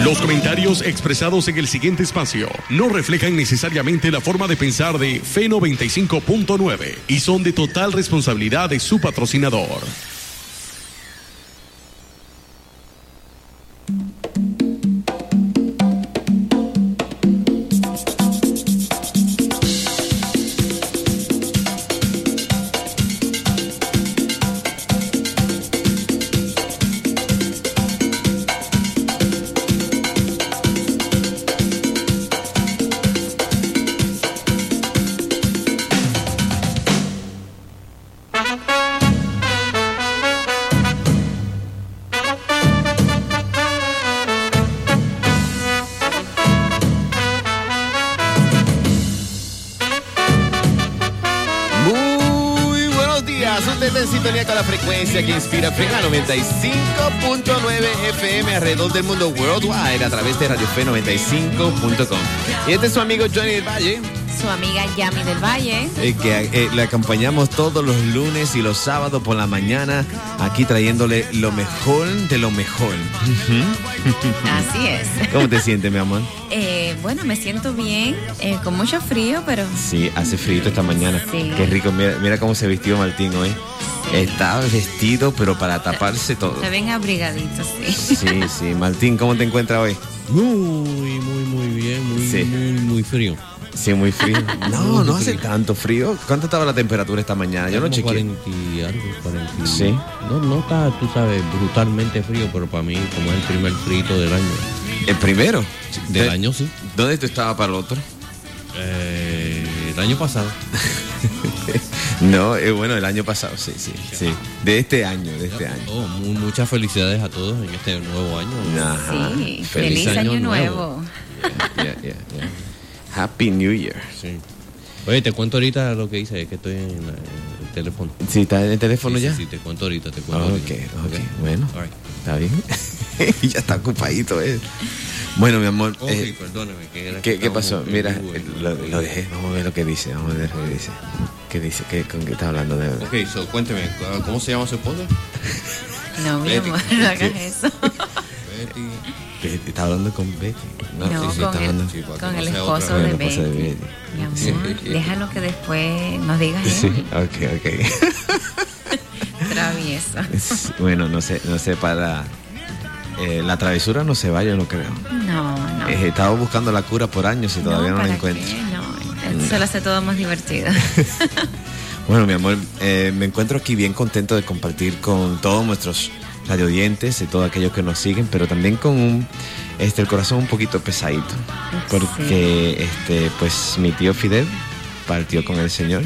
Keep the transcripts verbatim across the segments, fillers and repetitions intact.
Los comentarios expresados en el siguiente espacio no reflejan necesariamente la forma de pensar de Fe noventa y cinco punto nueve y son de total responsabilidad de su patrocinador. Que inspira Fe noventa y cinco punto nueve F M alrededor del mundo worldwide a través de Radio Fe noventa y cinco punto com. Y este es su amigo Johnny del Valle, su amiga Yami del Valle, eh, que eh, le acompañamos todos los lunes y los sábados por la mañana aquí trayéndole lo mejor de lo mejor. Así es. ¿Cómo te sientes, mi amor? Eh, bueno, me siento bien, eh, con mucho frío, pero... Sí, hace frío esta mañana. Sí. Qué rico, mira, mira cómo se vistió Martín hoy. Sí. Está vestido, pero para taparse todo. Está bien abrigadito, sí. Sí, sí. Martín, ¿cómo te encuentras hoy? Muy, muy, muy bien. Muy, sí. muy, muy frío. Sí, muy frío. No, no hace tanto frío. ¿Cuánto estaba la temperatura esta mañana? Yo no chequeé. cuarenta y algo, cuarenta. Sí. No, no está, tú sabes, brutalmente frío, pero para mí, como es el primer frito del año. ¿El primero? Del ¿De, año, sí. ¿Dónde tú estabas para el otro? Eh, el año pasado. No, eh, bueno, el año pasado, sí, sí, sí. De este año, de este año. Oh, muy, muchas felicidades a todos en este nuevo año. Ajá. Sí, feliz, feliz año, año nuevo. nuevo. Yeah, yeah, yeah, yeah. Happy New Year. Sí. Oye, te cuento ahorita lo que hice, es que estoy en, en el teléfono. ¿Sí, está en el teléfono sí, ya? Sí, sí, te cuento ahorita, te cuento oh, ahorita. Ok, ok, okay. Bueno, right. Está bien. Ya está ocupadito, ¿eh? Bueno, mi amor. Ok, eh, perdóname. Que ¿Qué, ¿Qué pasó? Mira, eh, lo, lo dejé. Vamos a ver lo que dice. Vamos a ver lo que dice. ¿Qué dice? ¿Qué, ¿Con qué está hablando de...? Ok, so, cuénteme, ¿cómo se llama su esposa? No, mi amor, no hagas eso. Betty. Betty. ¿Está hablando con Betty? No, no sí, sí, con, está el, hablando. Sí, con el esposo de, Betty. de Betty. Mi amor, sí. Déjalo que después nos digas eso. Sí, ok, ok. Travieso. Bueno, no sé, no sé, para... Eh, la travesura no se va, yo no creo. No, no. He estado buscando la cura por años y todavía no, no la encuentro. Qué? No, eso lo hace todo más divertido. Bueno, mi amor, eh, me encuentro aquí bien contento de compartir con todos nuestros radioyentes y todos aquellos que nos siguen, pero también con un, este, el corazón un poquito pesadito, porque sí. este, pues mi tío Fidel partió con el Señor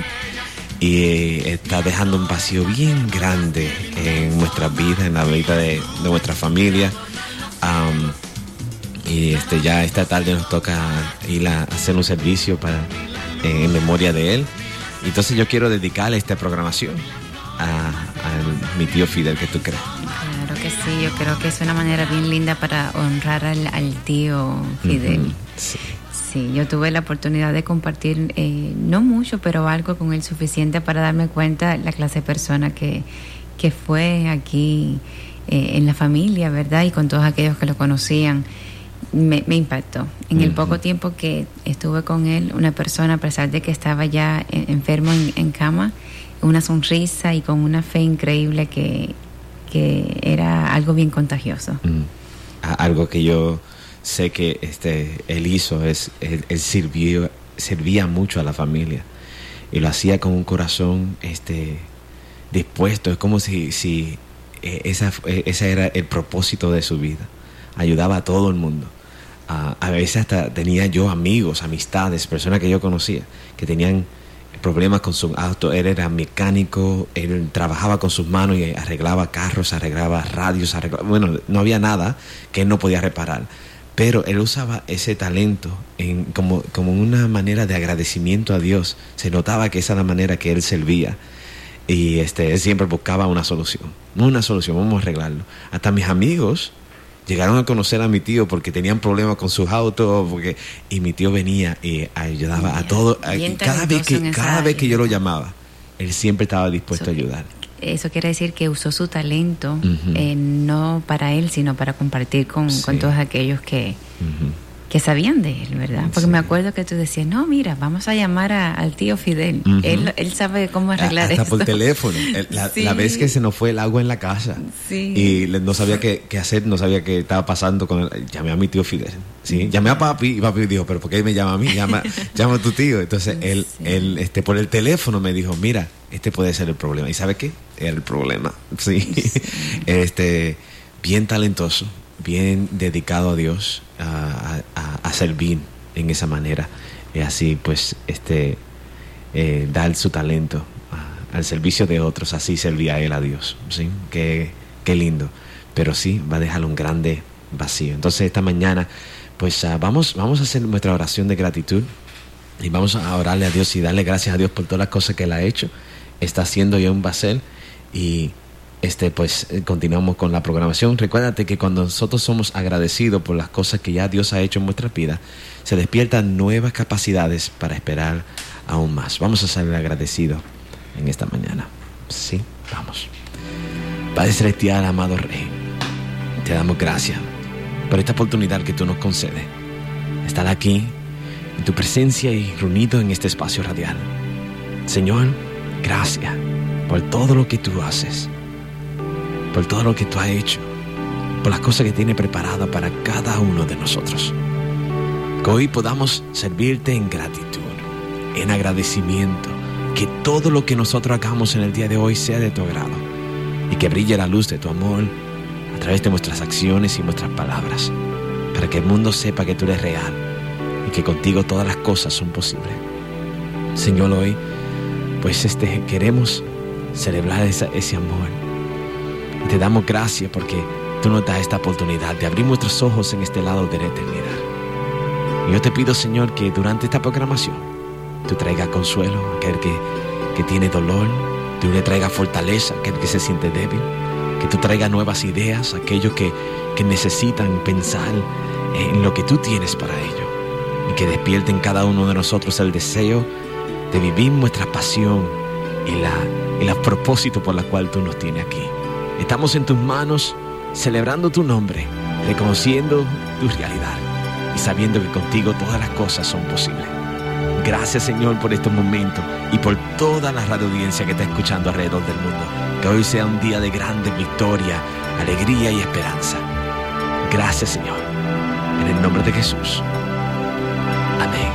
y está dejando un vacío bien grande en nuestras vidas, en la vida de, de nuestra familia. Um, y este, ya esta tarde nos toca ir a hacer un servicio para, en, en memoria de él. Entonces yo quiero dedicarle esta programación a, a mi tío Fidel, ¿qué tú crees? Claro que sí, yo creo que es una manera bien linda para honrar al, al tío Fidel. Uh-huh. Sí. Sí, yo tuve la oportunidad de compartir, eh, no mucho, pero algo con él suficiente para darme cuenta la clase de persona que, que fue aquí eh, en la familia, ¿verdad? Y con todos aquellos que lo conocían. Me, me impactó. En uh-huh. el poco tiempo que estuve con él, una persona, a pesar de que estaba ya enfermo en, en cama, una sonrisa y con una fe increíble que, que era algo bien contagioso. Uh-huh. Algo que yo... sé que este él hizo es él, él sirvió servía mucho a la familia y lo hacía con un corazón este dispuesto. Es como si si eh, esa eh, ese era el propósito de su vida. Ayudaba a todo el mundo. Uh, a veces hasta tenía yo amigos, amistades, personas que yo conocía que tenían problemas con su auto. Él era mecánico, él trabajaba con sus manos y arreglaba carros, arreglaba radios, arreglaba, bueno, no había nada que él no podía reparar. Pero él usaba ese talento en, como, como una manera de agradecimiento a Dios. Se notaba que esa era la manera que él servía. Y este, él siempre buscaba una solución. Una solución, vamos a arreglarlo. Hasta mis amigos llegaron a conocer a mi tío porque tenían problemas con sus autos. Porque, y mi tío venía y ayudaba a todo. A, cada vez que, cada vez que yo lo llamaba, él siempre estaba dispuesto so, a ayudar. eso quiere decir que usó su talento, uh-huh. eh, no para él, sino para compartir con, sí. con todos aquellos que, uh-huh. que sabían de él, ¿verdad? Porque sí. me acuerdo que tú decías, no, mira, vamos a llamar a, al tío Fidel. Uh-huh. Él, él sabe cómo arreglar Hasta esto. por teléfono. La, sí. la vez que se nos fue el agua en la casa sí. y no sabía qué, qué hacer, no sabía qué estaba pasando con él. Llamé a mi tío Fidel. ¿Sí? Llamé a papi y papi dijo, pero ¿por qué me llama a mí? Llama, llama a tu tío. Entonces él, sí. él este, por el teléfono me dijo, mira, este puede ser el problema. ¿Y sabe qué? Era el problema. Sí. sí. Este, bien talentoso, bien dedicado a Dios, a, a, a servir en esa manera. Y así pues este eh, dar su talento a, al servicio de otros. Así servía él a Dios. ¿Sí? Qué, qué lindo. Pero sí, va a dejar un grande vacío. Entonces esta mañana pues uh, vamos, vamos a hacer nuestra oración de gratitud y vamos a orarle a Dios y darle gracias a Dios por todas las cosas que Él ha hecho, está haciendo y aún va a hacer. Y este pues continuamos con la programación. Recuérdate que cuando nosotros somos agradecidos por las cosas que ya Dios ha hecho en nuestras vidas, se despiertan nuevas capacidades para esperar aún más. Vamos a ser agradecidos en esta mañana. Sí, vamos. Padre celestial, amado Rey, te damos gracias por esta oportunidad que tú nos concedes, estar aquí en tu presencia y reunido en este espacio radial. Señor, gracias por todo lo que tú haces, por todo lo que tú has hecho, por las cosas que tienes preparadas para cada uno de nosotros. Que hoy podamos servirte en gratitud, en agradecimiento, que todo lo que nosotros hagamos en el día de hoy sea de tu agrado y que brille la luz de tu amor a través de nuestras acciones y nuestras palabras, para que el mundo sepa que tú eres real y que contigo todas las cosas son posibles. Señor, hoy pues este, queremos celebrar esa, ese amor y te damos gracias porque tú nos das esta oportunidad de abrir nuestros ojos en este lado de la eternidad. Y yo te pido, Señor, que durante esta programación tú traigas consuelo a aquel que, que tiene dolor, tú le traigas fortaleza a aquel que se siente débil, que tú traigas nuevas ideas a aquellos que, que necesitan pensar en lo que tú tienes para ellos, y que despierten cada uno de nosotros el deseo de vivir nuestra pasión y la, y el propósito por la cual tú nos tienes aquí. Estamos en tus manos, celebrando tu nombre, reconociendo tu realidad y sabiendo que contigo todas las cosas son posibles. Gracias, Señor, por estos momentos y por toda la radio audiencia que está escuchando alrededor del mundo. Que hoy sea un día de grande victoria, alegría y esperanza. Gracias, Señor. En el nombre de Jesús. Amén.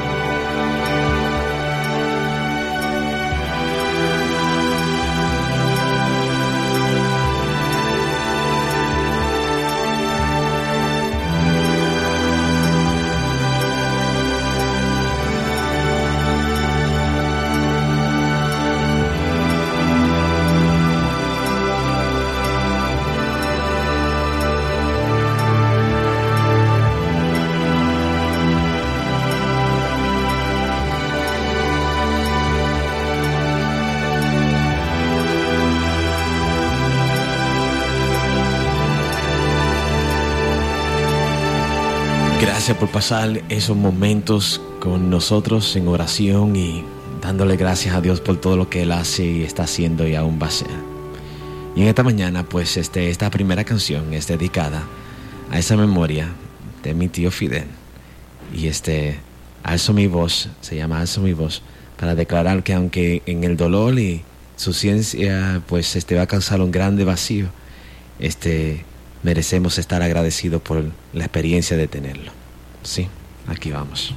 Gracias por pasar esos momentos con nosotros en oración y dándole gracias a Dios por todo lo que Él hace y está haciendo y aún va a hacer. Y en esta mañana, pues este, esta primera canción es dedicada a esa memoria de mi tío Fidel. Y este, alzo mi voz, se llama Alzo mi voz, para declarar que aunque en el dolor y su ciencia pues este, va a causar un grande vacío, este, merecemos estar agradecidos por la experiencia de tenerlo. Sí, aquí vamos.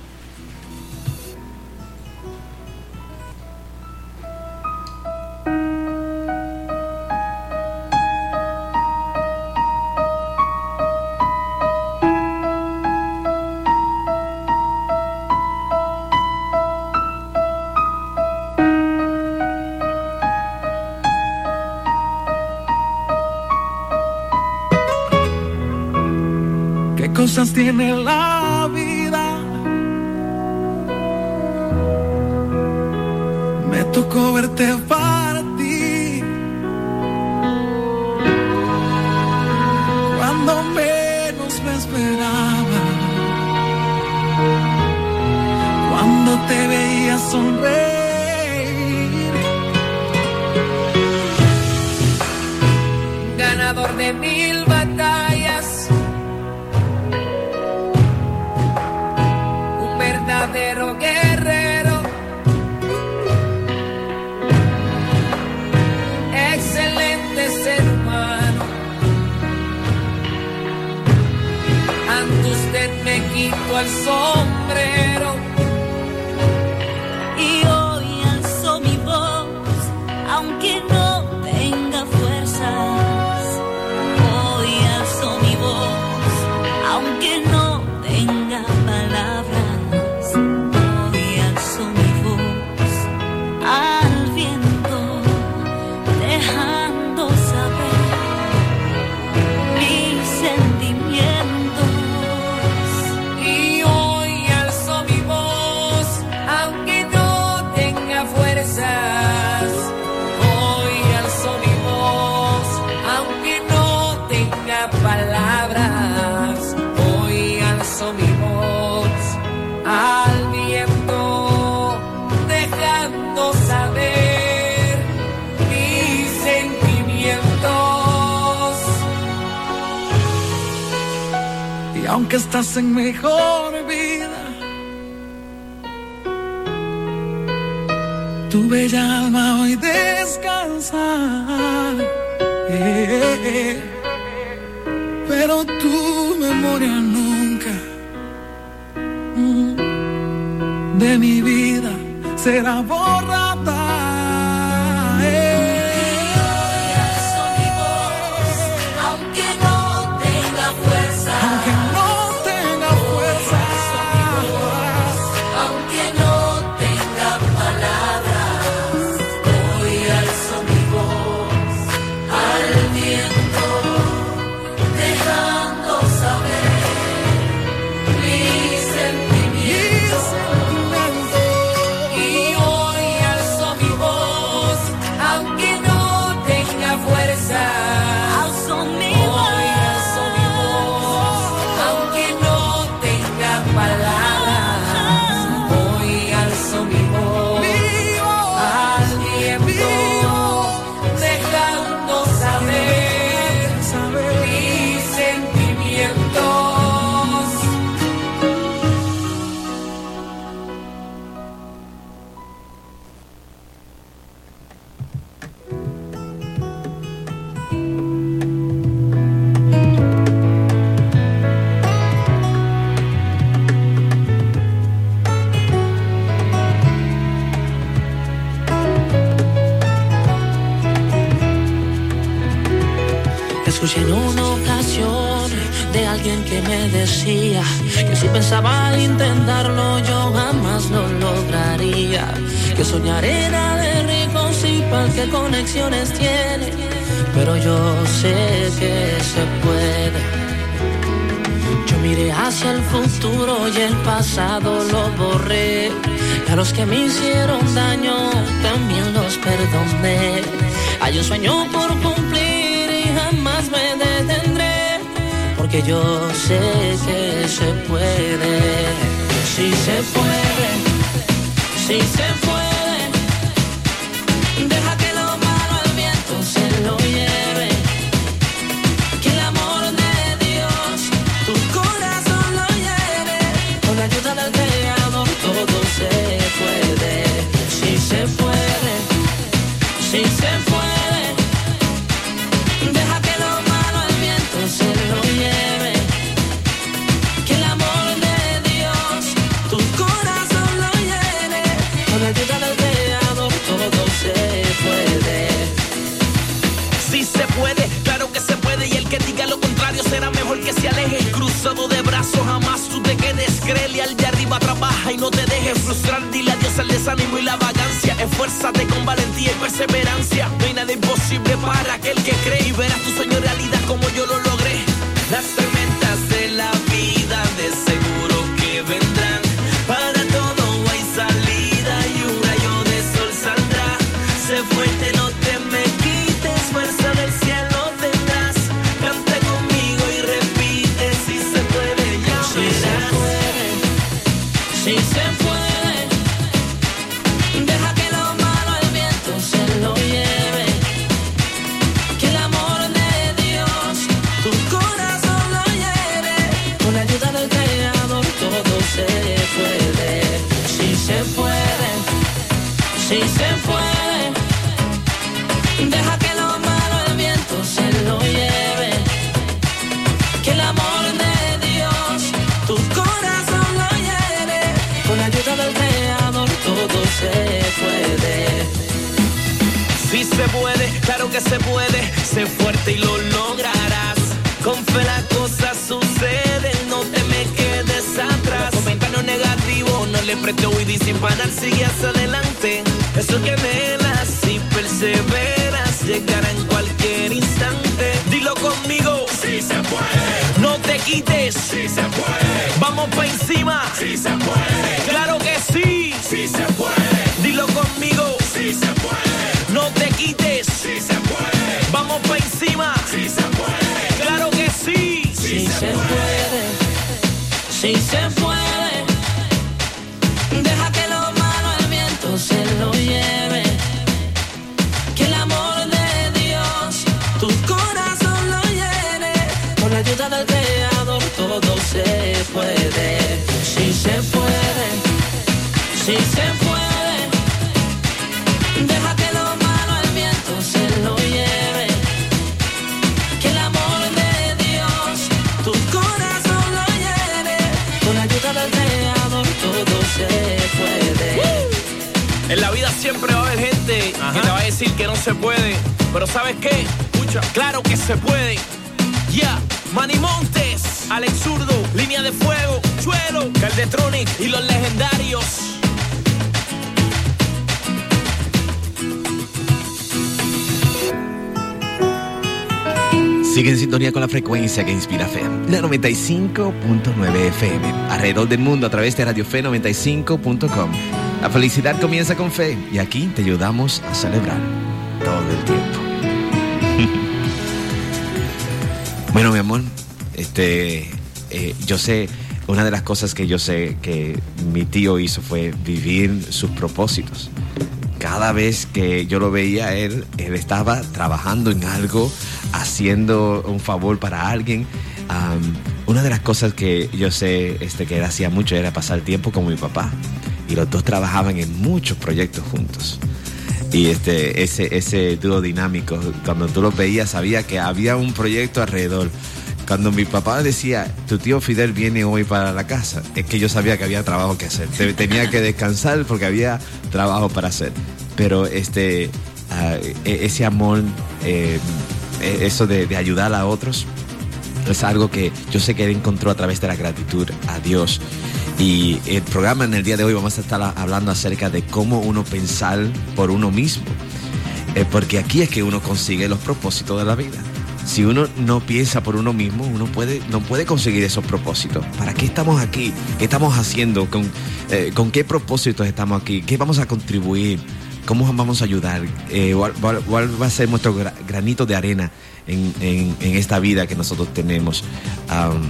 ¿Qué cosas tiene la vida? Me tocó verte partir cuando menos me esperaba, cuando te veía sonreír. de mil batallas, un verdadero guerrero, excelente ser humano. Ante usted me quito el sombrero y hoy alzo mi voz, aunque no tenga fuerzas. Hoy alzo mi voz, aunque no tenga palabras. Hoy alzo mi voz al viento, dejando saber mis sentimientos. Y hoy alzo mi voz, aunque no tenga fuerzas. Hoy alzo mi voz, aunque no tenga palabras. Hoy alzo mi voz al viento, dejando saber mis sentimientos. Y aunque estás en mejor vida, tu bella alma hoy descansa. Yeah. Pero tu memoria nunca mm, de mi vida será borrada. Aunque no tenga fuerza, Aunque no tenga fuerza, aunque no tenga palabras, hoy alzo mi voz al viento, dejando saber mis sentimientos. Y hoy alzo mi voz, aunque no tenga fuerza. Alzo mi Hoy alzo mi voz, aunque no tenga palabras. Hoy alzo mi voz al viento, dejando saber mis sentimientos. Escuché en una ocasión de alguien que me decía que si pensaba intentarlo yo jamás lo lograría, que soñar era de ricos y pa'l que conexiones tiene, pero yo sé que se puede. Yo miré hacia el futuro y el pasado lo borré, y a los que me hicieron daño también los perdoné. Hay un sueño por cumplir y jamás me detendré, porque yo sé que se puede. Sí se puede, sí se puede. Deja que lo malo al viento se lo lleve, que el amor de Dios tu corazón lo lleve. Con la ayuda del Creador todo se puede. Sí se puede, sí se puede. Deja que lo malo al viento se lo lleve, que el amor de Dios tu corazón lo llene. Con la ayuda del Creador todo se puede. Sí se puede, claro que se puede, y el que diga lo contrario será mejor que se aleje. Cruzado de brazos, jamás tú te quedes. Créele al de arriba, trabaja y no te dejes frustrar. Dile adiós al desánimo y la vagancia. Esfuérzate con valentía y perseverancia. No hay nada imposible para aquel que cree, y verás tu sueño realidad como yo lo logré. Las tormentas de la vida de seguro que vendrán. Para todo hay salida y un rayo de sol saldrá. Sé fuerte, no te me quites, fuerza del cielo tendrás. Canta conmigo y repite, si se puede, ya Sí se verás. puede, sí se puede. Deja que lo malo al viento si se puede, deja que lo malo el viento se lo lleve, que el amor de Dios tu corazón lo llene, con la ayuda del Creador todo se puede. Si se puede, claro que se puede, sé fuerte y lo lograrás. Con fe las cosas suceden, no te me quedes atrás. Comentarios negativos, no le preste oído y sin parar sigue hacia adelante. Eso que anhelas, si perseveras, llegará en cualquier instante. Dilo conmigo, si se puede. No te quites, si se puede. Vamos pa' encima, si se puede. Claro que sí, si se puede. Dilo conmigo, si se puede. No te quites, si se puede. Vamos pa' encima, si se puede. Claro que sí, si sí se, se puede. Si sí se puede. Deja que lo malo al viento se lo lleve, que el amor de Dios tu corazón lo llene, con la ayuda del Creador todo se puede. Si se puede, si se puede. Deja que lo malo al viento se lo lleve, que el amor de Dios tu corazón lo llene, con la ayuda del Creador todo se puede. Uh. En la vida siempre va a haber gente Ajá. que te va a decir que no se puede, pero ¿sabes qué? Escucha, claro que se puede. Ya, yeah. Manny Montes, Alex Zurdo, Línea de Fuego, Chuelo, Caldetronic y los legendarios. Sigue en sintonía con la frecuencia que inspira fe, la noventa y cinco punto nueve F M, alrededor del mundo a través de Radio Fe noventa y cinco punto com. La felicidad comienza con fe y aquí te ayudamos a celebrar todo el tiempo. Bueno, mi amor, este, eh, yo sé, una de las cosas que yo sé que mi tío hizo fue vivir sus propósitos. Cada vez que yo lo veía, él, él estaba trabajando en algo, haciendo un favor para alguien. Um, una de las cosas que yo sé este, que él hacía mucho era pasar tiempo con mi papá. Y los dos trabajaban en muchos proyectos juntos. Y este, ese, ese dúo dinámico, cuando tú los veías, sabía que había un proyecto alrededor. Cuando mi papá decía, tu tío Fidel viene hoy para la casa, es que yo sabía que había trabajo que hacer. Tenía que descansar porque había trabajo para hacer. Pero este, uh, ese amor, eh, eso de, de ayudar a otros, es algo que yo sé que él encontró a través de la gratitud a Dios. Y el programa en el día de hoy vamos a estar hablando acerca de cómo uno pensar por uno mismo. Eh, porque aquí es que uno consigue los propósitos de la vida. Si uno no piensa por uno mismo, uno puede, no puede conseguir esos propósitos. ¿Para qué estamos aquí? ¿Qué estamos haciendo? ¿Con, eh, ¿con qué propósitos estamos aquí? ¿Qué vamos a contribuir? ¿Cómo vamos a ayudar? Eh, ¿cuál, ¿Cuál va a ser nuestro granito de arena en, en, en esta vida que nosotros tenemos? Um,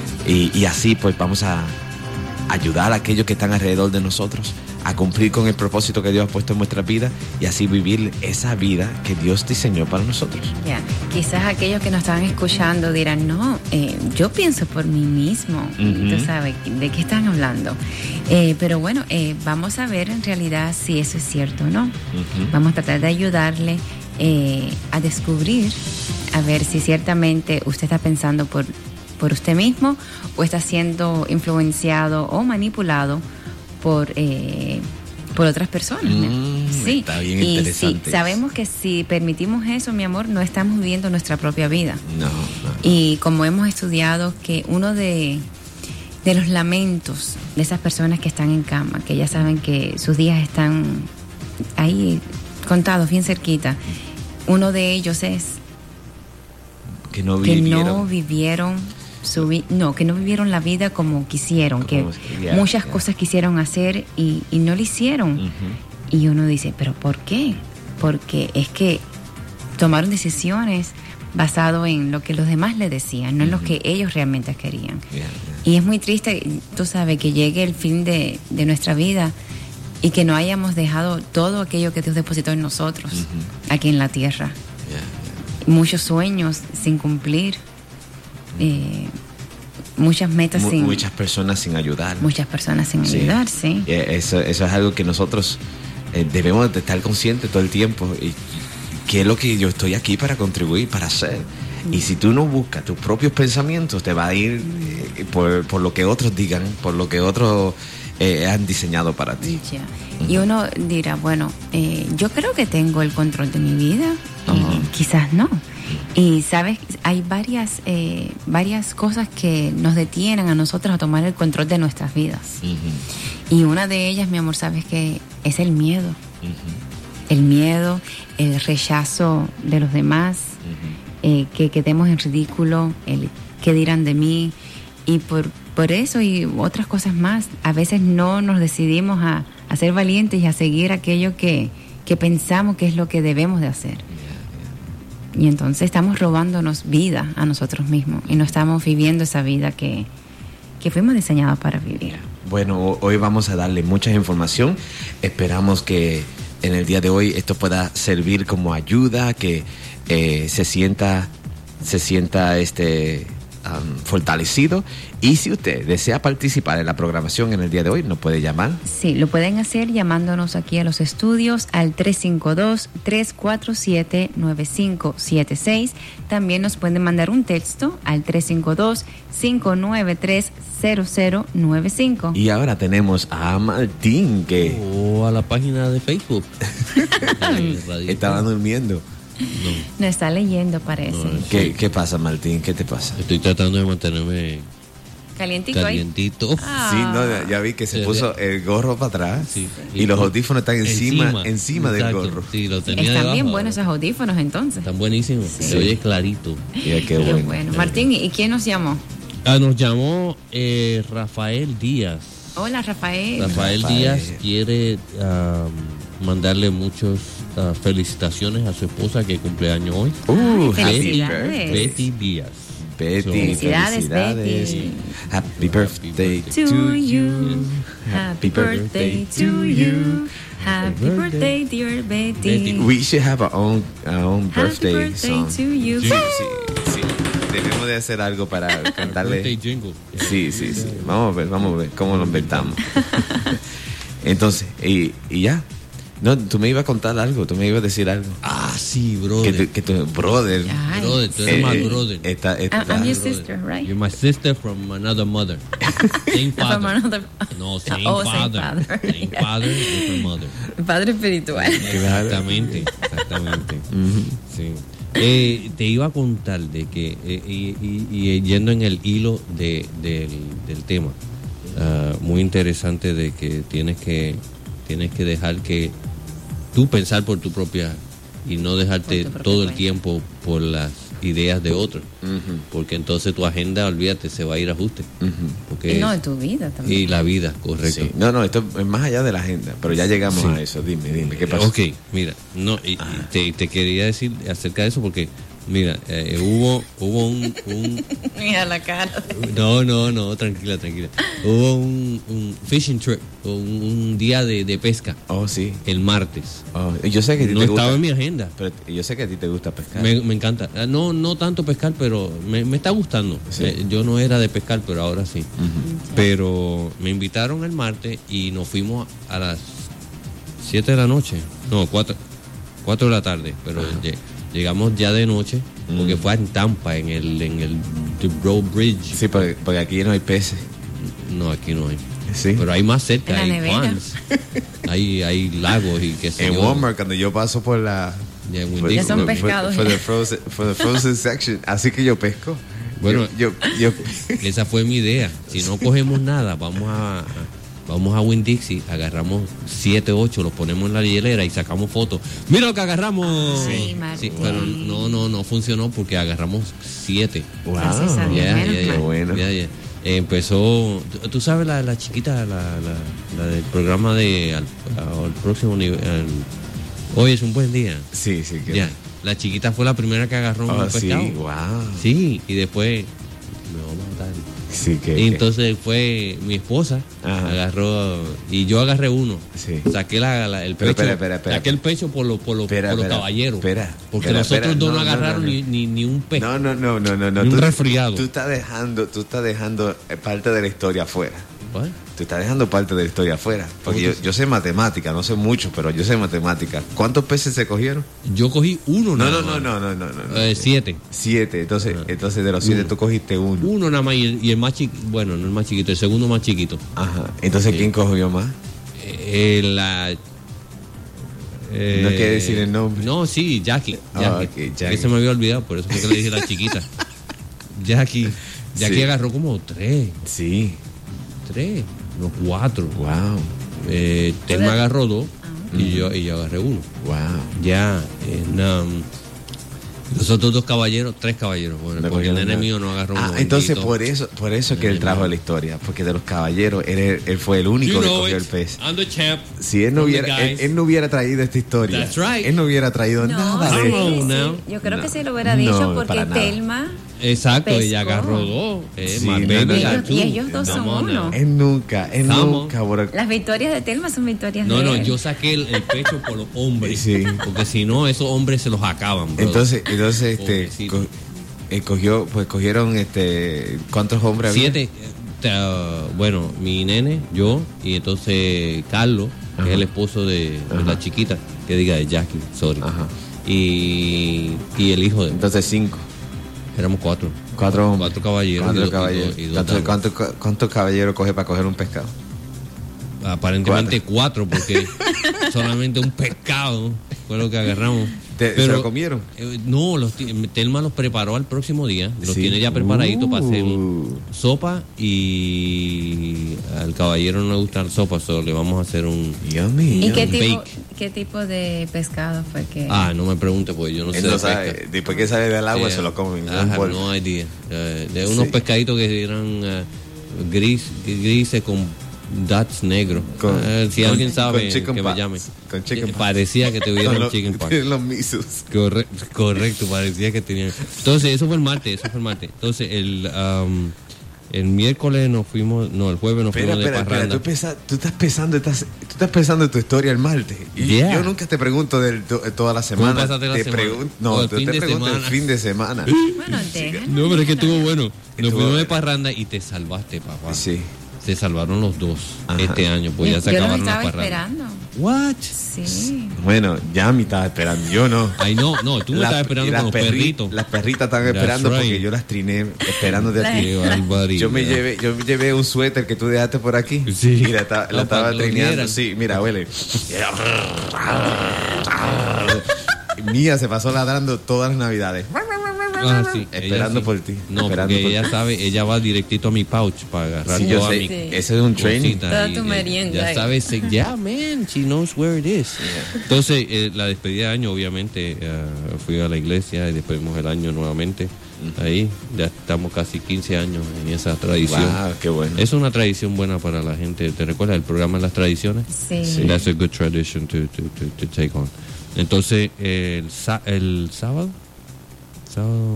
y, y así pues vamos a ayudar a aquellos que están alrededor de nosotros a cumplir con el propósito que Dios ha puesto en nuestra vida y así vivir esa vida que Dios diseñó para nosotros. Yeah. Quizás aquellos que nos están escuchando dirán, no, eh, yo pienso por mí mismo. Uh-huh. Tú sabes, ¿de qué están hablando? Eh, pero bueno, eh, vamos a ver en realidad si eso es cierto o no. Uh-huh. Vamos a tratar de ayudarle eh, a descubrir, a ver si ciertamente usted está pensando por, por usted mismo o está siendo influenciado o manipulado por eh, por otras personas. Mm, sí. Está bien y interesante. Sí, sabemos que si permitimos eso, mi amor, no estamos viviendo nuestra propia vida. No, no. Y como hemos estudiado que uno de, de los lamentos de esas personas que están en cama, que ya saben que sus días están ahí contados, bien cerquita, uno de ellos es que no que vivieron, no vivieron su vi- no, que no vivieron la vida como quisieron, como, que yeah, muchas yeah. cosas quisieron hacer y, y no lo hicieron. Uh-huh. Y uno dice, ¿pero por qué? Porque es que tomaron decisiones basado en lo que los demás le decían, no uh-huh. en lo que ellos realmente querían. Yeah, yeah. Y es muy triste, tú sabes, que llegue el fin de, de nuestra vida y que no hayamos dejado todo aquello que Dios depositó en nosotros, uh-huh. aquí en la tierra. Yeah, yeah. Muchos sueños sin cumplir. Eh, muchas metas M- sin muchas personas sin ayudar muchas personas sin sí. ayudar sí eso, eso es algo que nosotros eh, debemos de estar conscientes todo el tiempo y qué es lo que yo estoy aquí para contribuir, para hacer. Y si tú no buscas tus propios pensamientos, te va a ir eh, por, por lo que otros digan, por lo que otros eh, han diseñado para ti. Yeah. Uh-huh. Y uno dirá, bueno, eh, yo creo que tengo el control de mi vida, uh-huh. y quizás no. Y sabes, hay varias eh, varias cosas que nos detienen a nosotros a tomar el control de nuestras vidas. Uh-huh. Y una de ellas, mi amor, sabes que es el miedo. Uh-huh. El miedo, el rechazo de los demás, uh-huh. eh, que quedemos en ridículo, el qué dirán de mí. Y por, por eso y otras cosas más, a veces no nos decidimos a, a ser valientes y a seguir aquello que, que pensamos que es lo que debemos de hacer. Y entonces estamos robándonos vida a nosotros mismos y no estamos viviendo esa vida que, que fuimos diseñados para vivir. Bueno, hoy vamos a darle mucha información. Esperamos que en el día de hoy esto pueda servir como ayuda, que eh, se sienta, se sienta este um, fortalecido. Y si usted desea participar en la programación en el día de hoy, nos puede llamar. Sí, lo pueden hacer llamándonos aquí a los estudios al tres cinco dos, tres cuatro siete, nueve cinco siete seis. También nos pueden mandar un texto al tres cinco dos, cinco nueve tres, cero cero nueve cinco. Y ahora tenemos a Martín, que... O a la página de Facebook. Estaba durmiendo. No. No está leyendo, parece. No, ¿Qué, sí. ¿Qué pasa, Martín? ¿Qué te pasa? Estoy tratando de mantenerme... Calientito, Calientito. Ah. Sí, no, ya vi que se puso el gorro para atrás, sí, y, y los audífonos están encima, encima, encima del gorro. Sí, lo tenía están debajo, bien buenos esos audífonos entonces. Están buenísimos. Sí. Se oye clarito. Mira, qué bueno. bueno. Martín, ¿y quién nos llamó? Ah, nos llamó eh, Rafael Díaz. Hola, Rafael. Rafael, Rafael. Díaz quiere um, mandarle muchas uh, felicitaciones a su esposa que cumple años hoy. Uh, Betty, Betty Díaz. Betty, so, felicidades, felicidades, Betty. Happy birthday to, to you. you. Happy birthday to you. Happy birthday, dear Betty. Betty. We should have our own, our own birthday, Happy birthday song. to you. Sí, sí, sí. Debemos de hacer algo para cantarle. Sí, sí, sí. Vamos a ver, vamos a ver cómo lo inventamos. Entonces, y, y ya. No, tú me ibas a contar algo, tú me ibas a decir algo. Ah, sí, brother. Que tu, que tu brother. Ay. Brother, tú eres eh, my brother. Esta, esta, I'm your sister, right? You're my sister from another mother. Same father. From another... No, same oh, father. Same father. Same father, different mother. Padre espiritual. Exactamente, exactamente. Uh-huh. Sí. Eh, te iba a contar de que, eh, y, y, y yendo en el hilo de, del, del tema, uh, muy interesante de que tienes que tienes que dejar que tú pensar por tu propia y no dejarte todo el tiempo por las ideas de otros, uh-huh. porque entonces tu agenda, olvídate, se va a ir a ajuste. Uh-huh. Porque y no, de tu vida también. Y la vida, correcto. Sí. No, no, esto es más allá de la agenda, pero ya llegamos sí. a eso. Dime, dime, ¿qué pasa? Ok, mira, no, y, y te, te quería decir acerca de eso porque, mira, eh, hubo, hubo un... un mira la cara. No, no, no, tranquila, tranquila. Hubo un, un fishing trip, un, un día de, de pesca. Oh, sí. El martes. Oh, yo sé que a ti no te estaba gusta, en mi agenda. Pero yo sé que a ti te gusta pescar. Me, me encanta. No, no tanto pescar, pero me, me está gustando. Sí. Eh, yo no era de pescar, pero ahora sí. Uh-huh. Pero me invitaron el martes y nos fuimos a las siete de la noche. No, cuatro de la tarde, pero uh-huh. llegamos ya de noche. Porque mm. fue en Tampa, en el en el Road Bridge. Sí, porque, porque aquí no hay peces. No, aquí no hay. Sí. Pero hay más cerca, en hay ponds, hay, hay lagos y qué sé en yo. Walmart, cuando yo paso por la... Ya, for, ya son pescados. For, for, the frozen, for the frozen section. Así que yo pesco. Bueno, yo, yo, yo esa fue mi idea. Si no cogemos nada, vamos a... Vamos a Winn-Dixie, agarramos siete, ocho, los ponemos en la hielera y sacamos fotos. ¡Mira lo que agarramos! Sí, sí, pero no, no, no funcionó porque agarramos siete. ¡Wow! Ya, yeah, yeah, yeah, bueno. Yeah, yeah. Empezó, tú, tú sabes la, la chiquita, la, la, la del programa de al, al próximo nivel. Al, hoy es un buen día. Sí, sí. Que... Ya, la chiquita fue la primera que agarró oh, un pescado. Sí, wow. Sí, y después me va a matar. Sí, que, y entonces fue mi esposa, ajá. agarró y yo agarré uno, sí. saqué la, la, el pero, pecho, espera, espera, espera, saqué el pecho por los por lo, por lo caballeros, espera, porque espera, nosotros espera, dos no, no agarraron no, no, ni, ni, ni un pez, no, no, no, no, no, no, ni un tú, resfriado. Tú estás dejando, tú estás dejando parte de la historia afuera. What? Tú estás dejando parte de la historia afuera. Porque yo, yo sé matemática, no sé mucho, pero yo sé matemática. ¿Cuántos peces se cogieron? Yo cogí uno No, nada no, no, más. no, no, no, no, no. Eh, siete. Siete. Entonces, Ajá. entonces de los siete Uno. tú cogiste uno. Uno nada más y el, y el más chiquito, bueno, no el más chiquito, el segundo más chiquito. Ajá. Entonces, Sí. ¿quién cogió más? Eh, la, eh, No quiere decir el nombre. No, sí, Jackie. Ah, Jackie. ok, Jackie. Que se me había olvidado, por eso fue que le dije la chiquita. Jackie. Jackie Sí. agarró como tres. Sí. Tres. No, cuatro. Wow. Eh, Telma agarró dos y yo, y yo agarré uno. Wow. Ya, en, um, los otros dos caballeros, tres caballeros. Bueno, No porque el cogieron nene nada. mío no agarró uno. Ah, entonces bendito. por eso, por eso que él Nene trajo mío. la historia, porque de los caballeros él, él fue el único You que know cogió it. el pez. I'm the champ. Si él no from the hubiera, él, guys. él no hubiera traído esta historia, That's right. él no hubiera traído No, nada sí, de Come sí. on now. Yo creo No. que sí lo hubiera No, dicho porque para nada. Telma. Exacto, Pescó. ella agarró dos. Eh, Sí, my no, baby no, Y no. got ellos, two. y ellos dos son Come on now. uno. Él nunca, él Vamos. nunca. por- Las victorias de Telma son victorias No, de no, él. yo saqué el, el pecho por los hombres. Sí. Porque si no, esos hombres se los acaban, brother. Entonces, entonces, este, Pobrecito. co- eh, cogió, pues cogieron, este, ¿cuántos hombres había? Siete. eh, uh, bueno, mi nene, yo, y entonces Carlos, que Ajá. es el esposo de, de Ajá. la chiquita, que diga de Jackie, sorry. Ajá. Y, y el hijo de. Entonces cinco, Éramos cuatro. cuatro hombres. Cuatro caballeros. Cuatro y dos- y caballeros. dos- y dos Entonces, damas. ¿cuántos, cuántos caballeros coge para coger un pescado? Aparentemente cuatro, porque solamente un pescado fue lo que agarramos. ¿Te- ¿Se lo comieron? Eh, no, los, ti- Telma los preparó al próximo día. Los Sí. tiene ya preparaditos para hacer Uh. sopa y al caballero no le gusta la sopa, solo le vamos a hacer un... Yummy. ¿Y qué un tipo, bake. qué tipo de pescado fue que...? Ah, no me pregunte, pues yo no sé Él de no pesca. sabe, después que sale del agua Sí, se lo comen. I en un have bol. no idea. Eh, de unos Sí. pescaditos que eran eh, gris, grises con dots negros. Con- Eh, si con- alguien sabe, con chicken que me pox. llame. Con chicken Eh, pox. Parecía que tuviera Con un los- chicken pox. tienen los misos. Correcto, correcto, parecía que tenían. Entonces, eso fue el martes, eso fue el martes. Entonces, el, um, el miércoles nos fuimos, no, el jueves nos Espera, fuimos de espera, espera. parranda. Tú, pesa- tú estás pensando, estás, tú estás pensando tu historia el martes. Y Yeah. yo nunca te pregunto del, to- toda la semana. pasaste la te semana? pregun- O no, el tú fin te de pregunto el semana. fin de semana. Bueno, déjalo. No, pero es que estuvo bueno. Nos Estuvo fuimos de bueno. parranda y te salvaste, papá. Sí. Se salvaron los dos Ajá. este año, pues ya se Yo los acabaron las estaba parrandas. esperando. What? Sí. Bueno, ya me estaba esperando. Yo no. Ay, no, no, tú me Las- estabas esperando y las con los perri- perritos. Las perritas están That's esperando right. porque yo las triné esperándote a ti. Qué barbaridad. Yo me llevé, yo me llevé un suéter que tú dejaste por aquí. Sí. Y la, ta- la No, estaba para que lo trineando. vieran. Sí, mira, huele. Mía se pasó ladrando todas las navidades. Ah, sí, Esperando ella sí. por ti, No, esperando porque por ella ti. sabe, ella va directito a mi pouch para agarrar Sí, yo toda sé. mi Sí. Ese es un training. cosita Toda y, tu eh, merienda Ya ahí. sabes, eh, yeah, man, she knows where it is. Entonces, eh, la despedida de año, obviamente, eh, fui a la iglesia y despedimos el año nuevamente. Ahí, ya estamos casi quince años en esa tradición. Wow, qué bueno. Es una tradición buena para la gente. ¿Te recuerdas el programa Las Tradiciones? Sí. Sí. That's a good tradition to, to, to, to take on. Entonces, el, sa- el sábado, sábado,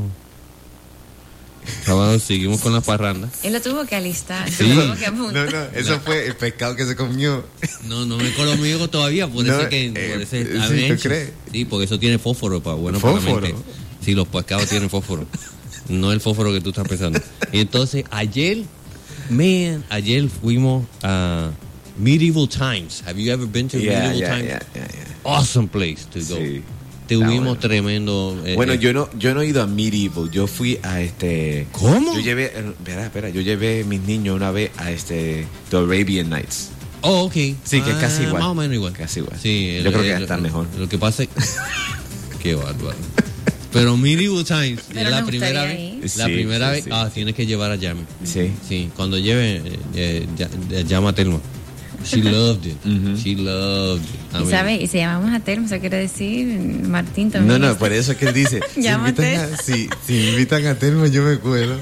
sábado seguimos con las parrandas. Él lo tuvo que alistar. Sí. Lo tuvo que apuntar. No, no, eso fue el pescado que se comió. No, no me conmigo todavía, por No, eso que... eh, por ese, sí, a ¿tú ver, crees? Sí, porque eso tiene fósforo, para bueno para la ¿Fósforo? mente. Sí, los pescados tienen fósforo. No el fósforo que tú estás pensando. Y entonces, ayer, man, ayer fuimos a Medieval Times. Have you ever been to Yeah, Medieval yeah, Times? yeah, yeah, yeah. Awesome place to go. Sí. Tuvimos bueno. tremendo... eh, Bueno, eh, yo no, yo no he ido a Medieval, yo fui a este. ¿Cómo? Yo llevé, eh, espera, espera, yo llevé a mis niños una vez a este The Arabian Nights. Oh, ok. Sí, que es casi Ah, igual. Más o menos igual. Casi igual. Sí, Yo creo que el- está el- mejor. Lo que pasa es... Qué bárbaro. Pero Medieval Times, Pero es la nos primera gustaría vez. ir. La Sí, primera sí, vez. sí. Ah, tienes que llevar a Yami. Sí. Sí, cuando lleve, eh, eh, ya- eh, llama a Telma. She loved it. Ujú. She loved it. I Y mean, sabe, y si llamamos a Telma, eso quiere decir Martín No, también. no, está- por eso es que él dice, si Llámate. invitan, a, si, si invitan a Telma yo me cuelo.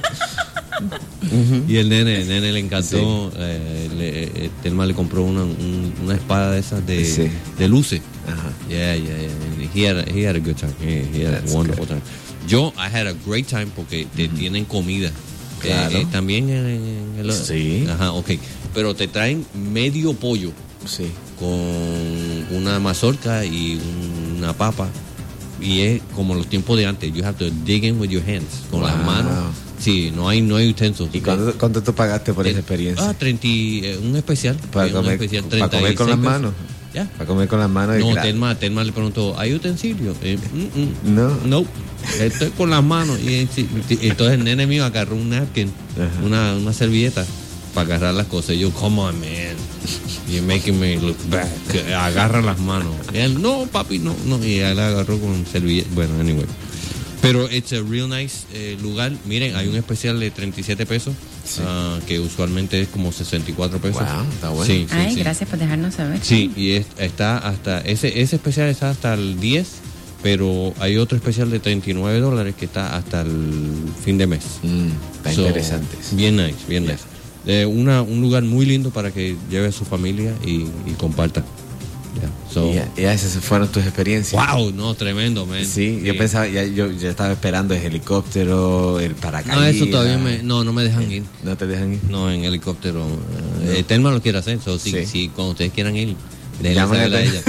Y el nene, el nene le encantó. eh, le- eh, Telma le compró una, un- una espada de esas de, Sí. de luces. Ajá. Yeah, yeah, yeah. He had a, he had a good time. He, he had That's a wonderful time. Yo, I had a great time porque te tienen comida. Claro. Eh, eh, también en, en el... Sí. Ajá, ok. Pero te traen medio pollo Sí. con una mazorca y una papa. Y es como los tiempos de antes. You have to dig in with your hands. Con las Wow. manos. Sí, no hay, no hay utensos. ¿Y cuánto, cuánto tú pagaste por eh, esa experiencia? Ah, treinta, eh, un especial. Para eh, comer, un especial, para comer con las treinta y seis manos. ¿Ya? Para comer con las manos. No, claro. Telma, Telma le preguntó, ¿hay utensilios? Eh, mm, mm, No. No, estoy con las manos. Y, y- y entonces el nene mío agarró un napkin, Ajá. una, una servilleta, para agarrar las cosas. Y yo, come on, man. You're making me look back. Agarra las manos. Y él, no, papi, no, no. Y él agarró con servilleta. Bueno, anyway. Pero it's a real nice eh, lugar. Miren, hay un especial de treinta y siete pesos, Sí. ah, que usualmente es como sesenta y cuatro pesos. Wow, está bueno. Sí, sí, Ay, sí. gracias por dejarnos saber. Sí, y es- está hasta, ese, ese especial está hasta el diez, pero hay otro especial de treinta y nueve dólares que está hasta el fin de mes. Mm, está So, interesante. Bien nice, bien Yeah. nice. Eh, una, un lugar muy lindo para que lleve a su familia y, y compartan. Yeah. So, Y, ya- ya esas fueron tus experiencias. wow, no, tremendo, man. Sí, yo pensaba, ya, yo ya estaba esperando el helicóptero, el paracaídas. No, eso todavía me, no, no me dejan ir. ¿No te dejan ir? No, en helicóptero. Eh, eh, Telma lo quiere hacer, so, si, Sí. si cuando ustedes quieran ir, déjenle Llámale saber a a ella.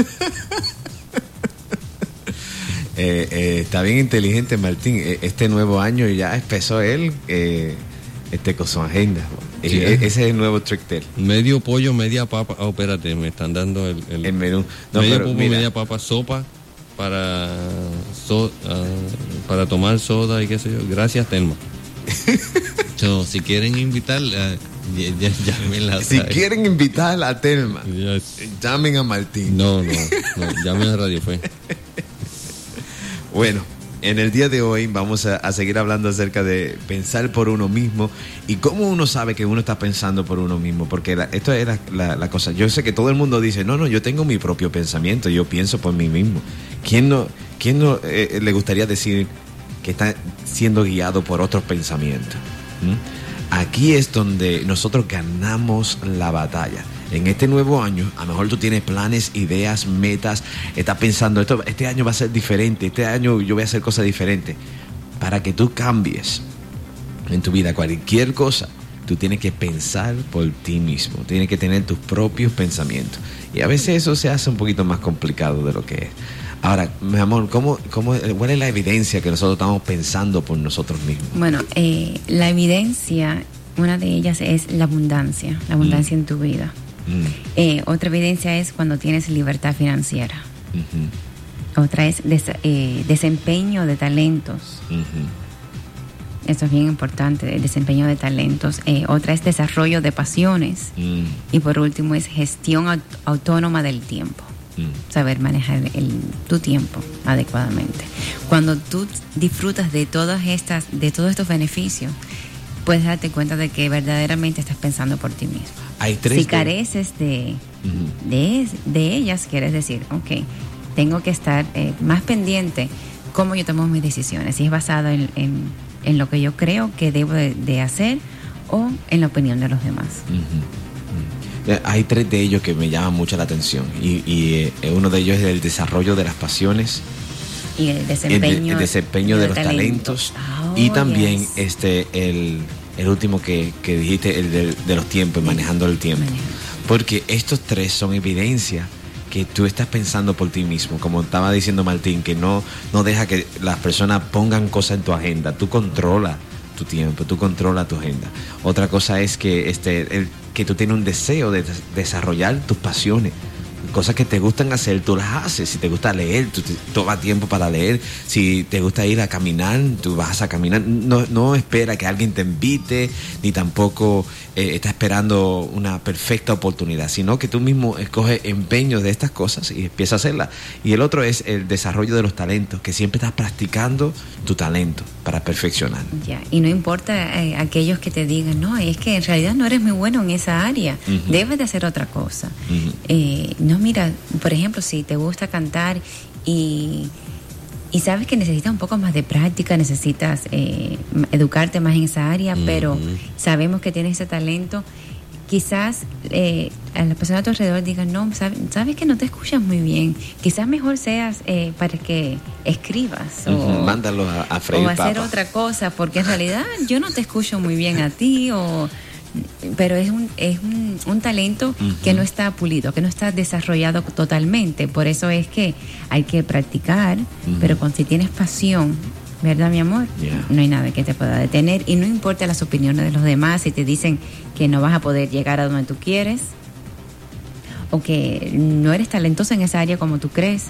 Eh, eh, está bien inteligente Martín. Eh, Este nuevo año ya empezó él eh, este con su agenda. Eh, Sí. eh, ese es el nuevo trick de él. Medio pollo, media papa. Oh, espérate, me están dando el, el, El menú. No, medio pero pollo, mira, media papa, sopa para so- ah, para tomar soda y qué sé yo. Gracias, Telma. So, si quieren invitar, ah, ya, ya, llámenla. si quieren invitar a Telma, Yes. llamen a Martín. No, no, no, llamen a Radio Fe. Bueno, en el día de hoy vamos a, a seguir hablando acerca de pensar por uno mismo y cómo uno sabe que uno está pensando por uno mismo, porque la- esto es la, la- la cosa. Yo sé que todo el mundo dice, no, no, yo tengo mi propio pensamiento, yo pienso por mí mismo. ¿Quién no, quién no eh, le gustaría decir que está siendo guiado por otros pensamientos? ¿Mm? Aquí es donde nosotros ganamos la batalla. En este nuevo año, a lo mejor tú tienes planes, ideas, metas, estás pensando, esto, este año va a ser diferente, este año yo voy a hacer cosas diferentes. Para que tú cambies en tu vida cualquier cosa, tú tienes que pensar por ti mismo, tienes que tener tus propios pensamientos. Y a veces eso se hace un poquito más complicado de lo que es. Ahora, mi amor, ¿cómo, cómo, ¿cuál es la evidencia que nosotros estamos pensando por nosotros mismos? Bueno, eh, la evidencia, una de ellas es la abundancia, la abundancia en tu vida. Mm, Eh, otra evidencia es cuando tienes libertad financiera. ujú, Otra es des- eh, desempeño de talentos. ujú. Esto es bien importante, el desempeño de talentos. Eh, otra es desarrollo de pasiones. Mm, Y por último es gestión aut- autónoma del tiempo. mm. Saber manejar el, tu tiempo adecuadamente. Cuando tú disfrutas de todas estas, de todos estos beneficios, puedes darte cuenta de que verdaderamente estás pensando por ti mismo. Hay tres. Si de- careces de, Ujú. de, de ellas, quieres decir, ok, tengo que estar eh, más pendiente cómo yo tomo mis decisiones, si es basado en, en, en lo que yo creo que debo de, de hacer o en la opinión de los demás. Ujú, ujú. Eh, Hay tres de ellos que me llaman mucho la atención y, y, eh, uno de ellos es el desarrollo de las pasiones, Y el el, desempeño, de- el desempeño de, los talentos, Oh, y también yes. este el, el último que, que dijiste, el de, de los tiempos, manejando el tiempo. Manejo. Porque estos tres son evidencia que tú estás pensando por ti mismo, como estaba diciendo Martín, que no, no deja que las personas pongan cosas en tu agenda, tú controla tu tiempo, tú controla tu agenda. Otra cosa es que este el, que tú tienes un deseo de des- desarrollar tus pasiones. Cosas que te gustan hacer, tú las haces. Si te gusta leer, tú te tomas tiempo para leer. Si te gusta ir a caminar, tú vas a caminar. No, no espera que alguien te invite, ni tampoco eh, está esperando una perfecta oportunidad, sino que tú mismo escoges empeño de estas cosas y empiezas a hacerlas. Y el otro es el desarrollo de los talentos, que siempre estás practicando tu talento para perfeccionar. Ya, y no importa eh, aquellos que te digan, no, es que en realidad no eres muy bueno en esa área, Ujú. debes de hacer otra cosa. Ujú. Eh, no, mira, por ejemplo, si te gusta cantar y, y sabes que necesitas un poco más de práctica, necesitas eh, m- educarte más en esa área, Ujú. pero sabemos que tienes ese talento, quizás eh, a las personas a tu alrededor digan, no, sabes, sabes que no te escuchas muy bien, quizás mejor seas eh, para que escribas o, Ujú. Mándalo a, a freír o hacer papas. otra cosa, porque en realidad yo no te escucho muy bien a ti, o pero es un es un, un talento Ujú. que no está pulido, que no está desarrollado totalmente. Por eso es que hay que practicar, Ujú. pero cuando si tienes pasión ¿verdad, mi amor? Yeah. No hay nada que te pueda detener y no importa las opiniones de los demás, si te dicen que no vas a poder llegar a donde tú quieres o que no eres talentosa en esa área como tú crees.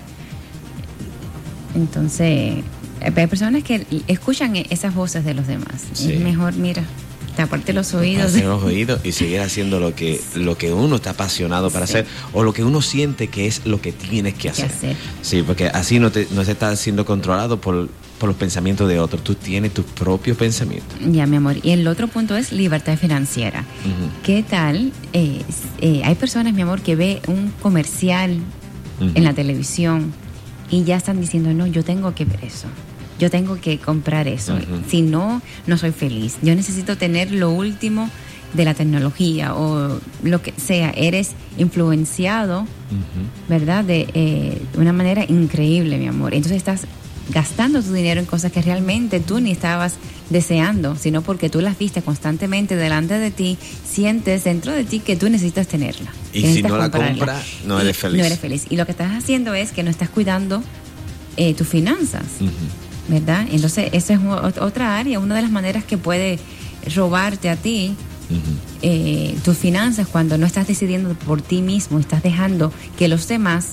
Entonces, hay personas que escuchan esas voces de los demás. Sí. Es mejor, mira, taparte los oídos. Hacer los oídos y seguir haciendo lo que lo que uno está apasionado para Sí. hacer o lo que uno siente que es lo que tienes que hacer. hacer. Sí, porque así no te no se está siendo controlado por, por los pensamientos de otros. Tú tienes tus propios pensamientos. Ya, mi amor. Y el otro punto es libertad financiera. Ujú. ¿Qué tal? Eh, eh, hay personas, mi amor, que ve un comercial Ujú. en la televisión y ya están diciendo, no, yo tengo que ver eso. Yo tengo que comprar eso. Ujú. Si no, no soy feliz. Yo necesito tener lo último de la tecnología o lo que sea. Eres influenciado, Ujú. ¿verdad? De eh, una manera increíble, mi amor. Entonces estás gastando tu dinero en cosas que realmente tú ni estabas deseando, sino porque tú las viste constantemente delante de ti, sientes dentro de ti que tú necesitas tenerla. Y que si necesitas no la comprarla. compras, no Y eres feliz. No eres feliz. Y lo que estás haciendo es que no estás cuidando eh, tus finanzas, Ujú. ¿verdad? Entonces, esa es ot- otra área, una de las maneras que puede robarte a ti Ujú. eh, tus finanzas cuando no estás decidiendo por ti mismo, estás dejando que los demás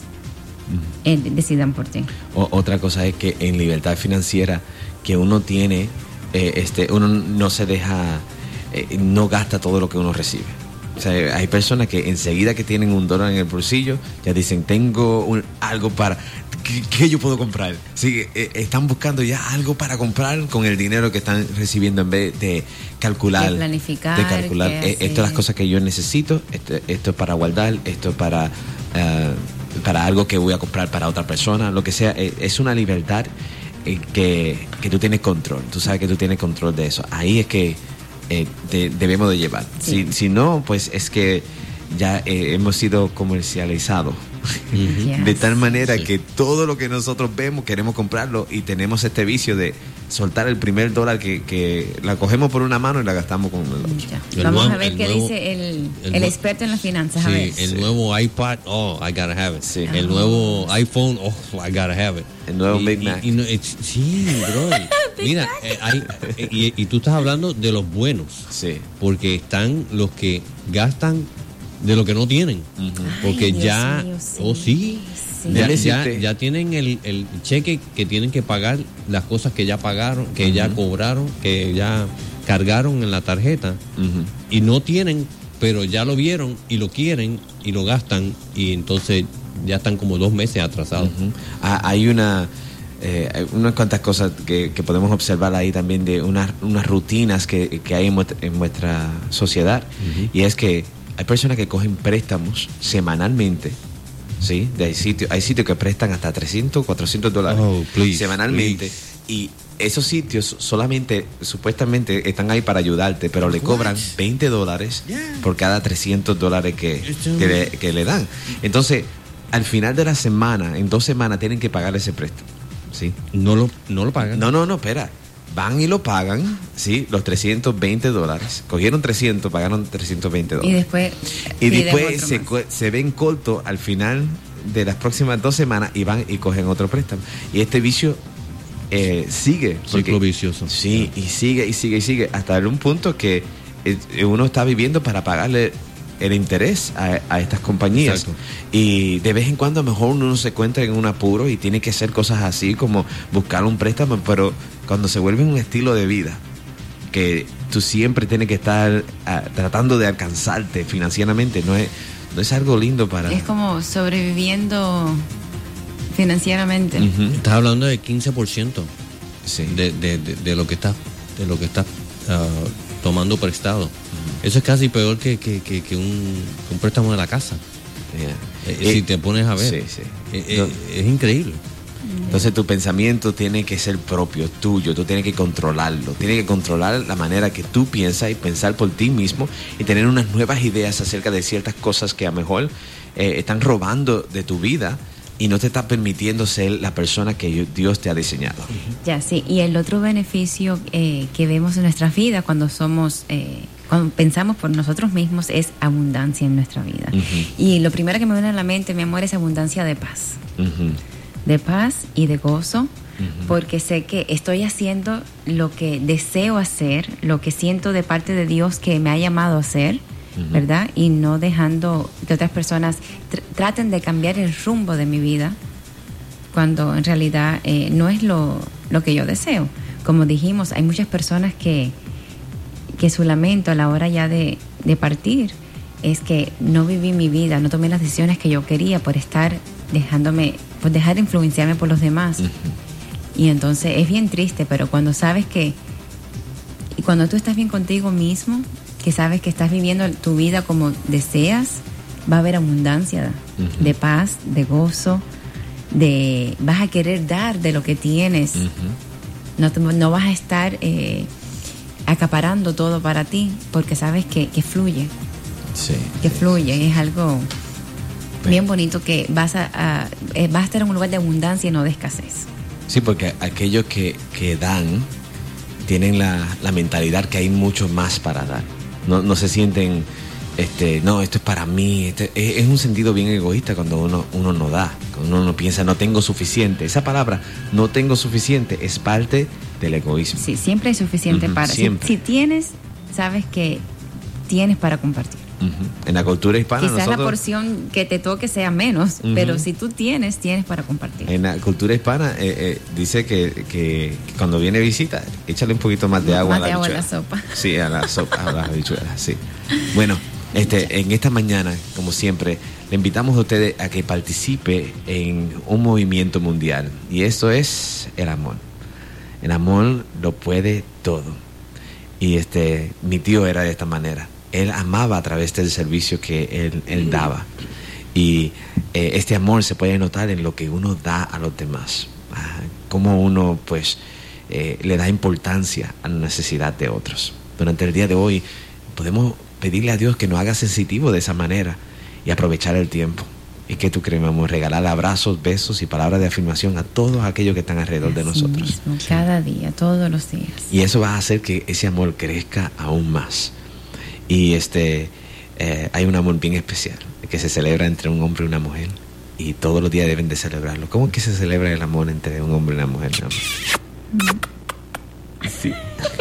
eh, decidan por ti. O- otra cosa es que en libertad financiera que uno tiene, eh, este, uno no se deja, eh, no gasta todo lo que uno recibe. O sea, hay personas que enseguida que tienen un dólar en el bolsillo ya dicen, tengo un- algo para, ¿qué, qué yo puedo comprar? Sí, eh, están buscando ya algo para comprar con el dinero que están recibiendo en vez de calcular. De planificar, De calcular, qué eh, esto es las hacer. cosas que yo necesito, esto, esto es para guardar, esto es para, eh, para algo que voy a comprar para otra persona, lo que sea. Eh, es una libertad eh, que, que tú tienes control, tú sabes que tú tienes control de eso. Ahí es que eh, te- debemos de llevar. Sí. Si, si no, pues es que ya eh, hemos sido comercializados. Yes. De tal manera Sí. que todo lo que nosotros vemos queremos comprarlo y tenemos este vicio de soltar el primer dólar que, que la cogemos por una mano y la gastamos con el otro. Ya. El Vamos nuevo- a ver el qué nuevo- dice el, el el nuevo- experto en las finanzas. a Sí, ver. el Sí. nuevo iPad, oh, I gotta have it. Sí. El nuevo iPhone, oh, I gotta have it. El nuevo Y- Big y- Mac. y no- eh, sí, bro. Mira, eh, hay, eh, y, y tú estás hablando de los buenos, Sí. porque están los que gastan de lo que no tienen. Porque Ay, Dios ya, mío, sí, oh sí, sí. Ya, Déjame ya, decirte. ya tienen el, el cheque que tienen que pagar las cosas que ya pagaron, que ya cobraron, que ya cargaron en la tarjeta Ujú. y no tienen, pero ya lo vieron y lo quieren y lo gastan y entonces ya están como dos meses atrasados. Ujú. Ah, hay una eh, hay unas cuantas cosas que, que podemos observar ahí también de unas, unas rutinas que, que hay en, nuestra- en nuestra sociedad. Ujú. Y es que hay personas que cogen préstamos semanalmente. Sí, de hay sitios, hay sitios que prestan hasta trescientos, cuatrocientos dólares Oh, please, semanalmente. Y esos sitios solamente, supuestamente, están ahí para ayudarte, pero le cobran veinte dólares por cada trescientos dólares que, que, le, que le dan. Entonces, al final de la semana, en dos semanas, tienen que pagar ese préstamo. ¿Sí? No lo, no lo pagan. No, no, no, espera. Van y lo pagan, ¿sí? Los trescientos veinte dólares. Cogieron trescientos, pagaron trescientos veinte Y dólares. después, Y piden después otro se, más. cu- se ven cortos al final de las próximas dos semanas y van y cogen otro préstamo. Y este vicio eh, sigue. Ciclo vicioso. Sí, y sigue y sigue y sigue hasta un punto que eh, uno está viviendo para pagarle el interés a, a estas compañías. Exacto. Y de vez en cuando a lo mejor uno se encuentra en un apuro y tiene que hacer cosas así como buscar un préstamo, pero cuando se vuelve un estilo de vida que tú siempre tienes que estar ah, tratando de alcanzarte financieramente, no es, no es algo lindo para... Es como sobreviviendo financieramente. Ujú. Estás hablando de quince por ciento Sí. de, de, de, de lo que estás de lo que estás ah, tomando prestado. Eso es casi peor que, que, que, que un, un préstamo de la casa. Yeah. Eh, si te pones a ver, Sí, sí. eh, eh, No. es increíble. Entonces tu pensamiento tiene que ser propio, tuyo, tú tienes que controlarlo, tienes que controlar la manera que tú piensas y pensar por ti mismo y tener unas nuevas ideas acerca de ciertas cosas que a lo mejor eh, están robando de tu vida y no te está permitiendo ser la persona que Dios te ha diseñado. Ya, sí. Y el otro beneficio eh, que vemos en nuestra vida cuando somos, eh, cuando pensamos por nosotros mismos es abundancia en nuestra vida. Ujú. Y lo primero que me viene a la mente, mi amor, es abundancia de paz. Ujú. De paz y de gozo, uh-huh. porque sé que estoy haciendo lo que deseo hacer, lo que siento de parte de Dios que me ha llamado a hacer, uh-huh. ¿verdad? Y no dejando que otras personas tr- traten de cambiar el rumbo de mi vida, cuando en realidad eh, no es lo, lo que yo deseo. Como dijimos, hay muchas personas que, que su lamento a la hora ya de, de partir es que no viví mi vida, no tomé las decisiones que yo quería por estar dejándome, por dejar de influenciarme por los demás. Uh-huh. Y entonces es bien triste, pero cuando sabes que, y cuando tú estás bien contigo mismo, que sabes que estás viviendo tu vida como deseas, va a haber abundancia uh-huh. de paz, de gozo, de vas a querer dar de lo que tienes. Uh-huh. No, te, no vas a estar eh, acaparando todo para ti, porque sabes que, que fluye. Sí, que sí, fluye, sí. Es algo Pero, bien bonito, que vas a, a eh, vas a estar en un lugar de abundancia y no de escasez. Sí, porque aquellos que, que dan tienen la, la mentalidad que hay mucho más para dar. No, no se sienten, este, no, esto es para mí. Este, es, es un sentido bien egoísta cuando uno, uno no da, cuando uno no piensa, no tengo suficiente. Esa palabra, no tengo suficiente, es parte del egoísmo. Sí, siempre hay suficiente uh-huh, para. Si, si tienes, sabes que tienes para compartir. Uh-huh. En la cultura hispana quizás nosotros, la porción que te toque sea menos, uh-huh. pero si tú tienes, tienes para compartir. En la cultura hispana eh, eh, dice que, que, que cuando viene visita, échale un poquito más de agua, más a, la de agua a la sopa. Sí, a la sopa, a las habichuelas, sí. Bueno, este, en esta mañana, como siempre, le invitamos a ustedes a que participe en un movimiento mundial, y eso es el amor. El amor lo puede todo. Y este, mi tío era de esta manera. Él amaba a través del servicio que él, él daba. Y eh, este amor se puede notar en lo que uno da a los demás. Ah, cómo uno, pues, eh, le da importancia a la necesidad de otros. Durante el día de hoy, podemos pedirle a Dios que nos haga sensitivo de esa manera y aprovechar el tiempo. ¿Y qué tú crees, mi amor? Regalar abrazos, besos y palabras de afirmación a todos aquellos que están alrededor de nosotros. Mismo, cada día, todos los días. Y eso va a hacer que ese amor crezca aún más. Y este eh, hay un amor bien especial que se celebra entre un hombre y una mujer, y todos los días deben de celebrarlo. ¿Cómo es que se celebra el amor entre un hombre y una mujer, mi amor? Sí.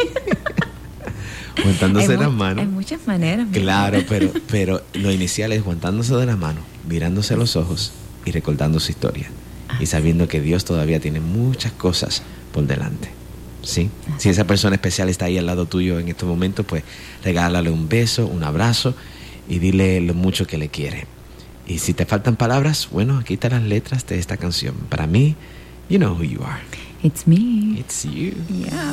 Aguantándose las manos. Hay muchas maneras. Claro, pero, pero lo inicial es aguantándose de la mano, mirándose a los ojos y recordando su historia. Ah, y sabiendo que Dios todavía tiene muchas cosas por delante. ¿Sí? Si esa persona especial está ahí al lado tuyo en estos momentos, pues regálale un beso, un abrazo y dile lo mucho que le quiere. Y si te faltan palabras, bueno, aquí están las letras de esta canción. Para mí, you know who you are. It's me. It's you. Yeah.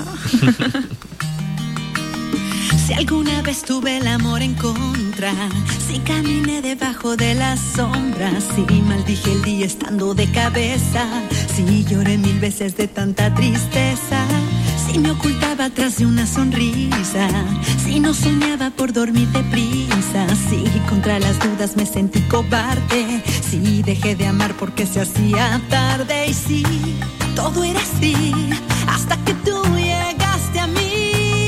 Si alguna vez tuve el amor en contra, si caminé debajo de las sombras, si maldije el día estando de cabeza, si lloré mil veces de tanta tristeza, si me ocultaba atrás de una sonrisa, si no soñaba por dormir deprisa, si contra las dudas me sentí cobarde, si dejé de amar porque se hacía tarde, y si todo era así hasta que tú llegaste a mí.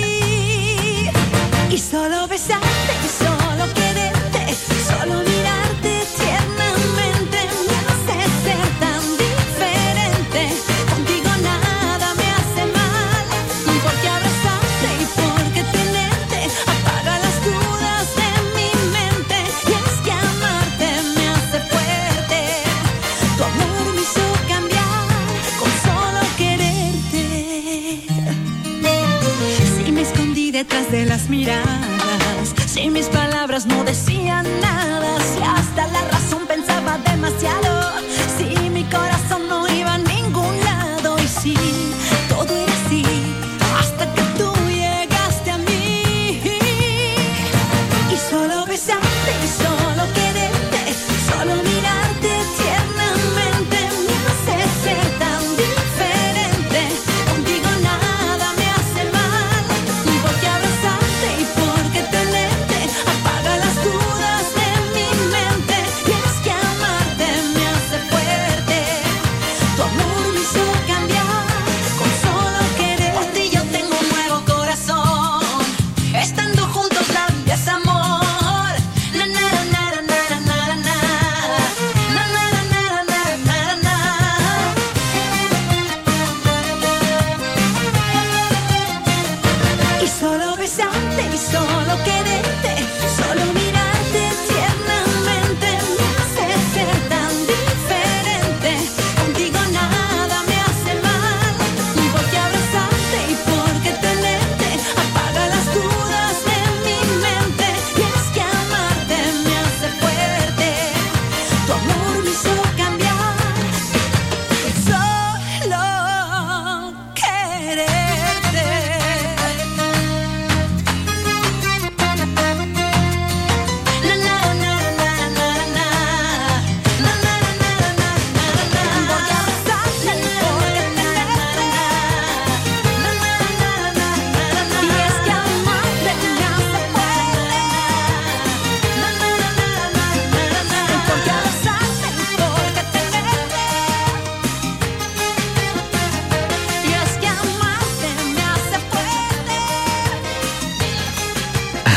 Y solo besarte, y solo quererte, solo mirarte tiernamente me hace ser tan diferente. Contigo nada me hace mal, porque abrazarte y porque tenerte apaga las dudas de mi mente. Y es que amarte me hace fuerte, tu amor me hizo cambiar con solo quererte. Si me escondí detrás de las miradas, si mis palabras no decían nada, si hasta la razón pensaba demasiado, si mi corazón no iba a ningún lado, y si todo era así hasta que tú llegaste a mí. Y solo besarte, y solo quererte, solo mirarte tiernamente me hace ser tan diferente. Contigo nada me hace mal, porque abrazarte y porque tenerte apaga las dudas de mi mente. Y es que amarte me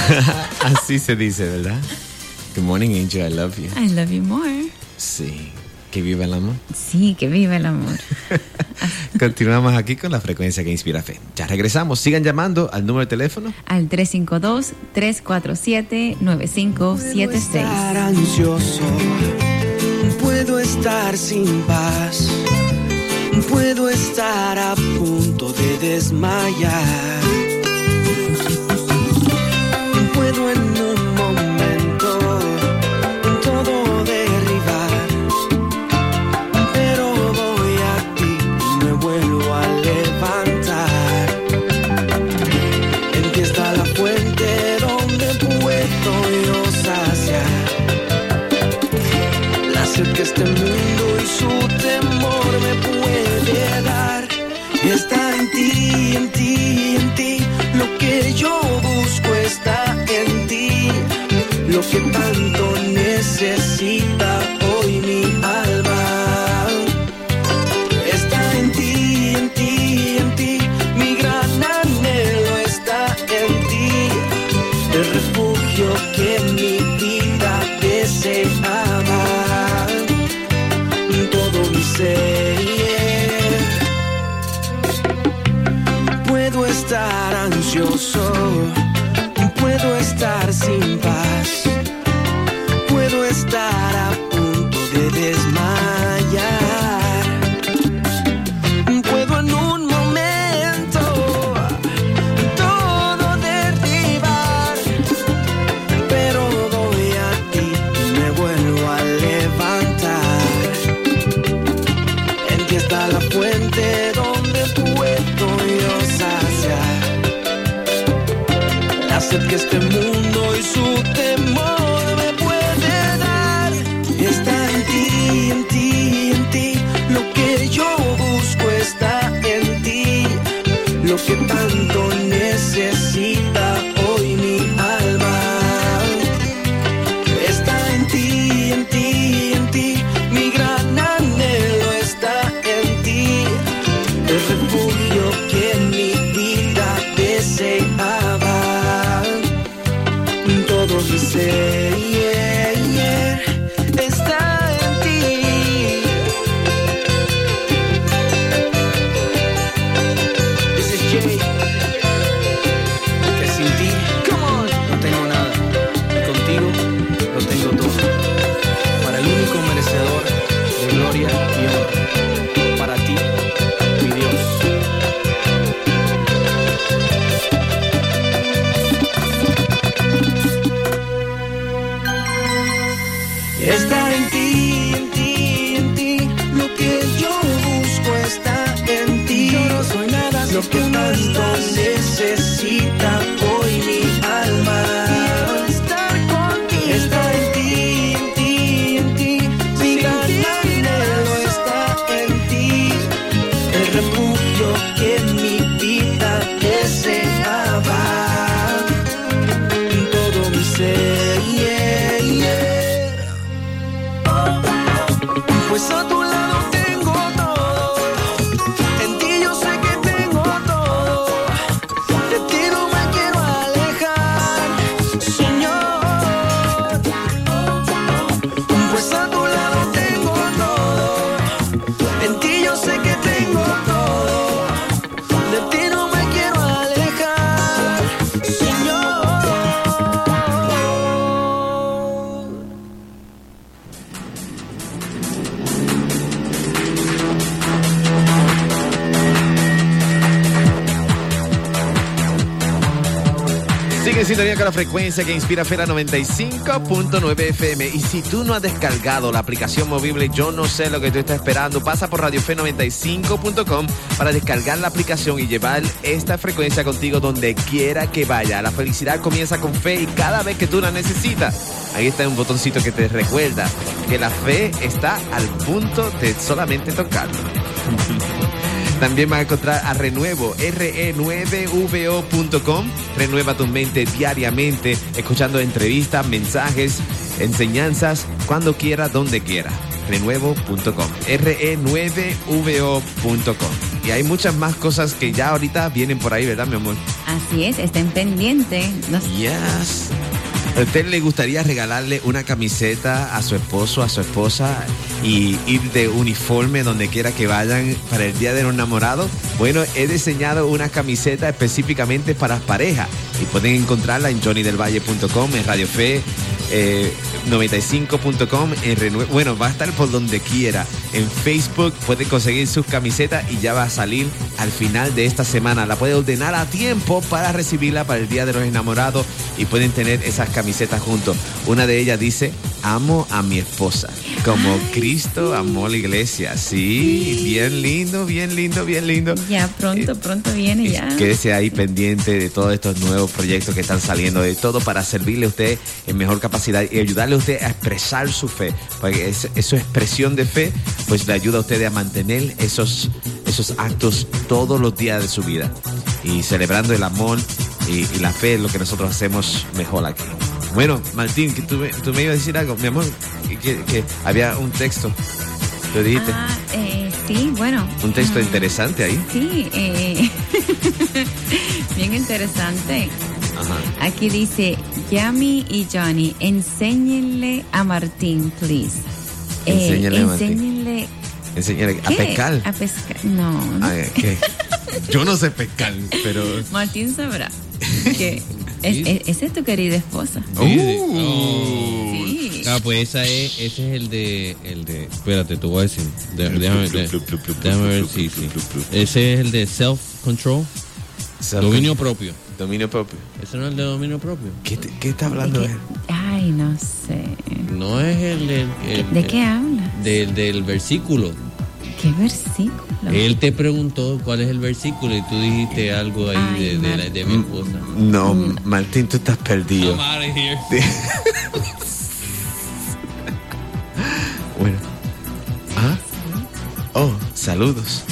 Así se dice, ¿verdad? Good morning, Angel, I love you. I love you more. Sí, que viva el amor. Sí, que viva el amor. Continuamos aquí con la frecuencia que inspira fe. Ya regresamos, sigan llamando al número de teléfono. Al tres cinco dos, tres cuatro siete, nueve cinco siete seis. Puedo estar ansioso, puedo estar sin paz, puedo estar a punto de desmayar. Puedo en un momento todo derribar, pero voy a ti y me vuelvo a levantar. En ti está la fuente donde puedo yo saciar la sed que este mundo y su temor me puede dar. Y está en ti, en ti, en ti, lo que yo busco está en ti, lo que tanto necesita hoy mi alma. Está en ti, en ti, en ti, mi gran anhelo está en ti, el refugio que mi vida deseaba, todo mi ser. Puedo estar ansioso, puedo estar sin paz, puedo estar a punto de desmayar, puedo en un momento todo derribar, pero doy a ti y me vuelvo a levantar. En ti está la fuente donde puedo yo saciar la sed que este mundo y su temor me puede dar. Está en ti, en ti, en ti, lo que yo busco está en ti, lo que tanto necesita hoy mi alma. Está en ti, en ti, en ti, mi gran anhelo está en ti, el refugio que mi vida deseaba, todo mi ser, yeah, yeah, está en ti. This is Jay, que sin ti, come on, no tengo nada, y contigo lo tengo todo. Para el único merecedor de gloria y honra, para ti, mi Dios. Está en ti, en ti, en ti, lo que yo busco está en ti. Yo no soy nada, lo que tanto necesita hoy mi alma. Estar contigo. Está en ti, en ti, en ti, mi gran anhelo está en ti, el refugio que mi vida deseaba, todo mi ser, yeah, yeah. Pues a tu lado tengo todo, en ti yo sé que tengo todo, de ti no me quiero alejar, Señor. Pues a tu lado tengo todo, en ti yo sé que tengo todo, de ti no me quiero alejar, Señor. Sigue en sintonía con la frecuencia que inspira Fe, la noventa y cinco punto nueve F M. Y si tú no has descargado la aplicación movible, yo no sé lo que tú estás esperando. Pasa por radio fe noventa y cinco punto com para descargar la aplicación y llevar esta frecuencia contigo donde quiera que vaya. La felicidad comienza con fe y cada vez que tú la necesitas, ahí está un botoncito que te recuerda que la fe está al punto de solamente tocarlo. También vas a encontrar a Renuevo, R E nueve V O punto com. Renueva tu mente diariamente, escuchando entrevistas, mensajes, enseñanzas, cuando quiera, donde quiera. renuevo punto com, R E nueve V O punto com. Y hay muchas más cosas que ya ahorita vienen por ahí, ¿verdad, mi amor? Así es, estén pendientes. Nos... Yes. ¿A usted le gustaría regalarle una camiseta a su esposo, a su esposa y ir de uniforme donde quiera que vayan para el Día de los Enamorados? Bueno, he diseñado una camiseta específicamente para parejas y pueden encontrarla en johnny del valle punto com, en Radio Fe eh, noventa y cinco punto com, en Renue- bueno, va a estar por donde quiera. En Facebook pueden conseguir sus camisetas y ya va a salir al final de esta semana. La puede ordenar a tiempo para recibirla para el Día de los Enamorados y pueden tener esas camisetas juntos. Una de ellas dice: amo a mi esposa como Ay, Cristo sí. amó la iglesia. Sí, sí, bien lindo, bien lindo, bien lindo. Ya pronto, eh, pronto viene ya. Quédese ahí pendiente de todos estos nuevos proyectos que están saliendo, de todo para servirle a usted en mejor capacidad y ayudarle a usted a expresar su fe, porque es, es su expresión de fe, pues le ayuda a usted a mantener esos, esos actos todos los días de su vida y celebrando el amor y, y la fe es lo que nosotros hacemos mejor aquí. Bueno, Martín, que tú, me, tú me ibas a decir algo, mi amor, que, que, que había un texto, ¿lo dijiste? Ah, eh, sí, bueno. Un texto um, interesante ahí. Sí, eh, bien interesante. Ajá. Aquí dice: Yami y Johnny, enséñenle a Martín, please. Enséñenle eh, a Martín. Enséñenle. Enséñenle a pescar. A pescar. No. no. Ay, ¿qué? Yo no sé pescar, pero. Martín sabrá que es, es, esa es tu querida esposa. Uh. Oh. Sí. Ah, pues esa es, ese es el de, el de. Espérate, te voy a decir. De, déjame, de, déjame ver si. Sí, sí. Ese es el de self control. Self dominio propio. Dominio propio. ¿Ese no es el de dominio propio? ¿Qué, te, qué está hablando él? Ay, no sé. No es el... el, el ¿De qué habla? Del, del versículo. ¿Qué versículo? Él te preguntó cuál es el versículo y tú dijiste algo ahí Ay, de, de, de, de mi esposa. No, mm. Martín, tú estás perdido. I'm out of here. Bueno. ¿Ah? Oh, saludos.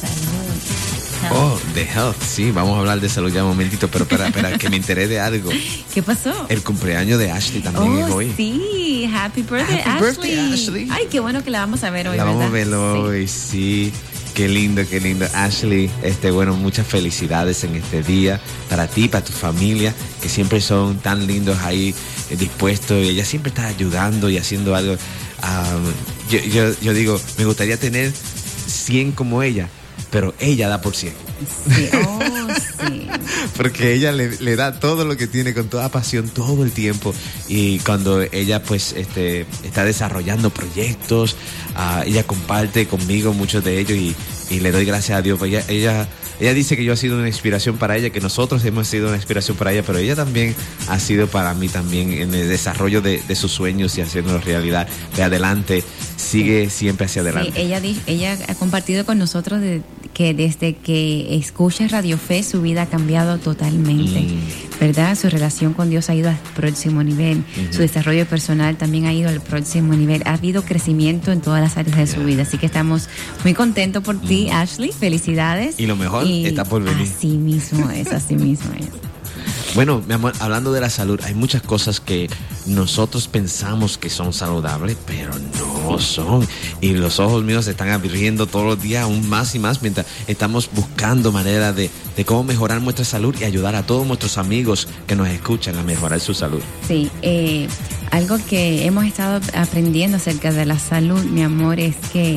Oh, de health, sí, vamos a hablar de salud ya un momentito, pero espera, espera, que me enteré de algo. ¿Qué pasó? El cumpleaños de Ashley también oh, es hoy. Sí, happy birthday, happy Ashley. birthday, Ashley. Ay, qué bueno que la vamos a ver hoy, La ¿verdad? vamos a ver hoy, sí. sí. Qué lindo, qué lindo. Ashley, este, bueno, muchas felicidades en este día para ti, para tu familia, que siempre son tan lindos ahí, eh, dispuestos. Y ella siempre está ayudando y haciendo algo. Um, yo, yo, yo digo, me gustaría tener cien como ella, pero ella da por cien. Sí, oh, sí. Porque ella le, le da todo lo que tiene con toda pasión todo el tiempo y cuando ella pues este está desarrollando proyectos, uh, ella comparte conmigo muchos de ellos y, y le doy gracias a Dios. Ella, ella ella dice que yo he sido una inspiración para ella, que nosotros hemos sido una inspiración para ella, pero ella también ha sido para mí también en el desarrollo de, de sus sueños y haciéndolos realidad. De adelante, sigue sí. siempre hacia adelante. Sí, ella, ella ha compartido con nosotros de, que desde que escucha Radio Fe su vida ha cambiado totalmente, mm. ¿verdad? Su relación con Dios ha ido al próximo nivel, mm-hmm. su desarrollo personal también ha ido al próximo nivel, ha habido crecimiento en todas las áreas de yeah. su vida, así que estamos muy contentos por mm. ti, Ashley, felicidades. Y lo mejor y está por venir. Así mismo es, así mismo es. Bueno, mi amor, hablando de la salud, hay muchas cosas que nosotros pensamos que son saludables, pero no son. Y los ojos míos se están abriendo todos los días aún más y más mientras estamos buscando maneras de, de cómo mejorar nuestra salud y ayudar a todos nuestros amigos que nos escuchan a mejorar su salud. Sí, eh, algo que hemos estado aprendiendo acerca de la salud, mi amor, es que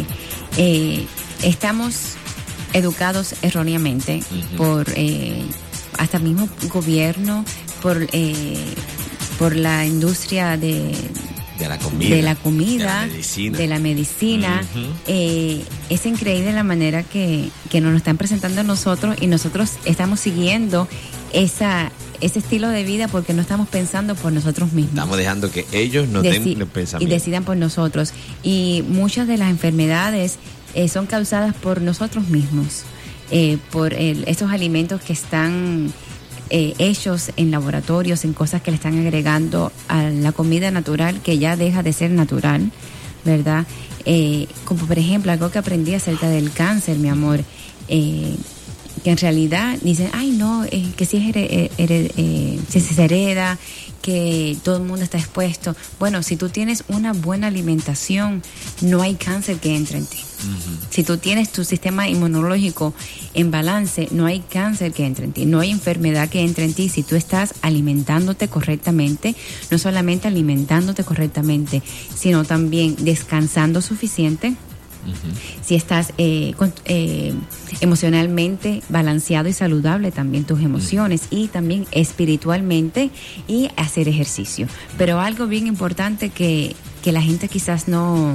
eh, estamos educados erróneamente uh-huh. por eh, hasta mismo gobierno, por eh, por la industria de de la comida, de la, comida, de la medicina, de la medicina. Uh-huh. eh, es increíble la manera que, que nos lo están presentando a nosotros y nosotros estamos siguiendo esa ese estilo de vida porque no estamos pensando por nosotros mismos. Estamos dejando que ellos nos Deci- den el pensamiento y decidan por nosotros. Y muchas de las enfermedades eh, son causadas por nosotros mismos, eh, por el, esos alimentos que están eh, hechos en laboratorios, en cosas que le están agregando a la comida natural que ya deja de ser natural, ¿verdad? Eh, como por ejemplo algo que aprendí acerca del cáncer, mi amor, eh, que en realidad dicen, ay no, eh, que si, es hered, hered, eh, si se hereda, que todo el mundo está expuesto. Bueno, si tú tienes una buena alimentación, no hay cáncer que entre en ti. Uh-huh. Si tú tienes tu sistema inmunológico en balance, no hay cáncer que entre en ti, no hay enfermedad que entre en ti si tú estás alimentándote correctamente, no solamente alimentándote correctamente, sino también descansando suficiente. Uh-huh. Si estás eh, con, eh, emocionalmente balanceado y saludable, también tus emociones, uh-huh. y también espiritualmente, y hacer ejercicio. Pero algo bien importante que, que la gente quizás no,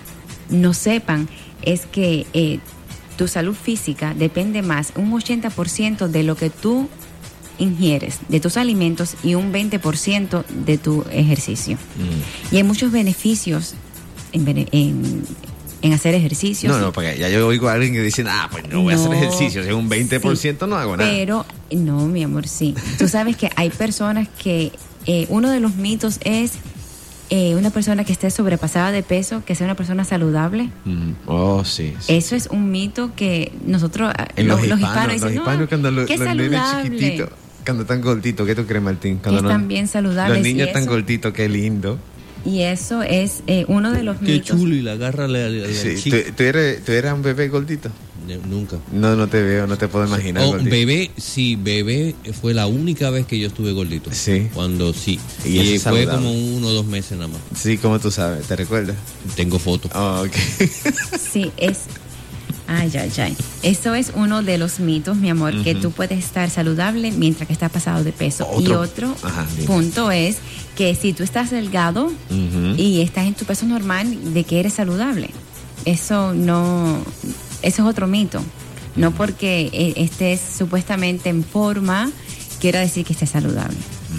no sepan es que eh, tu salud física depende más, un ochenta por ciento de lo que tú ingieres, de tus alimentos, y un veinte por ciento de tu ejercicio. Uh-huh. Y hay muchos beneficios en, en en hacer ejercicio. No, sí. no, porque ya yo oigo a alguien que dice, ah, pues no voy no, a hacer ejercicio, si es un veinte por ciento sí, no hago nada. Pero, no, mi amor, sí. Tú sabes que hay personas que, eh, uno de los mitos es eh, una persona que esté sobrepasada de peso, que sea una persona saludable. Mm. Oh, sí, sí. Eso es un mito que nosotros, en los, los, los hispanos, hispanos dicen, los hispanos no, cuando lo, qué los saludable. Nenes chiquititos, cuando están gorditos, ¿qué tú crees, Martín? Cuando que no, están bien saludables. Los niños están gorditos, qué lindo. Y eso es eh, uno de los Qué mitos. chulo, y la agarra al, al, al sí, chico. ¿tú, tú, eres, ¿Tú eres un bebé gordito? Nunca. No, no te veo, no te puedo imaginar. Oh, gordito. Bebé, sí, bebé fue la única vez que yo estuve gordito. Sí. Cuando sí. Y, y fue saludable. como uno o dos meses nada más. Sí, como tú sabes, ¿te recuerdas? Tengo fotos. Oh, ok. Sí, es... Ay, ay, ay. Eso es uno de los mitos, mi amor, uh-huh. que tú puedes estar saludable mientras que estás pasado de peso. ¿Otro? Y otro Ajá, punto es que si tú estás delgado uh-huh. y estás en tu peso normal, de que eres saludable. Eso no... Eso es otro mito. No porque estés supuestamente en forma, quiere decir que estés saludable.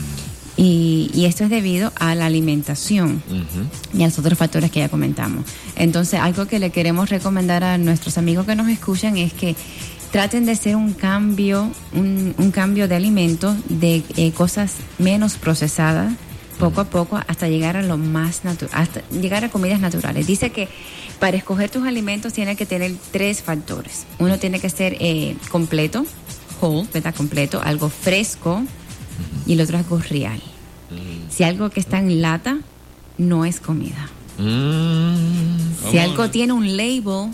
Y, y esto es debido a la alimentación uh-huh. y a los otros factores que ya comentamos. Entonces, algo que le queremos recomendar a nuestros amigos que nos escuchan es que traten de hacer un cambio, un, un cambio de alimentos, de eh, cosas menos procesadas, poco a poco, hasta llegar a lo más natural, hasta llegar a comidas naturales. Dice que para escoger tus alimentos tienes que tener tres factores. Uno tiene que ser eh, completo, whole, ¿verdad? Completo, algo fresco, y el otro es algo real. Mm. Si algo que está en lata, no es comida. Mm. Si algo tiene un label,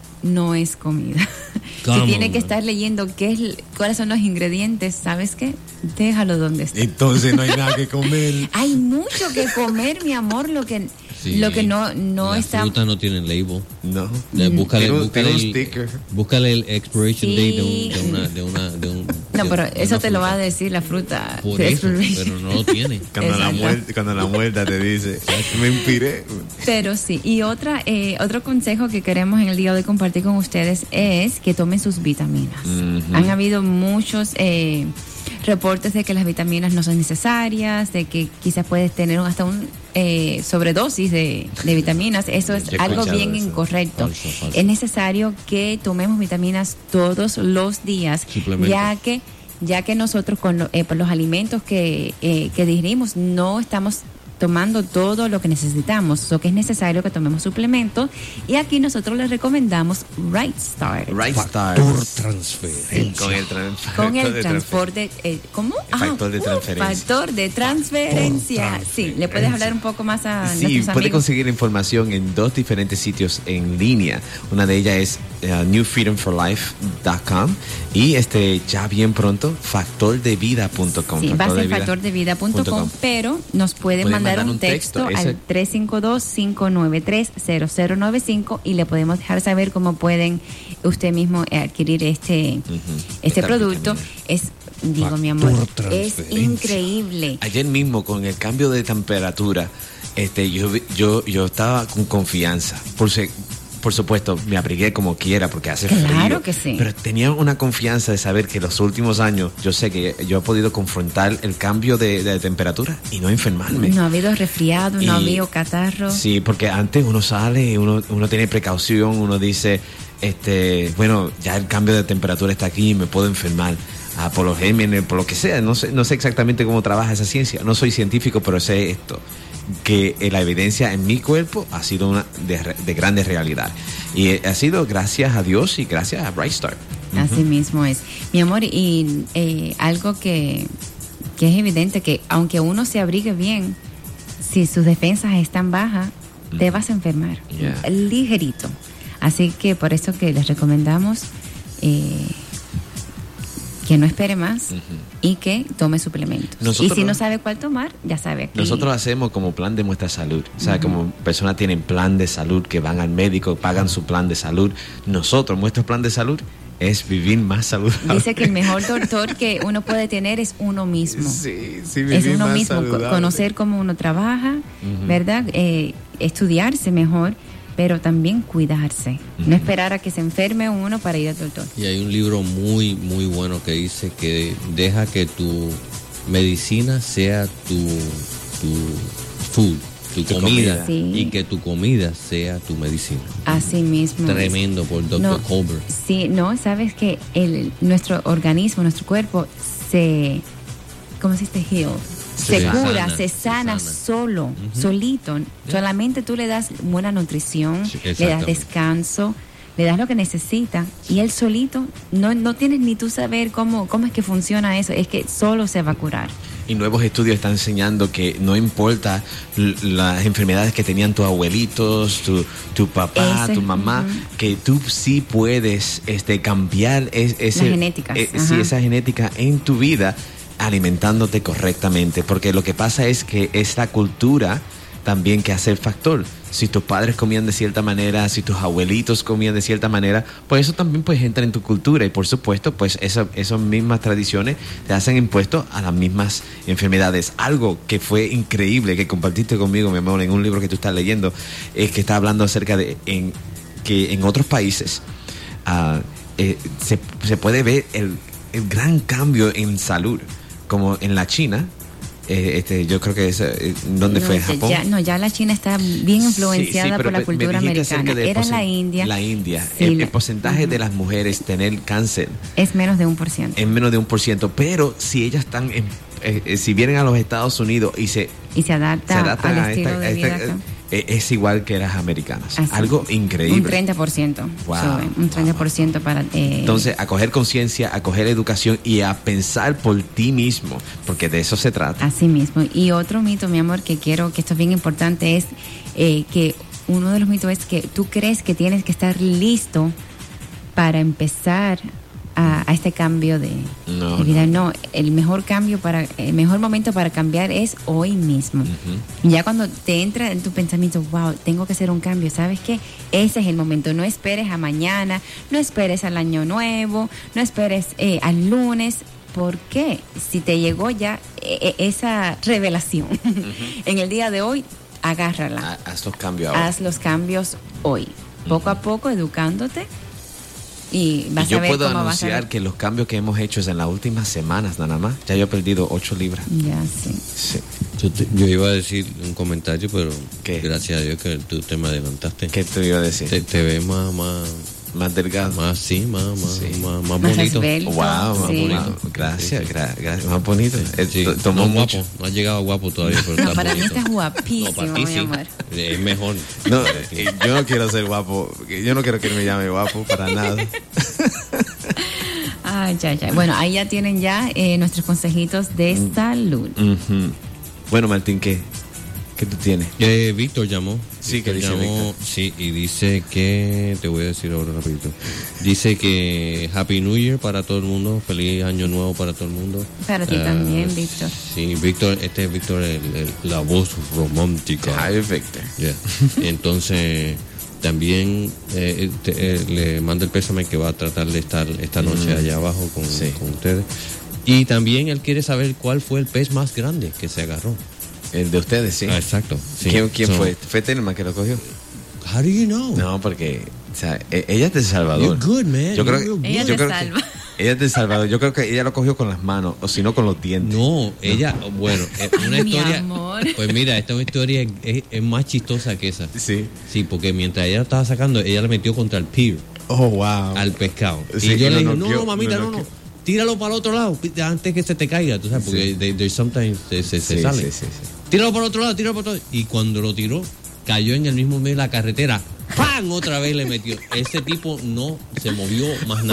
no es comida. Si tiene que estar leyendo qué es, cuáles son los ingredientes, ¿sabes qué? Déjalo donde está. Entonces no hay nada que comer. Hay mucho que comer, mi amor, lo que... Sí, lo que no, no la está... La fruta no tiene label. No. Búscale, un, búscale, un el, sticker. Búscale el expiration sí. date de, un, de una... De una, de un, no, de, pero de eso te fruta. Lo va a decir la fruta. Por eso, pero no lo tiene. Cuando, la muerta, cuando la muerta te dice, me inspiré. Pero sí. Y otra eh, otro consejo que queremos en el día de hoy compartir con ustedes es que tomen sus vitaminas. Uh-huh. Han habido muchos... Eh, reportes de que las vitaminas no son necesarias, de que quizás puedes tener hasta un eh, sobredosis de, de vitaminas. Eso es algo bien eso. Incorrecto. Falso, falso. Es necesario que tomemos vitaminas todos los días, ya que ya que nosotros con lo, eh, por los alimentos que, eh, que digerimos no estamos tomando todo lo que necesitamos, so que es necesario que tomemos suplementos, y aquí nosotros les recomendamos Right Start. Right Start. Factor transferencia. Sí. Con el, trans- con el transporte, eh, ¿cómo? El factor ah, de transferencia. Uh, factor de transferencia. transferencia. Sí, ¿le puedes hablar un poco más a sí, nuestros amigos? Sí, puede conseguir información en dos diferentes sitios en línea. Una de ellas es uh, new freedom for life punto com y este ya bien pronto factor de vida punto com. Sí, va a ser factor de vida punto com, pero nos pueden mandar un texto, texto al tres cinco dos, cinco nueve tres, cero cero nueve cinco y le podemos dejar saber cómo pueden usted mismo adquirir este uh-huh. este Esta producto. Vitamina. Es digo Factor mi amor, es increíble. Ayer mismo con el cambio de temperatura, este yo yo yo estaba con confianza. Por si, por supuesto, me abrigué como quiera porque hace claro frío. Claro que sí. Pero tenía una confianza de saber que los últimos años, yo sé que yo he podido confrontar el cambio de, de temperatura y no enfermarme. No ha habido resfriado, y, no ha habido catarro. Sí, porque antes uno sale, uno, uno tiene precaución, uno dice, este, bueno, ya el cambio de temperatura está aquí y me puedo enfermar. Ah, por los gérmenes, por lo que sea. No sé, no sé exactamente cómo trabaja esa ciencia. No soy científico, pero sé esto. Que la evidencia en mi cuerpo ha sido una de, de grande realidad. Y ha sido gracias a Dios y gracias a Bright Start. Así mismo es. Mi amor, y eh, algo que, que es evidente, que aunque uno se abrigue bien, si sus defensas están bajas, uh-huh. te vas a enfermar. Yeah. Ligerito. Así que por eso que les recomendamos eh, que no espere más uh-huh. y que tome suplementos. Nosotros, y si no sabe cuál tomar, ya sabe. Aquí. Nosotros hacemos como plan de nuestra salud. O sea, uh-huh. como personas tienen plan de salud, que van al médico, pagan su plan de salud. Nosotros, nuestro plan de salud es vivir más saludable. Dice que el mejor doctor que uno puede tener es uno mismo. Sí, sí, vivir es uno más mismo, saludable. Conocer cómo uno trabaja, uh-huh. ¿verdad? Eh, estudiarse mejor, pero también cuidarse. Uh-huh. No esperar a que se enferme uno para ir al doctor. Y hay un libro muy, muy bueno que dice que deja que tu medicina sea tu, tu food. Tu, tu comida, comida. Sí. Y que tu comida sea tu medicina. Así mismo. Tremendo por doctor No, Colbert. Sí, no, sabes que el nuestro organismo, nuestro cuerpo se, ¿cómo se dice? Heal. Se, se cura, sana, se, sana se sana solo, uh-huh. solito. Yeah. Solamente tú le das buena nutrición, sí, le das descanso, le das lo que necesita y él solito, no, no tienes ni tú saber cómo, cómo es que funciona eso, es que solo se va a curar. Y nuevos estudios están enseñando que no importa l- las enfermedades que tenían tus abuelitos, tu, tu papá, ese, tu mamá, uh-huh. que tú sí puedes este, cambiar es, ese, genética, eh, sí, esa genética en tu vida alimentándote correctamente. Porque lo que pasa es que esta cultura también que hace el factor. Si tus padres comían de cierta manera, si tus abuelitos comían de cierta manera, pues eso también pues entra en tu cultura y por supuesto pues esa, esas mismas tradiciones te hacen impuesto a las mismas enfermedades. Algo que fue increíble que compartiste conmigo, mi amor, en un libro que tú estás leyendo, es que está hablando acerca de en, que en otros países uh, eh, se, se puede ver el, el gran cambio en salud, como en la China. Eh, este, yo creo que es eh, ¿dónde no, fue? ¿Japón? Ya, no, ya la China está bien influenciada sí, sí, por la cultura americana. Era la India. La India. Sí, el, la, el porcentaje uh-huh. de las mujeres tener cáncer es menos de un por ciento. Es menos de un por ciento. Pero si ellas están, en, eh, si vienen a los Estados Unidos y se y se adapta se adaptan al estilo esta, de vida esta, acá. Eh, es igual que las americanas. Así. Algo increíble. Un treinta por ciento. Wow, sube, un treinta por ciento wow. para... Eh, Entonces, a coger conciencia, a coger educación y a pensar por ti mismo, porque de eso se trata. Así mismo. Y otro mito, mi amor, que quiero, que esto es bien importante, es eh, que uno de los mitos es que tú crees que tienes que estar listo para empezar a, a este cambio de, no, de vida. No. no, el mejor cambio para, el mejor momento para cambiar es hoy mismo. Uh-huh. Ya cuando te entra en tu pensamiento, wow, tengo que hacer un cambio, ¿sabes qué? Ese es el momento. No esperes a mañana, no esperes al año nuevo, no esperes eh, al lunes. ¿Por qué? Si te llegó ya eh, esa revelación uh-huh. en el día de hoy, agárrala. Haz los cambios ahora. Haz los cambios hoy. Poco uh-huh. a poco, educándote. Y, vas y yo a ver puedo cómo anunciar vas a que los cambios que hemos hecho es en las últimas semanas nada más. Ya yo he perdido ocho libras. Ya, sí. sí. Yo, te, yo iba a decir un comentario, pero ¿qué? Gracias a Dios que tú te me adelantaste. ¿Qué te iba a decir? Te, te ves más, más, más delgado. Más, sí, más, más, sí. más, más, más bonito. Esbelto, wow, más sí. bonito. Gracias, sí. gra, gra, más bonito. Sí. Eh, tomó no, mucho. Guapo. No ha llegado guapo todavía, pero no, está para bonito. mí estás guapísimo, no, para ti, mi sí. amor. Es mejor. No, eh, yo no quiero ser guapo. Yo no quiero que él me llame guapo para nada. Ay, ya, ya. Bueno, ahí ya tienen ya eh, nuestros consejitos de mm. salud. Uh-huh. Bueno, Martín, ¿qué? ¿Qué tú tienes? Eh, Víctor llamó. Sí, Víctor que dice llamó, Víctor. Sí, y dice que, te voy a decir ahora rapidito. Dice que Happy New Year para todo el mundo, feliz año nuevo para todo el mundo. Para ti uh, también, Víctor. Sí, Víctor, este es Víctor, el, el, la voz romántica. Ay, Víctor. Yeah. Entonces, también eh, te, eh, le manda el pésame que va a tratar de estar esta noche mm. allá abajo con, sí. con ustedes. Y también él quiere saber cuál fue el pez más grande que se agarró. El de ustedes, sí. Ah, exacto. Sí. ¿Quién, quién so, fue? ¿Fue Telma que lo cogió? How do you know? No, porque o sea, ella es de El Salvador. You're good, man. Yo creo, You're ella yo te creo salva. Que ella es de El Salvador. Yo creo que ella lo cogió con las manos, o si no con los dientes. No, no. ella, bueno, es una Ay, historia. mi amor. Pues mira, esta historia es, es más chistosa que esa. Sí. Sí, porque mientras ella estaba sacando, ella le metió contra el pier. Oh, wow. Al pescado. Sí, y yo le no dije, no, no, no, mamita, no, no. no. Tíralo para el otro lado antes que se te caiga, tú sabes, porque sí. they, they sometimes se, se, se sí, sale. Sí, sí, sí. Tíralo para el otro lado, tíralo para el otro lado. Y cuando lo tiró, cayó en el mismo medio de la carretera. ¡Pam! Otra vez le metió. Ese tipo no se movió más nada.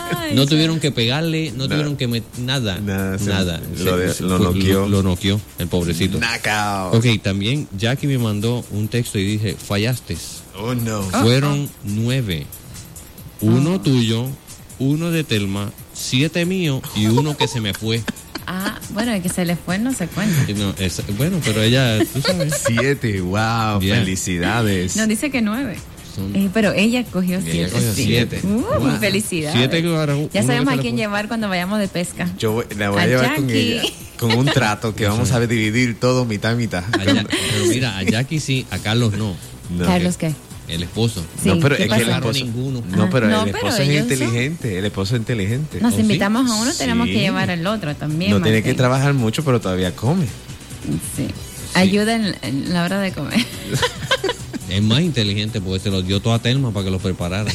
No tuvieron que pegarle, no, no. tuvieron que met- nada, nada, nada. Lo, de, se, lo noqueó. Lo, lo noqueó, el pobrecito. Knockout. Ok, también Jackie me mandó un texto y dije, fallaste. Oh, no. Fueron oh, oh. nueve. Uno oh. tuyo, uno de Telma, siete mío y uno que se me fue. Ah, bueno, el que se le fue no se cuenta. No, es, bueno, pero ella, tú sabes. Siete, wow, yeah. Felicidades. No, dice que nueve. Eh, pero ella cogió siete. Ella cogió siete. Uh, wow. Felicidades. Siete que ya sabemos a quién llevar cuando vayamos de pesca. Yo voy, la voy a, a llevar Jackie. Con ella. Con un trato que vamos a dividir todo mitad y mitad. A, pero mira, a Jackie sí, a Carlos no. no. ¿Carlos qué? El esposo. Sí, no, pero es que el esposo, ninguno. No, pero no, el esposo pero es inteligente. Son... El esposo es inteligente. Nos ¿Oh, invitamos sí? a uno, tenemos sí. que llevar al otro también. No Martín. tiene que trabajar mucho, pero todavía come. Sí. sí. Ayuda en, en la hora de comer. Es más inteligente porque se los dio todo a Telma para que los preparara.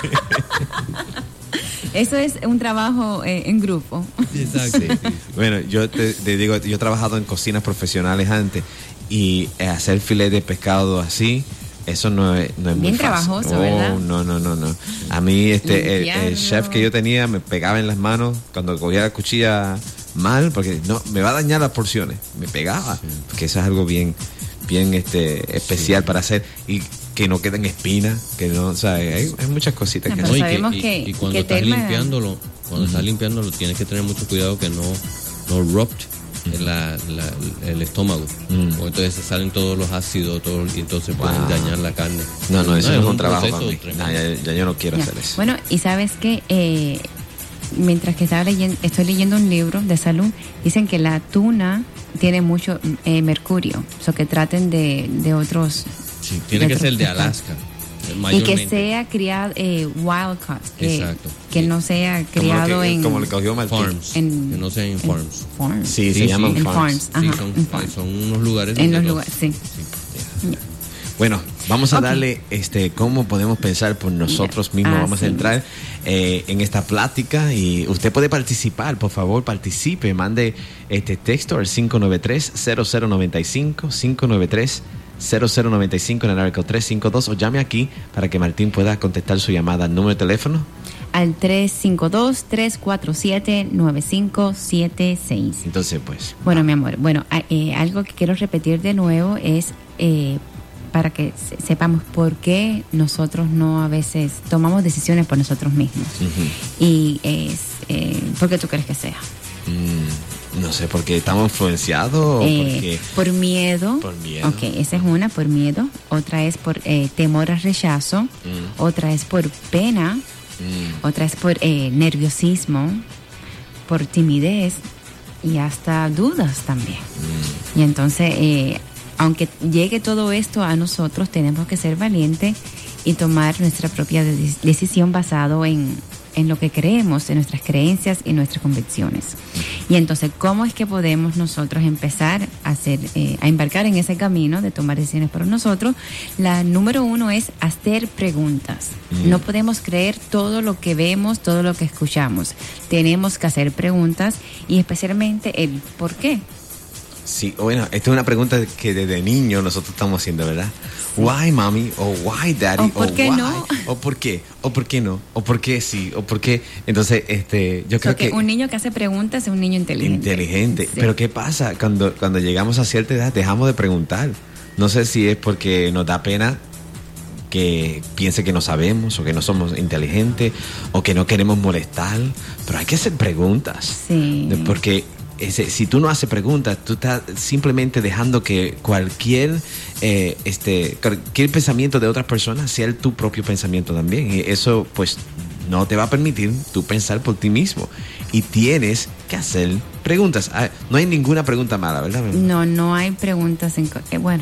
Eso es un trabajo eh, en grupo. Exacto. Sí. Bueno, yo te, te digo, yo he trabajado en cocinas profesionales antes y hacer filet de pescado así, eso no es, no es bien muy fácil. trabajoso, oh, ¿verdad? No, no, no, no. A mí este el, el chef que yo tenía me pegaba en las manos cuando cogía la cuchilla mal porque no me va a dañar las porciones. Me pegaba, sí. Porque eso es algo bien bien este especial sí. para hacer y que no queden espinas, que no, o sea, hay, hay muchas cositas no, que pero hacer. sabemos y, que, y, y cuando que estás Telma... limpiándolo, cuando uh-huh. estás limpiándolo tienes que tener mucho cuidado que no no rupt uh-huh. la, la, el estómago, uh-huh. o entonces salen todos los ácidos, todo, y entonces wow. pueden dañar la carne. No, no, eso no, no es un, un trabajo para mí. No, ya, ya yo no quiero ya. hacer eso. Bueno, y sabes que eh, mientras que estaba leyendo, estoy leyendo un libro de salud, dicen que la tuna tiene mucho eh, mercurio, o so que traten de, de otros. Sí, tiene que ser de Alaska. Y que sea criado eh, wild caught, que, exacto, que sí. no sea criado que, en como le cogió Martín. Farms, en, que no sea en, en farms. farms. Sí, sí, se sí, llaman en farms. farms. Ajá, sí, son, en farms. son unos lugares. En los lugares, sí. sí. Yeah. Bueno, vamos a okay. darle este cómo podemos pensar por nosotros mismos. Ah, vamos sí. a entrar eh, en esta plática y usted puede participar, por favor, participe, mande este texto al cinco nueve tres, cero cero nueve cinco, cinco nueve tres, cero cero nueve cinco en el área tres cinco dos o llame aquí para que Martín pueda contestar su llamada. ¿Número de teléfono? Al tres cinco dos, tres cuatro siete, nueve cinco siete seis. Entonces, pues. Bueno, mi amor, bueno, eh, algo que quiero repetir de nuevo es eh, para que sepamos por qué nosotros no a veces tomamos decisiones por nosotros mismos. Uh-huh. Y es, eh, ¿por qué tú crees que sea? Mm, no sé, porque estamos influenciados o eh, porque... Por miedo. Por miedo. Ok, esa es una, por miedo. Otra es por eh, temor al rechazo. Mm. Otra es por pena. Mm. Otra es por eh, nerviosismo, por timidez y hasta dudas también. Mm. Y entonces... Eh, aunque llegue todo esto a nosotros, tenemos que ser valientes y tomar nuestra propia de- decisión basado en, en lo que creemos, en nuestras creencias y nuestras convicciones. Y entonces, ¿cómo es que podemos nosotros empezar a hacer, eh, a embarcar en ese camino de tomar decisiones por nosotros? La número uno es hacer preguntas. Mm. No podemos creer todo lo que vemos, todo lo que escuchamos. Tenemos que hacer preguntas y especialmente el por qué. Sí, bueno, esta es una pregunta que desde niño nosotros estamos haciendo, ¿verdad? Why, mami? O why, daddy? ¿O por qué why? no? ¿O por qué? ¿O por qué no? ¿O por qué sí? ¿O por qué? Entonces, este, yo creo So que, que... un niño que hace preguntas es un niño inteligente. Inteligente. Sí. Pero ¿qué pasa? Cuando, cuando llegamos a cierta edad dejamos de preguntar. No sé si es porque nos da pena que piense que no sabemos o que no somos inteligentes o que no queremos molestar, pero hay que hacer preguntas. Sí. Porque ese, si tú no haces preguntas, tú estás simplemente dejando que cualquier eh, este cualquier pensamiento de otras personas sea el, tu propio pensamiento también. Y eso pues no te va a permitir tú pensar por ti mismo. Y tienes que hacer preguntas. Ah, no hay ninguna pregunta mala, ¿verdad? No, no hay preguntas en... co- eh, bueno,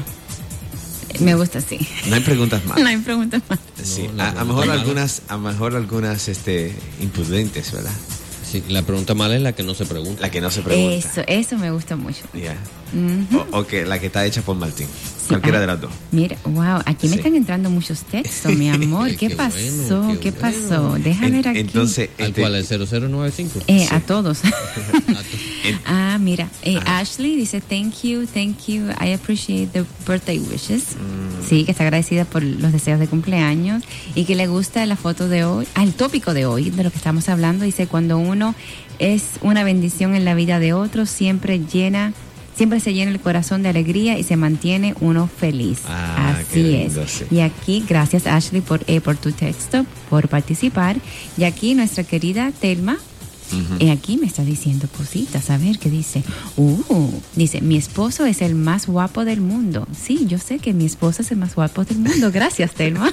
me gusta así. No hay preguntas malas. No hay preguntas malas. Sí, No, a, la a mejor pregunta algunas, a mejor algunas este, imprudentes, ¿verdad? Sí, la pregunta mala es la que no se pregunta. La que no se pregunta. Eso, eso me gusta mucho. Yeah. Uh-huh. o, o que la que está hecha por Martín. Sí, cualquiera ah, de las dos. Mira, wow, aquí me sí. están entrando muchos textos, mi amor. ¿Qué, qué pasó? Bueno, qué, ¿Qué bueno. pasó? Deja ver aquí. Entonces, ¿al este, cuál? ¿El cero cero nueve cinco? Eh, sí. A todos. Ah, mira, eh, Ashley dice, thank you, thank you, I appreciate the birthday wishes. Mm. Sí, que está agradecida por los deseos de cumpleaños y que le gusta la foto de hoy, ah, el tópico de hoy, de lo que estamos hablando. Dice, cuando uno es una bendición en la vida de otros, siempre llena, siempre se llena el corazón de alegría y se mantiene uno feliz. Ah, así lindo, es. Sí. Y aquí, gracias Ashley por, eh, por tu texto, por participar. Y aquí nuestra querida Telma, Uh-huh. Y aquí me está diciendo cositas, a ver qué dice. Uh, dice, mi esposo es el más guapo del mundo. Sí, yo sé que mi esposo es el más guapo del mundo. Gracias, Telma.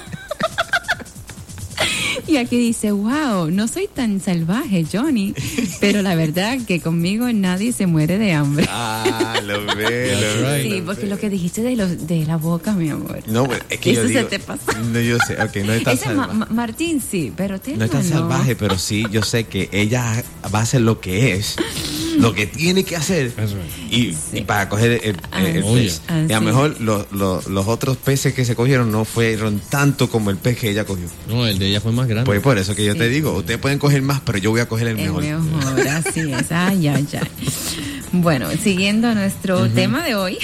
Y aquí dice, wow, no soy tan salvaje, Johnny, pero la verdad que conmigo nadie se muere de hambre. Ah, lo ve, lo ve. Sí, lo porque ve. lo que dijiste de, los, de la boca, mi amor. No, es que eso yo digo, se te pasa. No, yo sé, ok, no es tan Ese salvaje. Ma- Martín sí, pero Telma no es tan no. salvaje, pero sí, yo sé que ella va a hacer lo que es, lo que tiene que hacer y, sí. y para coger el, el, el pez. Ah, y a lo sí. mejor lo, lo, los otros peces que se cogieron no fueron tanto como el pez que ella cogió. No, el de ella fue más grande. Pues por eso que yo Sí. te digo, ustedes pueden coger más, pero yo voy a coger el, El mejor. mejor, así es. Ay, ay, ay. Bueno, siguiendo nuestro uh-huh. tema de hoy,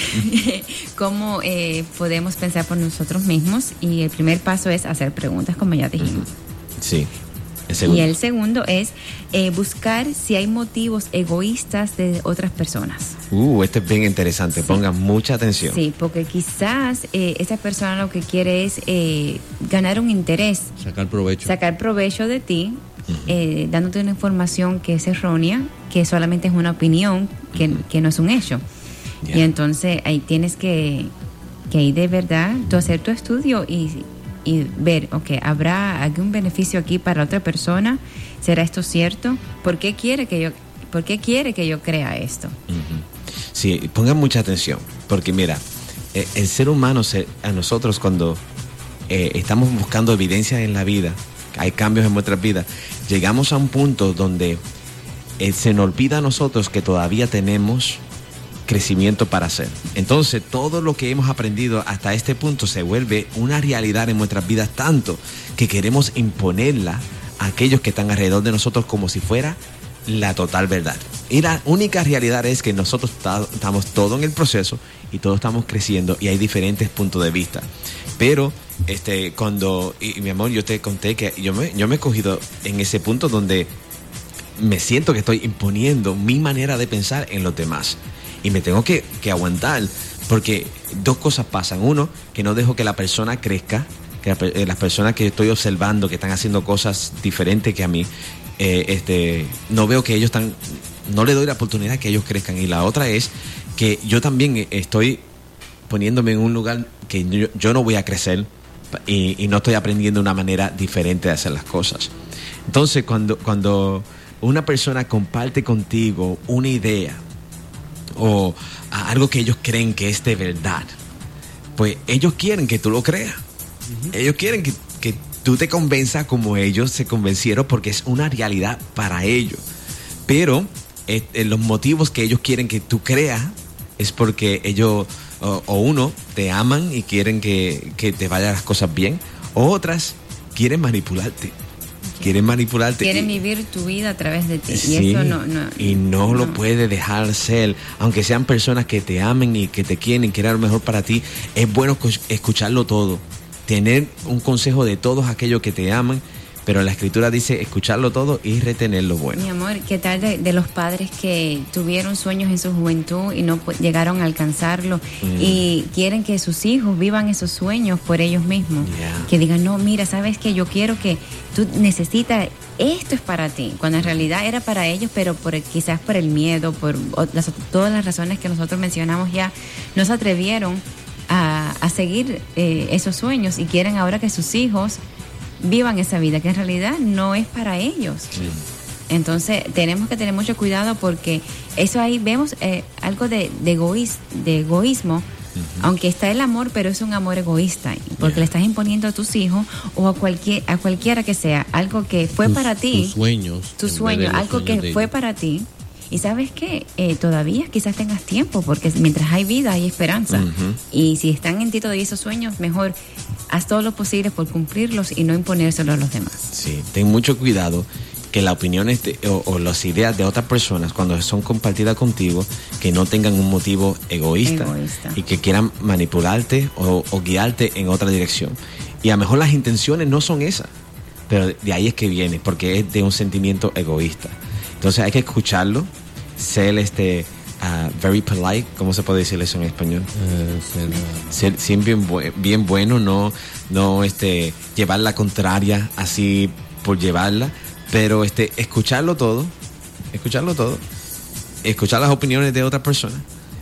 cómo eh, podemos pensar por nosotros mismos. Y el primer paso es hacer preguntas, como ya dijimos. Uh-huh. Sí. El segundo. Y el segundo es eh, buscar si hay motivos egoístas de otras personas. Uh, este es bien interesante. Sí. Pongan mucha atención. Sí, porque quizás eh, esa persona lo que quiere es eh, ganar un interés. Sacar provecho. Sacar provecho de ti, uh-huh. eh, dándote una información que es errónea, que solamente es una opinión, que, uh-huh. que no es un hecho. Yeah. Y entonces ahí tienes que, que ahí de verdad, tú hacer tu estudio y... y ver, ok, ¿habrá algún beneficio aquí para otra persona? ¿Será esto cierto? ¿Por qué quiere que yo, por qué quiere que yo crea esto? Uh-huh. Sí, pongan mucha atención, porque mira, eh, el ser humano, se, a nosotros cuando eh, estamos buscando evidencia en la vida, hay cambios en nuestras vidas, llegamos a un punto donde eh, se nos olvida a nosotros que todavía tenemos crecimiento para hacer. Entonces, todo lo que hemos aprendido hasta este punto se vuelve una realidad en nuestras vidas, tanto que queremos imponerla a aquellos que están alrededor de nosotros como si fuera la total verdad. Y la única realidad es que nosotros ta- estamos todos en el proceso y todos estamos creciendo y hay diferentes puntos de vista. Pero, este, cuando, y, y mi amor, yo te conté que yo me, yo me he cogido en ese punto donde me siento que estoy imponiendo mi manera de pensar en los demás. Y me tengo que, que aguantar, porque dos cosas pasan. Uno, que no dejo que la persona crezca, que la, eh, las personas que estoy observando, que están haciendo cosas diferentes que a mí, eh, este, no veo que ellos están, no le doy la oportunidad que ellos crezcan. Y la otra es que yo también estoy poniéndome en un lugar que yo, yo no voy a crecer y, y no estoy aprendiendo una manera diferente de hacer las cosas. Entonces, cuando, cuando una persona comparte contigo una idea, o a algo que ellos creen que es de verdad, pues ellos quieren que tú lo creas. Uh-huh. Ellos quieren que, que tú te convenzas como ellos se convencieron, porque es una realidad para ellos. Pero eh, eh, los motivos que ellos quieren que tú creas es porque ellos o, o uno te aman y quieren que, que te vayan las cosas bien, o otras quieren manipularte. Quieren manipularte. Quieren y, vivir tu vida a través de ti. Sí, y eso no, no, y no, no lo puede dejar ser. Aunque sean personas que te amen y que te quieren y quieran lo mejor para ti, es bueno escucharlo todo. Tener un consejo de todos aquellos que te aman, pero la escritura dice escucharlo todo y retener lo bueno. Mi amor, ¿qué tal de, de los padres que tuvieron sueños en su juventud y no llegaron a alcanzarlo mm. y quieren que sus hijos vivan esos sueños por ellos mismos? Yeah. Que digan, no, mira, ¿sabes qué? Yo quiero que tú necesitas, esto es para ti, cuando en realidad era para ellos, pero por el, quizás por el miedo, por las, todas las razones que nosotros mencionamos ya, no se atrevieron a, a seguir eh, esos sueños y quieren ahora que sus hijos vivan esa vida que en realidad no es para ellos. Sí. Entonces tenemos que tener mucho cuidado, porque eso ahí vemos eh, algo de, de, egoís, de egoísmo, uh-huh. aunque está el amor, pero es un amor egoísta, porque yeah. le estás imponiendo a tus hijos o a cualquier a cualquiera que sea algo que fue tus, para ti, tus sueños, tu sueño, algo que fue para ti, Y ¿sabes qué? Eh, todavía quizás tengas tiempo, porque mientras hay vida hay esperanza. Ujú. Y si están en ti todavía esos sueños, mejor haz todo lo posible por cumplirlos y no imponérselo a los demás. Sí, ten mucho cuidado que las opiniones de- o, o las ideas de otras personas, cuando son compartidas contigo, que no tengan un motivo egoísta, Egoísta. y que quieran manipularte o, o guiarte en otra dirección. Y a lo mejor las intenciones no son esas, pero de ahí es que viene, porque es de un sentimiento egoísta. Entonces hay que escucharlo, ser este ah, very polite, ¿cómo se puede decir eso en español? Eh, será- Ser, ser bien, bu- bien bueno, no, no este, llevar la contraria así por llevarla, pero este, escucharlo todo, escucharlo todo, escuchar las opiniones de otras personas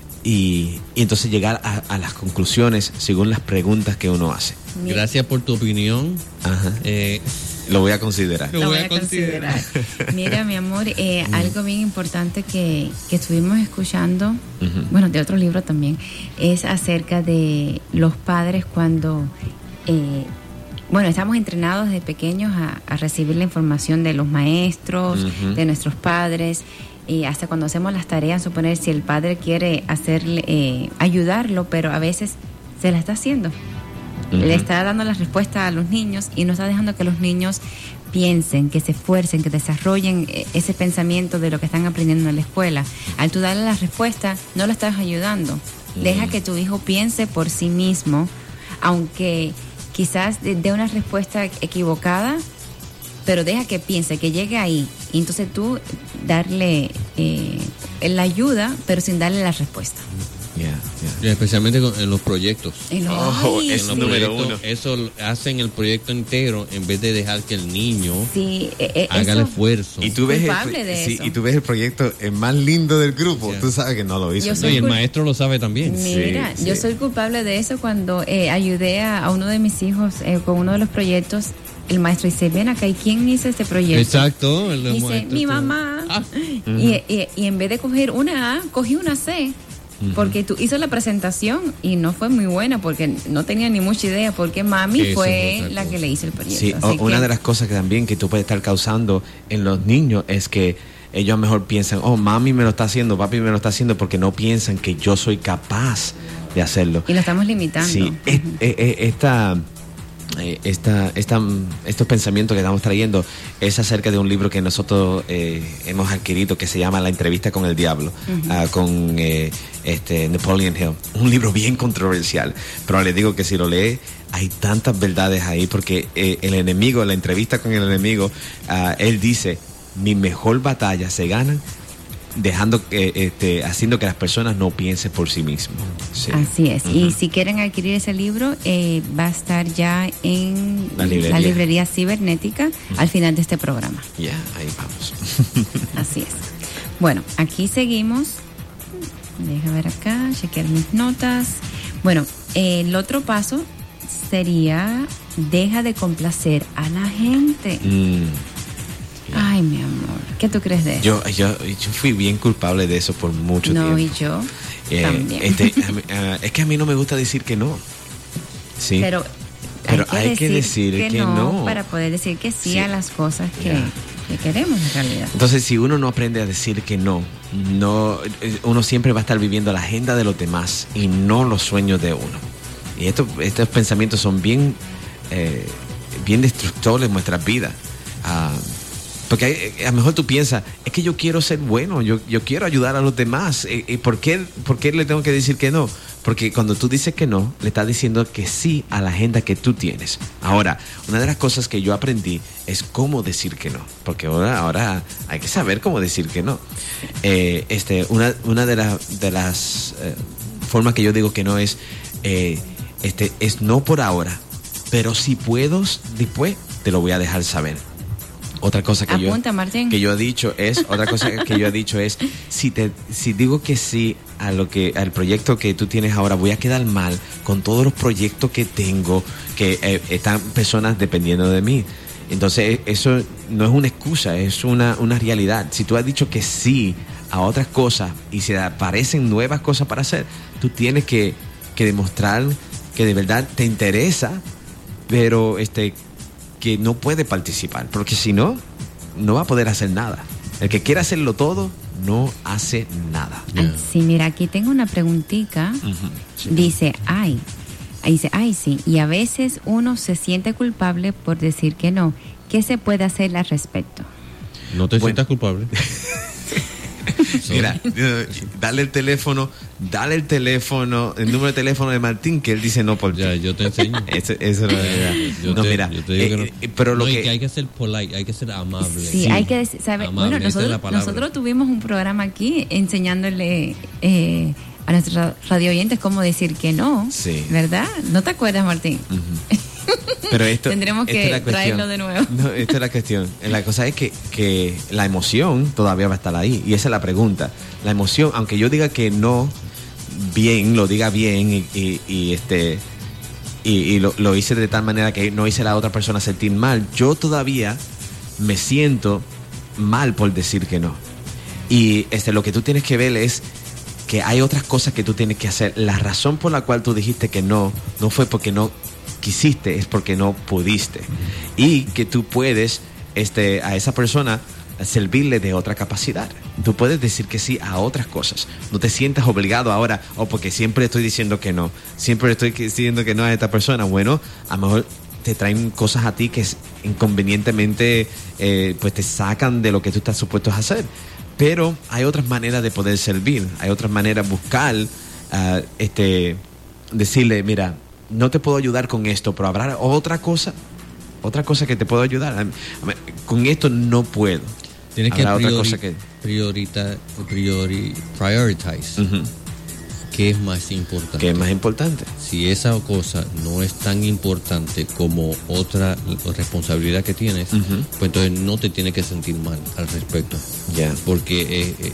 y, y entonces llegar a, a las conclusiones según las preguntas que uno hace. Mira, Gracias por tu opinión. Ajá. Eh, Lo voy a considerar. Lo lo voy voy a a considerar. Mira, mi amor, eh, algo bien importante que, que estuvimos escuchando, Ujú. bueno, de otro libro también, es acerca de los padres cuando, eh, bueno, estamos entrenados desde pequeños a, a recibir la información de los maestros, Ujú. de nuestros padres, y hasta cuando hacemos las tareas, suponer si el padre quiere hacerle, eh, ayudarlo, pero a veces se la está haciendo. Ujú. Le está dando la respuesta a los niños y no está dejando que los niños piensen, que se esfuercen, que desarrollen eh, ese pensamiento de lo que están aprendiendo en la escuela. Al tú darle la respuesta, no lo estás ayudando. Deja que tu hijo piense por sí mismo, aunque quizás de- dé una respuesta equivocada, pero deja que piense, que llegue ahí. Y entonces tú darle eh, la ayuda, pero sin darle la respuesta. Yeah, yeah. especialmente con- en los proyectos. Y no, Oh, ay, es En los sí. número proyectos, uno. eso hacen el proyecto entero en vez de dejar que el niño Sí, eh, eh, haga el eso- esfuerzo. Y tú ves el, Culpable de sí, eso. y tú ves el proyecto el más lindo del grupo, Sí. tú sabes que no lo hizo. Yo No, soy y el cul- maestro lo sabe también. Mira, Sí, yo sí. soy culpable de eso cuando eh, ayudé a, a uno de mis hijos eh, con uno de los proyectos. El maestro dice, ven acá, ¿y quién hizo este proyecto? Exacto. el Dice, maestro mi está- mamá. Ah, y, y- y en vez de coger una A, cogí una C. Porque tú hizo la presentación y no fue muy buena porque no tenía ni mucha idea porque mami Eso fue es otra la cosa. que le hizo el proyecto. Sí, Así o- una que- de las cosas que también que tú puedes estar causando en los niños es que ellos mejor piensan, oh, mami me lo está haciendo, papi me lo está haciendo, porque no piensan que yo soy capaz de hacerlo. Y lo estamos limitando. Sí, es- eh, eh, esta, eh, esta, esta, mm, estos pensamientos que estamos trayendo es acerca de un libro que nosotros eh, hemos adquirido que se llama La entrevista con el diablo, ah, con eh, este Napoleon Hill. Un libro bien controversial, pero les digo que si lo lee hay tantas verdades ahí, porque eh, el enemigo, la entrevista con el enemigo, ah, él dice, mi mejor batalla se gana dejando que, este, haciendo que las personas no piensen por sí mismos. Sí. Así es. Ujú. Y si quieren adquirir ese libro, eh, va a estar ya en La librería. librería cibernética al final de este programa. Ya, ahí vamos. Así es. Bueno, aquí seguimos. Deja ver acá, chequear mis notas. Bueno, eh, el otro paso sería deja de complacer a la gente. Mm. Ay, mi amor, ¿qué tú crees de eso? Yo, yo, yo fui bien culpable de eso por mucho no, tiempo. y yo Eh, también. este, a mí- ah, es que a mí no me gusta decir que no. Sí. Pero, Pero hay que decir que no. para poder decir que sí, Sí. a las cosas que, Ya. que queremos en realidad. Entonces, si uno no aprende a decir que no, no, eh, uno siempre va a estar viviendo la agenda de los demás y no los sueños de uno. Y estos, estos pensamientos son bien, eh, bien destructores en nuestras vidas. Ah, porque hay- a lo mejor tú piensas, es que yo quiero ser bueno, yo, yo quiero ayudar a los demás. ¿Y, y por qué, por qué le tengo que decir que no? Porque cuando tú dices que no, le estás diciendo que sí a la agenda que tú tienes. Ahora, una de las cosas que yo aprendí es cómo decir que no. Porque ahora, ahora hay que saber cómo decir que no. Eh, este, una, una de, la- de las eh, formas que yo digo que no es, eh, este, es no por ahora, pero si puedo, después te lo voy a dejar saber. Otra cosa que Apunta, yo Martín. que yo he dicho es otra cosa que yo he dicho es si te si digo que sí a lo que al proyecto que tú tienes ahora, voy a quedar mal con todos los proyectos que tengo, que eh, están personas dependiendo de mí. Entonces eso no es una excusa, es una, una realidad. Si tú has dicho que sí a otras cosas y se aparecen nuevas cosas para hacer, tú tienes que, que demostrar que de verdad te interesa, pero este que no puede participar, porque si no, no va a poder hacer nada. El que quiere hacerlo todo, no hace nada. Ay, sí, mira, aquí tengo una preguntita. Uh-huh. Sí. Dice, ay, dice, ay, sí, y a veces uno se siente culpable por decir que no. ¿Qué se puede hacer al respecto? No te Bueno. sientas culpable. Mira, dale el teléfono, dale el teléfono, el número de teléfono de Martín, que él dice no por Ya, yo te enseño. Eso, eso no es Yo no, te- mira, yo te digo que no. eh, eh, pero lo No, y que, que hay que ser polite, hay que ser amable. Sí, hay que decir, ¿sabe? Amable, Bueno, esa es la nosotros, palabra. nosotros tuvimos un programa aquí enseñándole eh, a nuestros radio oyentes cómo decir que no, Sí. ¿verdad? ¿No te acuerdas, Martín? pero esto, Tendremos esta que es la cuestión. traerlo de nuevo. No, esta es la cuestión. La cosa es que, que la emoción todavía va a estar ahí, y esa es la pregunta. La emoción, aunque yo diga que no bien, lo diga bien y, y, y este y, y lo, lo hice de tal manera que no hice a la otra persona sentir mal, yo todavía me siento mal por decir que no. Y este lo que tú tienes que ver es que hay otras cosas que tú tienes que hacer. La razón por la cual tú dijiste que no, no fue porque no quisiste, es porque no pudiste. Y que tú puedes este, a esa persona servirle de otra capacidad. Tú puedes decir que sí a otras cosas. No te sientas obligado ahora, o oh, porque siempre estoy diciendo que no. Siempre estoy diciendo que no a esta persona. Bueno, a lo mejor te traen cosas a ti que es inconvenientemente eh, pues te sacan de lo que tú estás supuesto a hacer. Pero hay otras maneras de poder servir. Hay otras maneras de buscar, uh, este, decirle, mira, no te puedo ayudar con esto, pero habrá otra cosa, otra cosa que te puedo ayudar. A mí, a mí, con esto no puedo. Tienes que, Habrá priori, otra cosa que priorita, priori, prioritize. Uh-huh. ¿Qué es más importante? ¿Qué es más importante? Si esa cosa no es tan importante como otra responsabilidad que tienes, Uh-huh. pues entonces no te tienes que sentir mal al respecto. Ya. Yeah. Porque eh, eh,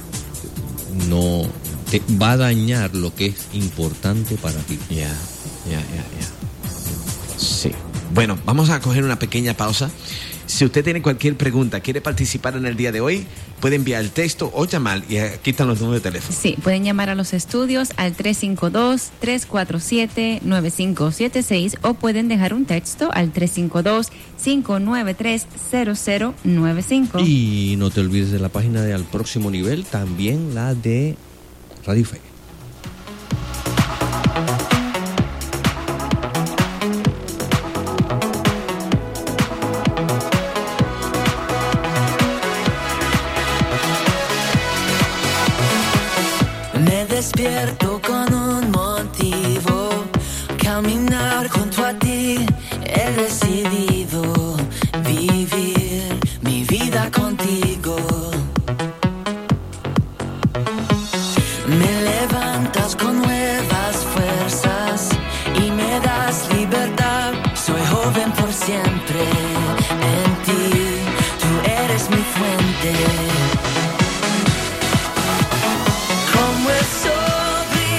no te va a dañar lo que es importante para ti. Ya, ya, ya, ya. Sí. Bueno, vamos a coger una pequeña pausa. Si usted tiene cualquier pregunta, quiere participar en el día de hoy, puede enviar el texto o llamar, y aquí están los números de teléfono. Sí, pueden llamar a los estudios al tres cinco dos, tres cuatro siete, nueve cinco siete seis o pueden dejar un texto al tres cinco dos, cinco nueve tres, cero cero nueve cinco. Y no te olvides de la página de Al Próximo Nivel, también la de Radio Fe. Me despierto con un motivo, caminar junto a ti. He decidido vivir mi vida contigo. Me levantas con nuevas fuerzas y me das libertad. Soy joven por siempre en ti, tú eres mi fuente. Como el sol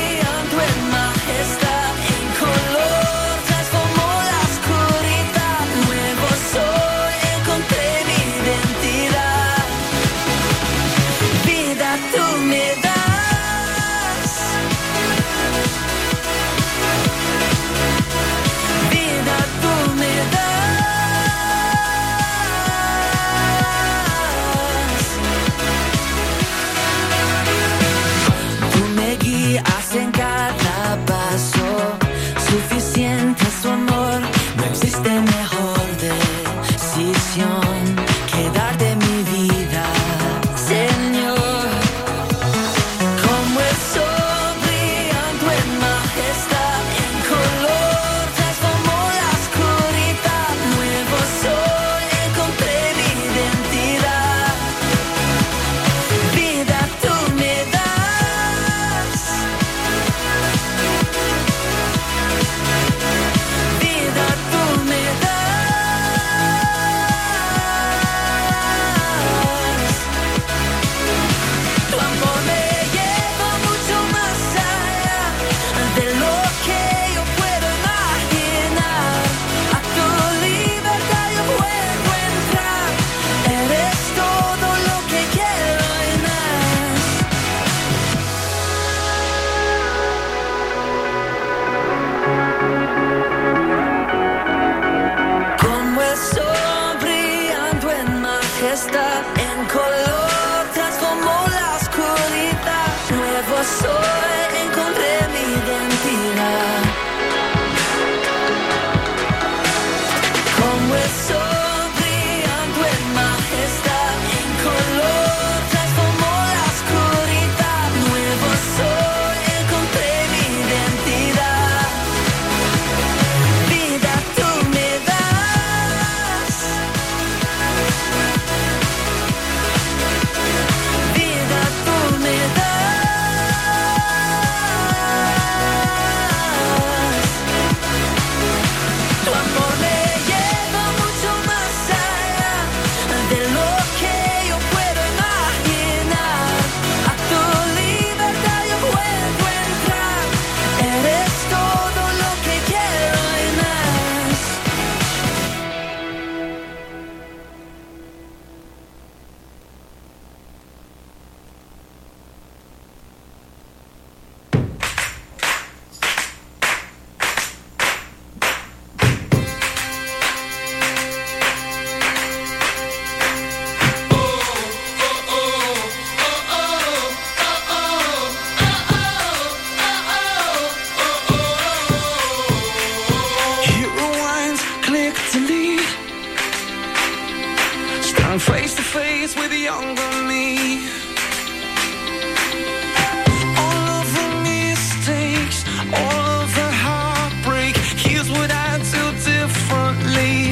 longer me. All of the mistakes, all of the heartbreak, here's what I do differently.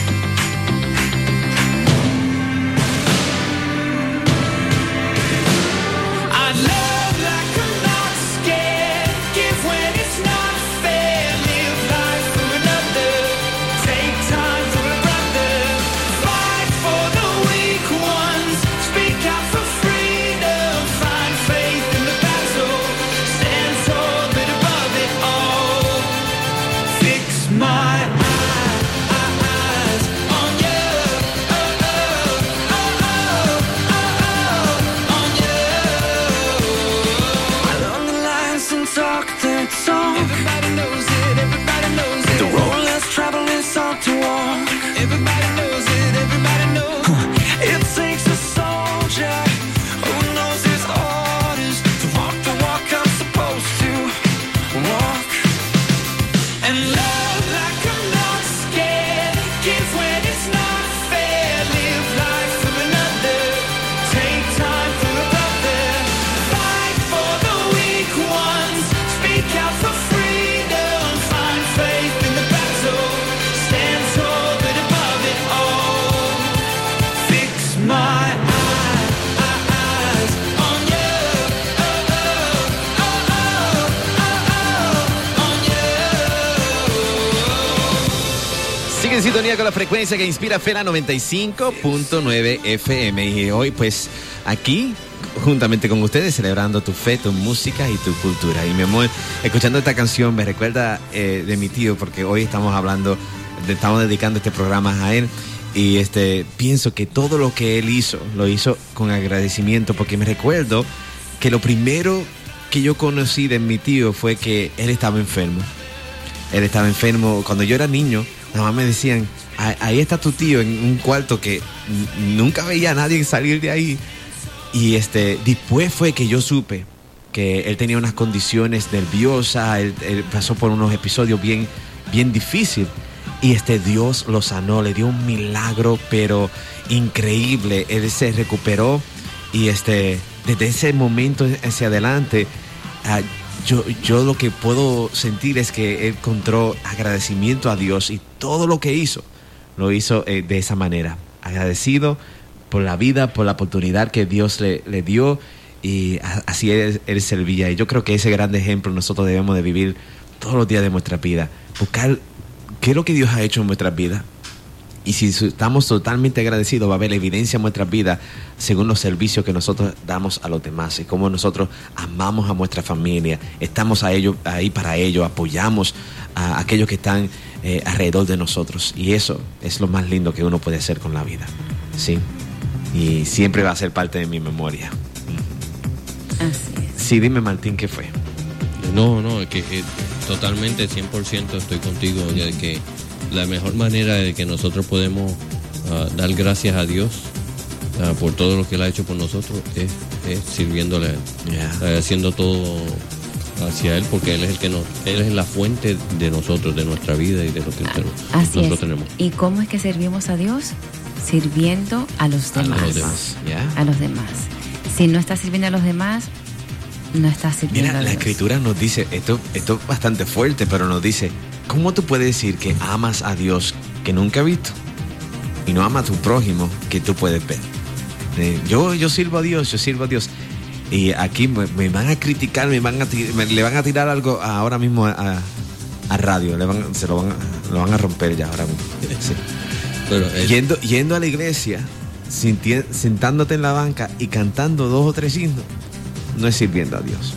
I love like I'm not scared, give when it's not fair, live life for another, take time for a brother, fight for the weak ones, speak out for freedom, find faith in the battle, stand tall but above it all, fix my eyes on you, oh, oh, oh, oh, oh, on you. I learn the lines and talk that talk. Everybody knows it, everybody knows it. The road less traveled is hard to walk. Everybody knows it, everybody knows it. It takes a soldier who knows his orders to walk the walk I'm supposed to walk. And love like I'm not scared, give when it's not fair, live life for another, take time for a brother, fight for the weak ones, speak out for freedom, find faith in the battle, stand tall but above it all, fix my eyes on you, oh, oh, oh, oh, oh, oh, on you. Sigue en sintonía con la frecuencia que inspira Fela noventa y cinco punto nueve F M. Y hoy, pues, aquí, juntamente con ustedes, celebrando tu fe, tu música y tu cultura. Y mi amor, escuchando esta canción me recuerda eh, de mi tío, porque hoy estamos hablando, de- estamos dedicando este programa a él. Y este pienso que todo lo que él hizo, lo hizo con agradecimiento, porque me recuerdo que lo primero que yo conocí de mi tío fue que él estaba enfermo. Él estaba enfermo. Cuando yo era niño, nada más me decían, "Ah, ahí está tu tío en un cuarto", que n- nunca veía a nadie salir de ahí. Y este, después fue que yo supe que él tenía unas condiciones nerviosas, él, él pasó por unos episodios bien, bien difíciles. Y este Dios lo sanó, le dio un milagro, pero increíble. Él se recuperó y este, desde ese momento hacia adelante, ah, yo, yo lo que puedo sentir es que él encontró agradecimiento a Dios, y todo lo que hizo, lo hizo eh, de esa manera. Agradecido por la vida, por la oportunidad que Dios le, le dio, y a- así él, él servía. Y yo creo que ese gran ejemplo nosotros debemos de vivir todos los días de nuestra vida. Buscar qué es lo que Dios ha hecho en nuestras vidas. Y si su- estamos totalmente agradecidos, va a haber evidencia en nuestras vidas según los servicios que nosotros damos a los demás, y cómo nosotros amamos a nuestra familia, estamos a ellos, ahí para ellos, apoyamos a aquellos que están eh, alrededor de nosotros. Y eso es lo más lindo que uno puede hacer con la vida, ¿sí? Y siempre va a ser parte de mi memoria. Así es. Sí, dime, Martín, ¿qué fue? No, no, es que eh, totalmente, cien por ciento estoy contigo, de que la mejor manera de que nosotros podemos ah, dar gracias a Dios ah, por todo lo que Él ha hecho por nosotros es, es sirviéndole a Él, Yeah. eh, haciendo todo hacia Él, porque Él es el que nos, Él es la fuente de nosotros, de nuestra vida y de lo que tenemos- Así nosotros es. tenemos. ¿Y cómo es que servimos a Dios? Sirviendo a los A demás. los demás. Yeah. A los demás. Si no estás sirviendo a los demás, no estás sirviendo Mira, a la Dios. escritura nos dice, esto, esto es bastante fuerte, pero nos dice, ¿cómo tú puedes decir que amas a Dios que nunca has visto y no amas a tu prójimo que tú puedes ver? Eh, yo, yo sirvo a Dios, yo sirvo a Dios. Y aquí me, me van a criticar, me van a ti- me- le van a tirar algo ahora mismo a, a- a radio, le van, se lo van, a- lo van a romper ya ahora mismo. Sí. Pero eh, Yendo, yendo a la iglesia, sinti- sentándote en la banca y cantando dos o tres himnos, no es sirviendo a Dios.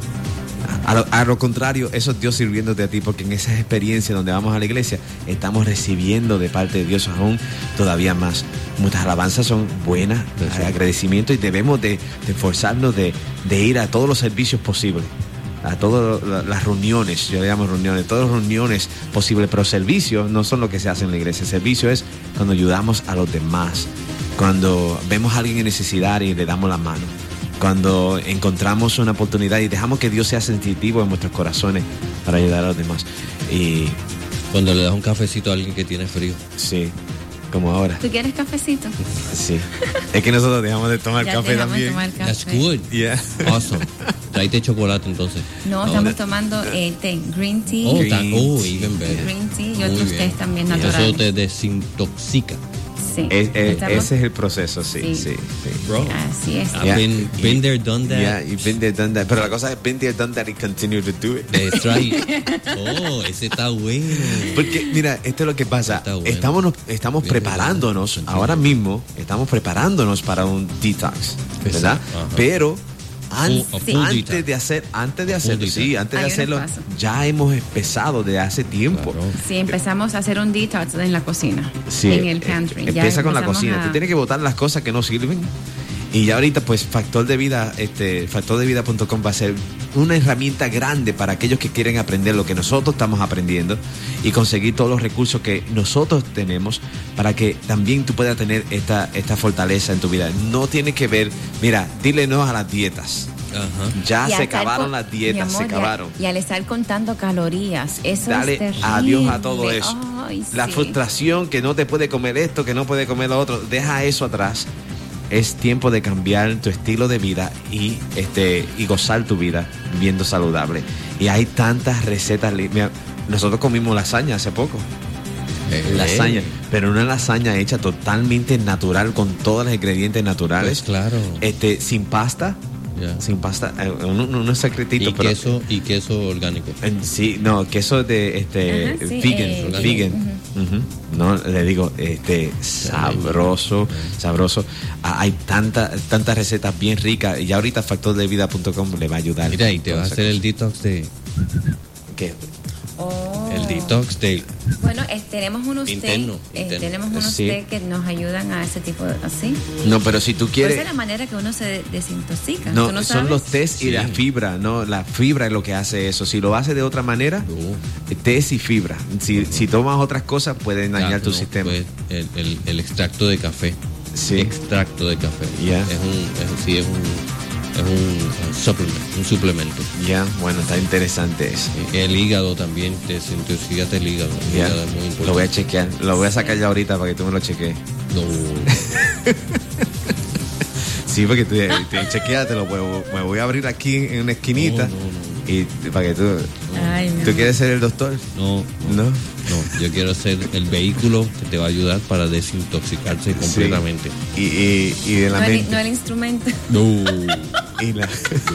A lo, a lo contrario, eso es Dios sirviéndote a ti, porque en esas experiencias donde vamos a la iglesia, estamos recibiendo de parte de Dios aún todavía más. Muchas alabanzas son buenas, Sí. agradecimiento, y debemos de, de esforzarnos de, de ir a todos los servicios posibles, a todas la- las reuniones, yo le llamo reuniones, todas las reuniones posibles, pero servicios no son lo que se hace en la iglesia. Servicio es cuando ayudamos a los demás, cuando vemos a alguien en necesidad y le damos la mano, cuando encontramos una oportunidad y dejamos que Dios sea sensitivo en nuestros corazones para ayudar a los demás. Y cuando le das un cafecito a alguien que tiene frío. sí, como ahora. ¿Tú quieres cafecito? Sí. Es que nosotros dejamos de tomar Ya café dejamos de también. tomar café. That's good. Yeah. Awesome. Tráete chocolate entonces. No, Ahora. estamos tomando eh, té, green tea. Oh, Green ta- oh, tea. even better. Green tea y Muy otros bien. tés también Y naturales. eso te desintoxica. Sí. Es- es- Estamos- ese es el proceso, sí, sí, Sí. sí. Bro. Así es. I've Yeah. been, been there, done that. Yeah, you've been there, done that. Pero la cosa es been there, done that y continue to do it. That's right. Oh, ese está bueno. Porque, mira, esto es lo que pasa. Está bueno. Estamos, estamos Bien, preparándonos, bien. ahora mismo, estamos preparándonos para un detox, ¿verdad? Ajá. Pero an- Full- a full antes detox. de hacer, antes de A full hacerlo, sí, detox. antes de Hay unos hacerlo, pasos. ya hemos empezado de hace tiempo. Claro. Sí, empezamos a hacer un detox en la cocina. Sí, en el eh, pantry. Ya Empieza con la empezamos cocina. a- Tú tienes que botar las cosas que no sirven. Y ya ahorita, pues, Factor de Vida, este, factor de vida punto com va a ser una herramienta grande para aquellos que quieren aprender lo que nosotros estamos aprendiendo y conseguir todos los recursos que nosotros tenemos para que también tú puedas tener esta, esta fortaleza en tu vida. No tiene que ver, mira, dile no a las dietas. Ajá. Ya y se al estar acabaron con- las mi dietas, amor, se y a- acabaron. Y al estar contando calorías, eso Dale es terrible. adiós a todo eso. Ay, La sí. frustración que no te puede comer esto, que no puede comer lo otro, deja eso atrás. Es tiempo de cambiar tu estilo de vida y este y gozar tu vida viviendo saludable. Y hay tantas recetas. li- Mira, nosotros comimos lasaña hace poco. Eh, Lasaña, pero una lasaña hecha totalmente natural con todos los ingredientes naturales. Pues claro. Este, sin pasta, Ya. sin pasta, eh, un, un, un secretito, Y pero queso, y queso orgánico. en sí, no, queso de este Ajá, sí, vegan, eh, vegan. Ujú. No, le digo, este sabroso, sabroso. Ah, hay tantas tantas recetas bien ricas y ya ahorita factor de vida punto com le va a ayudar. Mira, y te con vas a esa hacer el cosa. detox de. ¿Qué? Oh. El detox de. Bueno, eh, tenemos unos té, Interno, eh, interno. tenemos unos Sí. té que nos ayudan a ese tipo de así. No, pero si tú Pues quieres esa es la manera que uno se de- desintoxica. no, ¿Tú no son sabes? los test y Sí. la fibra, no, la fibra es lo que hace eso. Si lo hace de otra manera, No. test y fibra. Si, si tomas otras cosas pueden dañar Ah, tu no, sistema. pues, el, el, el extracto de café. Sí. Extracto de café. Ya. Es un, es, sí, es un, es un uh, supplement, un suplemento. Ya, bueno, está interesante eso. El hígado también, desintoxicate el hígado. El Ya. hígado es muy importante. Lo voy a chequear, lo voy a sacar ya ahorita para que tú me lo cheques. No. Sí, porque tú, te, chequeate, lo voy- me voy a abrir aquí en una esquinita No, no, y para que tú, Ay, mi ¿tú amor. quieres ser el doctor? No, No. no, yo quiero ser el vehículo que te va a ayudar para desintoxicarse completamente. Y, y, y de la No el, mente. no el instrumento. No. Y la,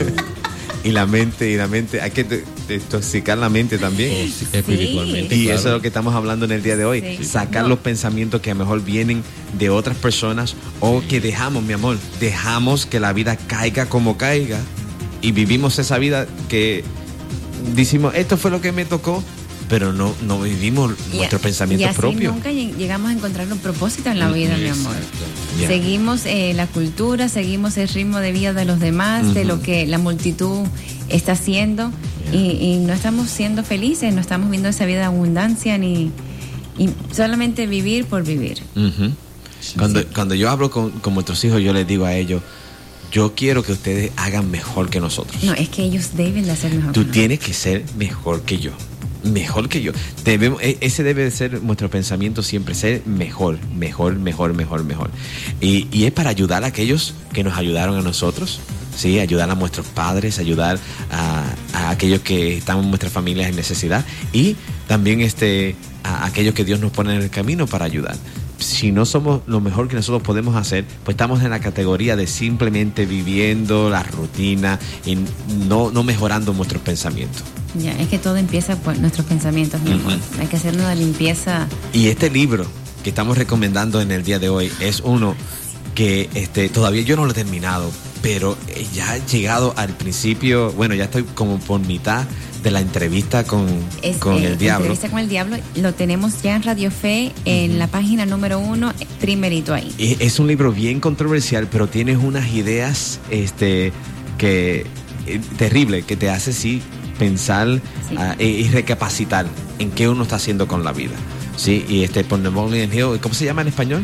y la mente, y la mente, hay que de- desintoxicar la mente también. Sí, espiritualmente. Y claro. eso es lo que estamos hablando en el día de hoy. Sí. Sacar No. los pensamientos que a lo mejor vienen de otras personas o que dejamos, mi amor, dejamos que la vida caiga como caiga y vivimos esa vida que decimos, esto fue lo que me tocó, pero no, no vivimos Y- nuestros y pensamientos así propios. nunca lleg- llegamos a encontrar un propósito en la vida, mi amor. Ya. Seguimos eh, la cultura, seguimos el ritmo de vida de los demás, de lo que la multitud está haciendo y, y no estamos siendo felices, no estamos viendo esa vida de abundancia ni y solamente vivir por vivir. Ujú. Cuando, cuando yo hablo con, con nuestros hijos, yo les digo a ellos, yo quiero que ustedes hagan mejor que nosotros. No, es que ellos deben de hacer mejor. Tú que nosotros. tienes que ser mejor que yo. Mejor que yo. Debemos, e- ese debe de ser nuestro pensamiento siempre, ser mejor, mejor, mejor, mejor, mejor. Y, y es para ayudar a aquellos que nos ayudaron a nosotros, ¿sí? Ayudar a nuestros padres, ayudar a, a aquellos que están en nuestras familias en necesidad y también este, a aquellos que Dios nos pone en el camino para ayudar. Si no somos lo mejor que nosotros podemos hacer, pues estamos en la categoría de simplemente viviendo la rutina y no, no mejorando nuestros pensamientos. Ya, es que todo empieza por nuestros pensamientos, mi amor. Ujú. Hay que hacer una limpieza. Y este libro que estamos recomendando en el día de hoy es uno que este, todavía yo no lo he terminado, pero ya he llegado al principio, bueno, ya estoy como por mitad de la entrevista con, Es, con eh, el diablo. Entrevista con el Diablo, lo tenemos ya en Radio Fe, en la página número uno, primerito ahí. Y es un libro bien controversial, pero tienes unas ideas este, que eh, terrible, que te hace sí pensar Sí. ah, y, y recapacitar en qué uno está haciendo con la vida. Sí, y este por Napoleon Hill, ¿cómo se llama en español?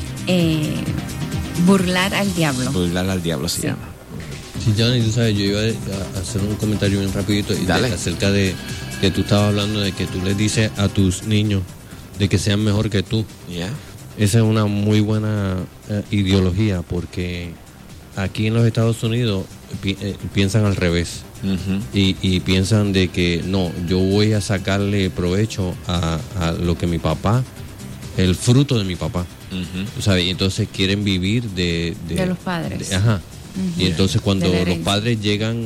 Eh, burlar al diablo. Burlar al diablo se Sí. llama. Sí, Johnny, tú sabes, yo iba a hacer un comentario bien rapidito y Dale. de- acerca de que tú estabas hablando de que tú les dices a tus niños de que sean mejor que tú. Yeah. Esa es una muy buena eh, ideología, porque aquí en los Estados Unidos pi- eh, piensan al revés. Uh-huh. y, y piensan de que no, yo voy a sacarle provecho a, a lo que mi papá, el fruto de mi papá, Uh-huh. ¿sabes? Y entonces quieren vivir de... De, De los padres. de- ajá. Ujú. Y entonces cuando De la los herencia. padres llegan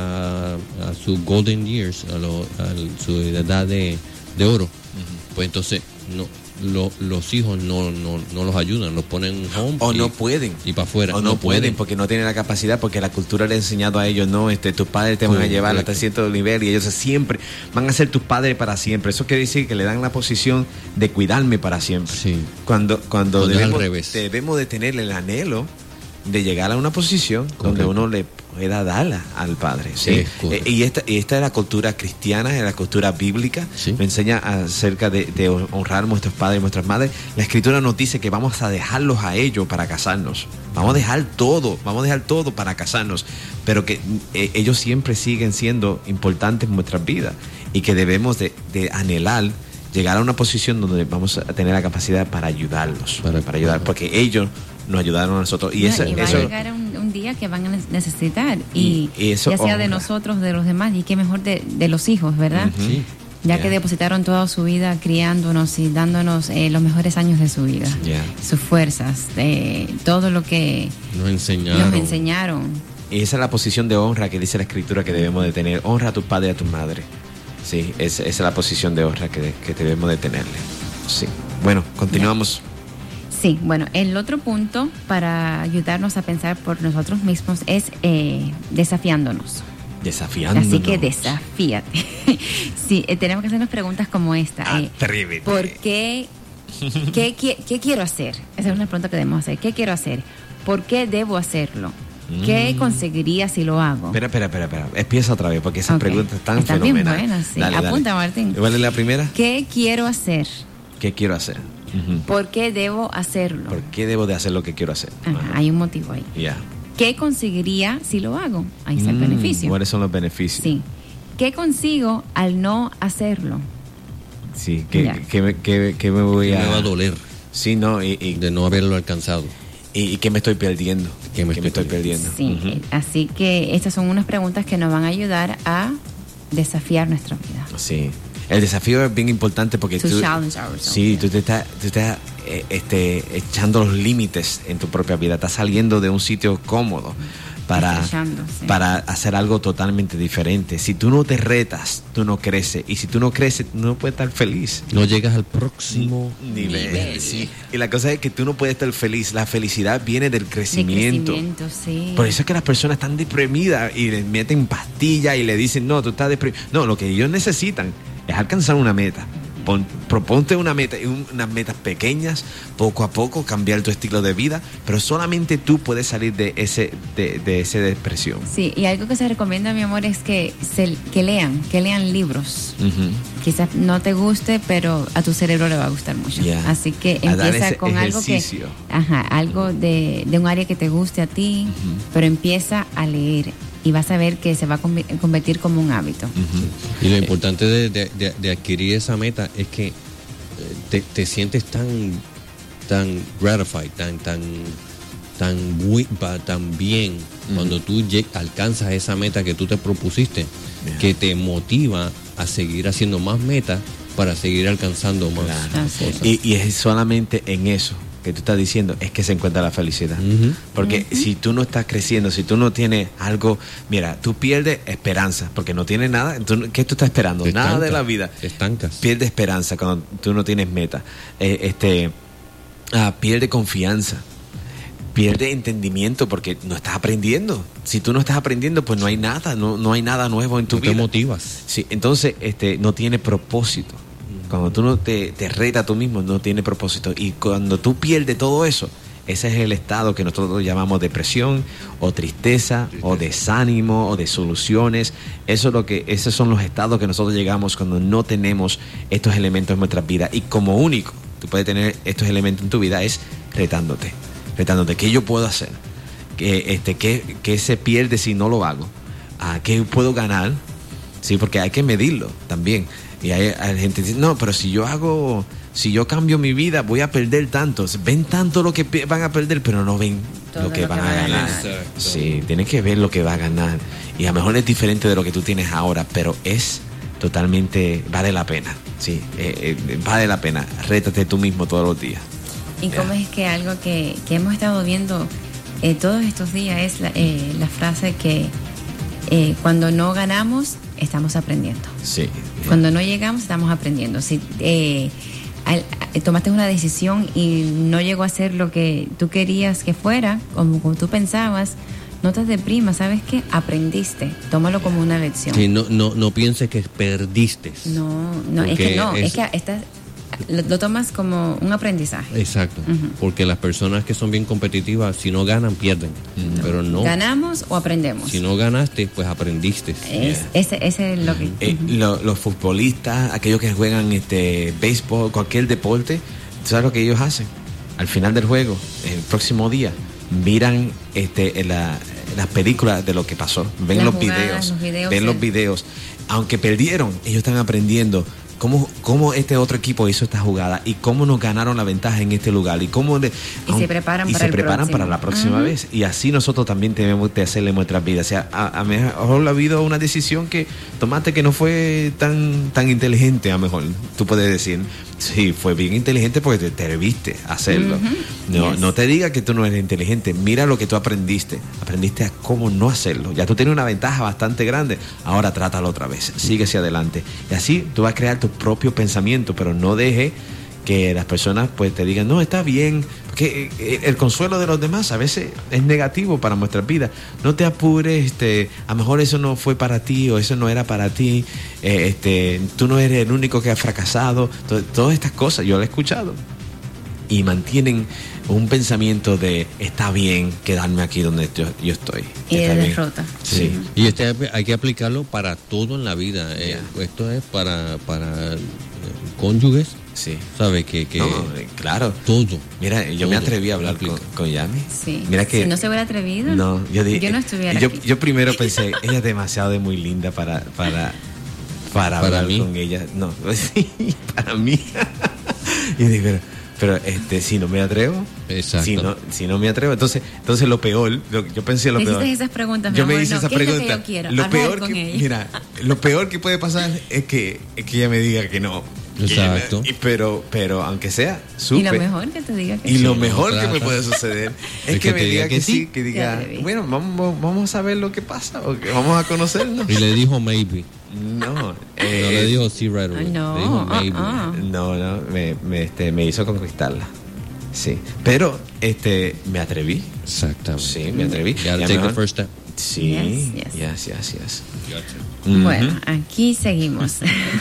a, a su golden years, a, lo- a su edad de, de oro, pues entonces no lo- los hijos no, no, no los ayudan, los ponen home O y, no pueden. y para afuera. O no, pueden, porque no tienen la capacidad, porque la cultura le ha enseñado a ellos, no, este, tus padres te van a llevar hasta cierto nivel y ellos siempre van a ser tus padres para siempre. Eso quiere decir que le dan la posición de cuidarme para siempre. Sí. Cuando, cuando, Cuando es al debemos, revés. debemos de tener el anhelo de llegar a una posición donde Correcto. uno le pueda dar al Padre. ¿sí? Es correcto. Eh, y, esta, y esta es la cultura cristiana, es la cultura bíblica. Sí. Me enseña acerca de, de honrar a nuestros padres y nuestras madres. La Escritura nos dice que vamos a dejarlos a ellos para casarnos. Vamos a dejar todo, vamos a dejar todo para casarnos. Pero que eh, ellos siempre siguen siendo importantes en nuestras vidas y que debemos de, de anhelar llegar a una posición donde vamos a tener la capacidad para ayudarlos, para, Para- ayudar, porque ellos nos ayudaron a nosotros. Y, No, esa- y va eso, a llegar un, un día que van a necesitar y, Y- y eso ya sea de honra. nosotros, de los demás, y qué mejor de, de los hijos, ¿verdad? Ujú. Sí. Ya Ya. que depositaron toda su vida criándonos y dándonos eh, los mejores años de su vida, Ya. sus fuerzas, eh, todo lo que Nos enseñaron. nos enseñaron. Y esa es la posición de honra que dice la Escritura que debemos de tener. Honra a tu padre y a tu madre. Sí, es- esa es la posición de honra que, que debemos de tenerle. Sí. Bueno, continuamos. Sí, bueno, el otro punto para ayudarnos a pensar por nosotros mismos es eh, desafiándonos. Desafiándonos. Así que desafíate. Sí, eh, tenemos que hacernos preguntas como esta. eh, Atrévete. ¿Por qué? ¿Qué, qui- qué quiero hacer? Esa es una pregunta que debemos hacer. ¿Qué quiero hacer? ¿Por qué debo hacerlo? ¿Qué Mm. conseguiría si lo hago? Espera, espera, espera, espera. Empieza otra vez porque esas Ok. preguntas están Están bien fenomenales. buenas, sí. Dale, dale. Apunta, Martín. ¿Cuál es la primera? ¿Qué quiero hacer? ¿Qué quiero hacer? Ujú. ¿Por qué debo hacerlo? ¿Por qué debo de hacer lo que quiero hacer? Ajá, Ajá. hay un motivo ahí. Ya. ¿Qué conseguiría si lo hago? Ahí está el Mm, beneficio. ¿Cuáles son los beneficios? Sí. ¿Qué consigo al no hacerlo? Sí, ¿qué, Ya. qué me- qué- qué me voy Que a...? me va a doler Sí, no, y, y, de no haberlo alcanzado. y, y que me estoy perdiendo. ¿Qué me ¿Qué estoy perdiendo? Sí, Ujú. eh, así que estas son unas preguntas que nos van a ayudar a desafiar nuestra vida. Sí. El desafío es bien importante porque To tú, challenge ourselves, sí, yeah. tú te estás, tú estás eh, este, echando los límites en tu propia vida, estás saliendo de un sitio cómodo para, Estrechando, sí. para hacer algo totalmente diferente. Si tú no te retas, tú no creces, y si tú no creces, tú no puedes estar feliz. No llegas al próximo Nivel. Nivel. Sí. Y la cosa es que tú no puedes estar feliz. La felicidad viene del De crecimiento. crecimiento, sí. Por eso es que las personas están deprimidas y les meten pastillas y le dicen, no, tú estás deprimido. No, lo que ellos necesitan es alcanzar una meta. Pon- proponte una meta, y un- unas metas pequeñas, poco a poco, cambiar tu estilo de vida, pero solamente tú puedes salir de ese de, de esa depresión. Sí, y algo que se recomienda, mi amor, es que, se, que lean, que lean libros. Ujú. Quizás no te guste, pero a tu cerebro le va a gustar mucho. Ya. Así que A dar empieza ese con algo que, ejercicio. ajá, algo de, de un área que te guste a ti, pero empieza a leer y vas a ver que se va a convi- convertir como un hábito. Y lo importante de, de- de- de adquirir esa meta es que eh, te, te sientes tan tan gratified, tan tan tan, bui- pa- tan bien cuando tú lleg- alcanzas esa meta que tú te propusiste, Yeah. que te motiva a seguir haciendo más metas para seguir alcanzando más Claro. Así es. cosas. Y, y es solamente en eso que tú estás diciendo, es que se encuentra la felicidad. Ujú. Porque si tú no estás creciendo, si tú no tienes algo, mira, tú pierdes esperanza, porque no tienes nada, entonces, ¿qué tú estás esperando? Te Nada de estancas, la vida. te estancas. Pierde esperanza cuando tú no tienes meta. Eh, este, ah, pierde confianza. Pierde entendimiento porque no estás aprendiendo. Si tú no estás aprendiendo, pues no hay nada, no, no hay nada nuevo en tu No te vida. motivas. Sí, entonces este, no tiene propósito. Cuando tú no te, te retas tú mismo, no tiene propósito. Y cuando tú pierdes todo eso, ese es el estado que nosotros llamamos depresión o tristeza, o desánimo o desoluciones. Eso es lo que, esos son los estados que nosotros llegamos cuando no tenemos estos elementos en nuestras vidas. Y como único, tú puedes tener estos elementos en tu vida es retándote. Retándote, ¿qué yo puedo hacer? ¿Qué, este, qué, qué se pierde si no lo hago? ¿A qué puedo ganar? Sí, porque hay que medirlo también. Y hay, hay gente que dice, no, pero si yo hago, si yo cambio mi vida, voy a perder tanto. Ven tanto lo que pe- van a perder, pero no ven Todo lo que lo van que a van a ganar. ganar. Sí, tienes que ver lo que va a ganar. Y a lo mejor es diferente de lo que tú tienes ahora, pero es totalmente, vale la pena. Sí, eh, eh, vale la pena. Rétate tú mismo todos los días. Y cómo es que algo que, que hemos estado viendo eh, todos estos días es la, eh, la frase que eh, cuando no ganamos, estamos aprendiendo. Sí. Cuando no llegamos, estamos aprendiendo. Si eh, al, a- tomaste una decisión y no llegó a ser lo que tú querías que fuera, como, como tú pensabas, no te deprimas, ¿sabes qué? Aprendiste, tómalo como una lección. Sí, no, no, no pienses que perdiste. No, no, es Porque que no, es, es- que estás, lo, lo tomas como un aprendizaje. Exacto, Ujú. porque las personas que son bien competitivas, si no ganan, pierden. Pero no, ¿Ganamos o aprendemos? si no ganaste, pues aprendiste. Es- ese, ese es lo que... Eh, lo- los futbolistas, aquellos que juegan este béisbol, cualquier deporte, ¿tú sabes lo que ellos hacen? Al final del juego, el próximo día, miran este en la- las películas de lo que pasó, ven Las los jugadas, videos, los videos, ven sí. los videos. Aunque perdieron, ellos están aprendiendo cómo, cómo este otro equipo hizo esta jugada y cómo nos ganaron la ventaja en este lugar y cómo le- Y se preparan y para se el preparan próximo. para la próxima Ujú. vez. Y así nosotros también tenemos que hacerle en nuestras vidas. O sea, a, a lo mejor ha habido una decisión que tomaste que no fue tan, tan inteligente, a lo mejor tú puedes decir, sí, fue bien inteligente porque te atreviste a hacerlo. Ujú. No, Yes. no te diga que tú no eres inteligente, mira lo que tú aprendiste, aprendiste a cómo no hacerlo. Ya tú tienes una ventaja bastante grande, ahora trátalo otra vez, sigue hacia adelante. Y así tú vas a crear tu propio pensamiento, pero no deje que las personas pues te digan, no, está bien, porque eh, el consuelo de los demás a veces es negativo para nuestras vidas. No te apures, este, a lo mejor eso no fue para ti o eso no era para ti, eh, este, tú no eres el único que ha fracasado. To- todas estas cosas yo lo he escuchado y mantienen un pensamiento de está bien quedarme aquí donde yo, yo estoy. Y de Está bien. derrota. Sí. Y este hay que aplicarlo para todo en la vida. Eh, esto es para, para eh, cónyuges, Sí. ¿sabes? Que, que No, eh, claro. todo. Mira, yo me Todo atreví a hablar aplica. con, con Yami. Sí. Mira que Si no se hubiera atrevido, no, yo dije, yo no estuviera yo, aquí. yo primero pensé, ella es demasiado de muy linda para para para, ¿Para hablar mí? con ella. No, sí, para mí. Y dije, pero, pero este si no me atrevo, Exacto. si no si no me atrevo, entonces entonces lo peor, lo- yo pensé lo Te peor. hiciste esas preguntas, mi Yo me amor, hice no, esa ¿qué es lo que pregunta. yo quiero? Lo Hablar peor con que ella. mira, lo peor que puede pasar es que es que ella me diga que no. Exacto. Y, pero pero aunque sea Y supe. lo mejor que te diga que Y sí. lo Sí, mejor no que me trata. puede suceder es Es que, que me te diga que sí, que Te diga, atreví. bueno, vamos, vamos a ver lo que pasa, o que vamos a conocernos. Y le dijo maybe. No, No eh, le dijo sí right away. Ah, no, Le dijo ah, maybe. ah. no, no, me, me, este, me hizo conquistarla. Sí, pero este, me atreví. Exactamente. Sí, me atreví. You Y a gotta lo take the mejor- first step. Sí, Yes, yes. yes, yes, yes. Bueno, Ujú. aquí seguimos.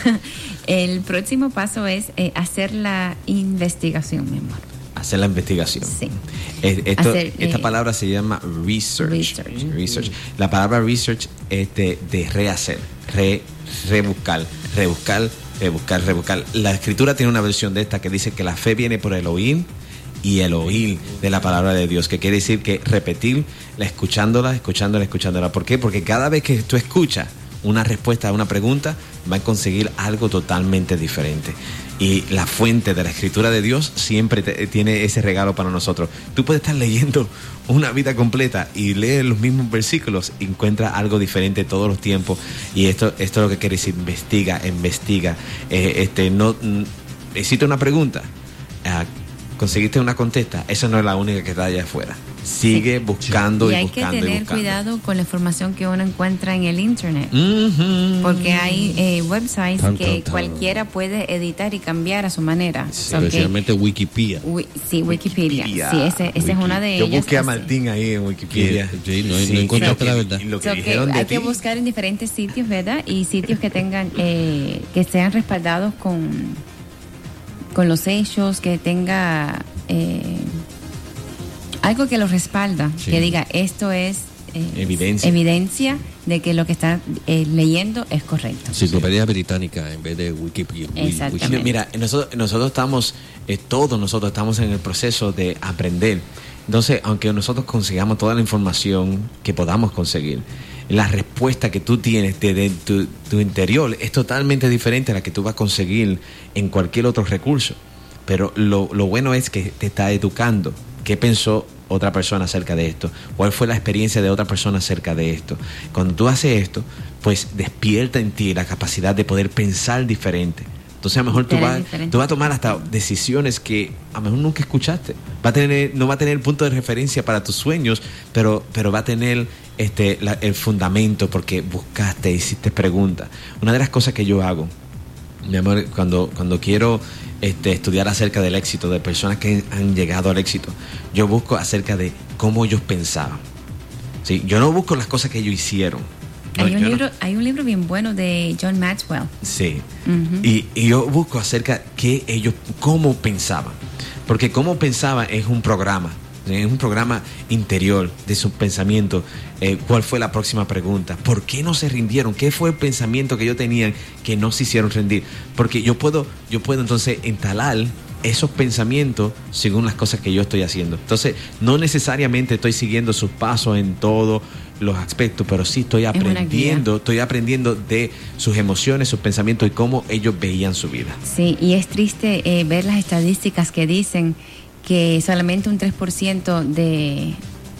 El próximo paso es eh, hacer la investigación, mi amor. Hacer la investigación. Sí. Eh, esto- Hacer, esta eh, palabra se llama research. research. Research. La palabra research es de, de rehacer, re, rebuscar, rebuscar, rebuscar, rebuscar. La escritura tiene una versión de esta que dice que la fe viene por el oír y el oír de la palabra de Dios, que quiere decir que repetir, la escuchándola, escuchándola, escuchándola. ¿Por qué? Porque cada vez que tú escuchas una respuesta a una pregunta, va a conseguir algo totalmente diferente. Y la fuente de la escritura de Dios siempre te- tiene ese regalo para nosotros. Tú puedes estar leyendo una vida completa y leer los mismos versículos y encuentras algo diferente todos los tiempos. Y esto, esto es lo que quiere decir, investiga, investiga. Eh, este, no, mm, existe una pregunta, ah, conseguiste una contesta, esa no es la única que está allá afuera. Sigue buscando Y y, hay que buscando y tener buscando. cuidado con la información que uno encuentra en el internet. Ujú. Porque hay eh, websites Tan, que tan, tan. cualquiera puede editar y cambiar a su manera. Sí. So que- Especialmente Wikipedia. Wi- sí, Wikipedia. Wikipedia. Sí, ese, esa es una de Yo ellas. busqué a así. Martín ahí en Wikipedia. Sí, no- no encontraste y lo la que- verdad. y lo que So que dijeron de hay que ti. buscar en diferentes sitios, ¿verdad? Y sitios que tengan, eh, que sean respaldados con, con los hechos, que tenga eh, algo que los respalda, Sí. que diga esto es eh, Evidencia. evidencia de que lo que está eh, leyendo es correcto. Enciclopedia británica en vez de Wikipedia. Exactamente. Mira, nosotros, nosotros estamos, eh, todos nosotros estamos en el proceso de aprender. Entonces, aunque nosotros consigamos toda la información que podamos conseguir, la respuesta que tú tienes de, de tu, tu interior es totalmente diferente a la que tú vas a conseguir en cualquier otro recurso. Pero lo, lo bueno es que te está educando. ¿Qué pensó otra persona acerca de esto? ¿Cuál fue la experiencia de otra persona acerca de esto? Cuando tú haces esto, pues despierta en ti la capacidad de poder pensar diferente. Entonces a lo mejor tú vas, tú vas a tomar hasta decisiones que a lo mejor nunca escuchaste. Va a tener, no va a tener punto de referencia para tus sueños, pero, pero va a tener este, la, el fundamento porque buscaste, hiciste preguntas. Una de las cosas que yo hago, mi amor, cuando, cuando quiero este, estudiar acerca del éxito, de personas que han llegado al éxito, yo busco acerca de cómo ellos pensaban. ¿Sí? Yo no busco las cosas que ellos hicieron. No, hay, un libro, no. hay un libro bien bueno de John Maxwell. Sí. Uh-huh. Y, y yo busco acerca que ellos, cómo pensaban. Porque cómo pensaban es un programa. Es un programa interior de sus pensamientos. Eh, ¿Cuál fue la próxima pregunta? ¿Por qué no se rindieron? ¿Qué fue el pensamiento que ellos tenían que no se hicieron rendir? Porque yo puedo, yo puedo entonces entalar esos pensamientos según las cosas que yo estoy haciendo. Entonces, no necesariamente estoy siguiendo sus pasos en todos los aspectos, pero sí estoy aprendiendo, estoy aprendiendo de sus emociones, sus pensamientos y cómo ellos veían su vida. Sí, y es triste eh, ver las estadísticas que dicen que solamente un tres por ciento de,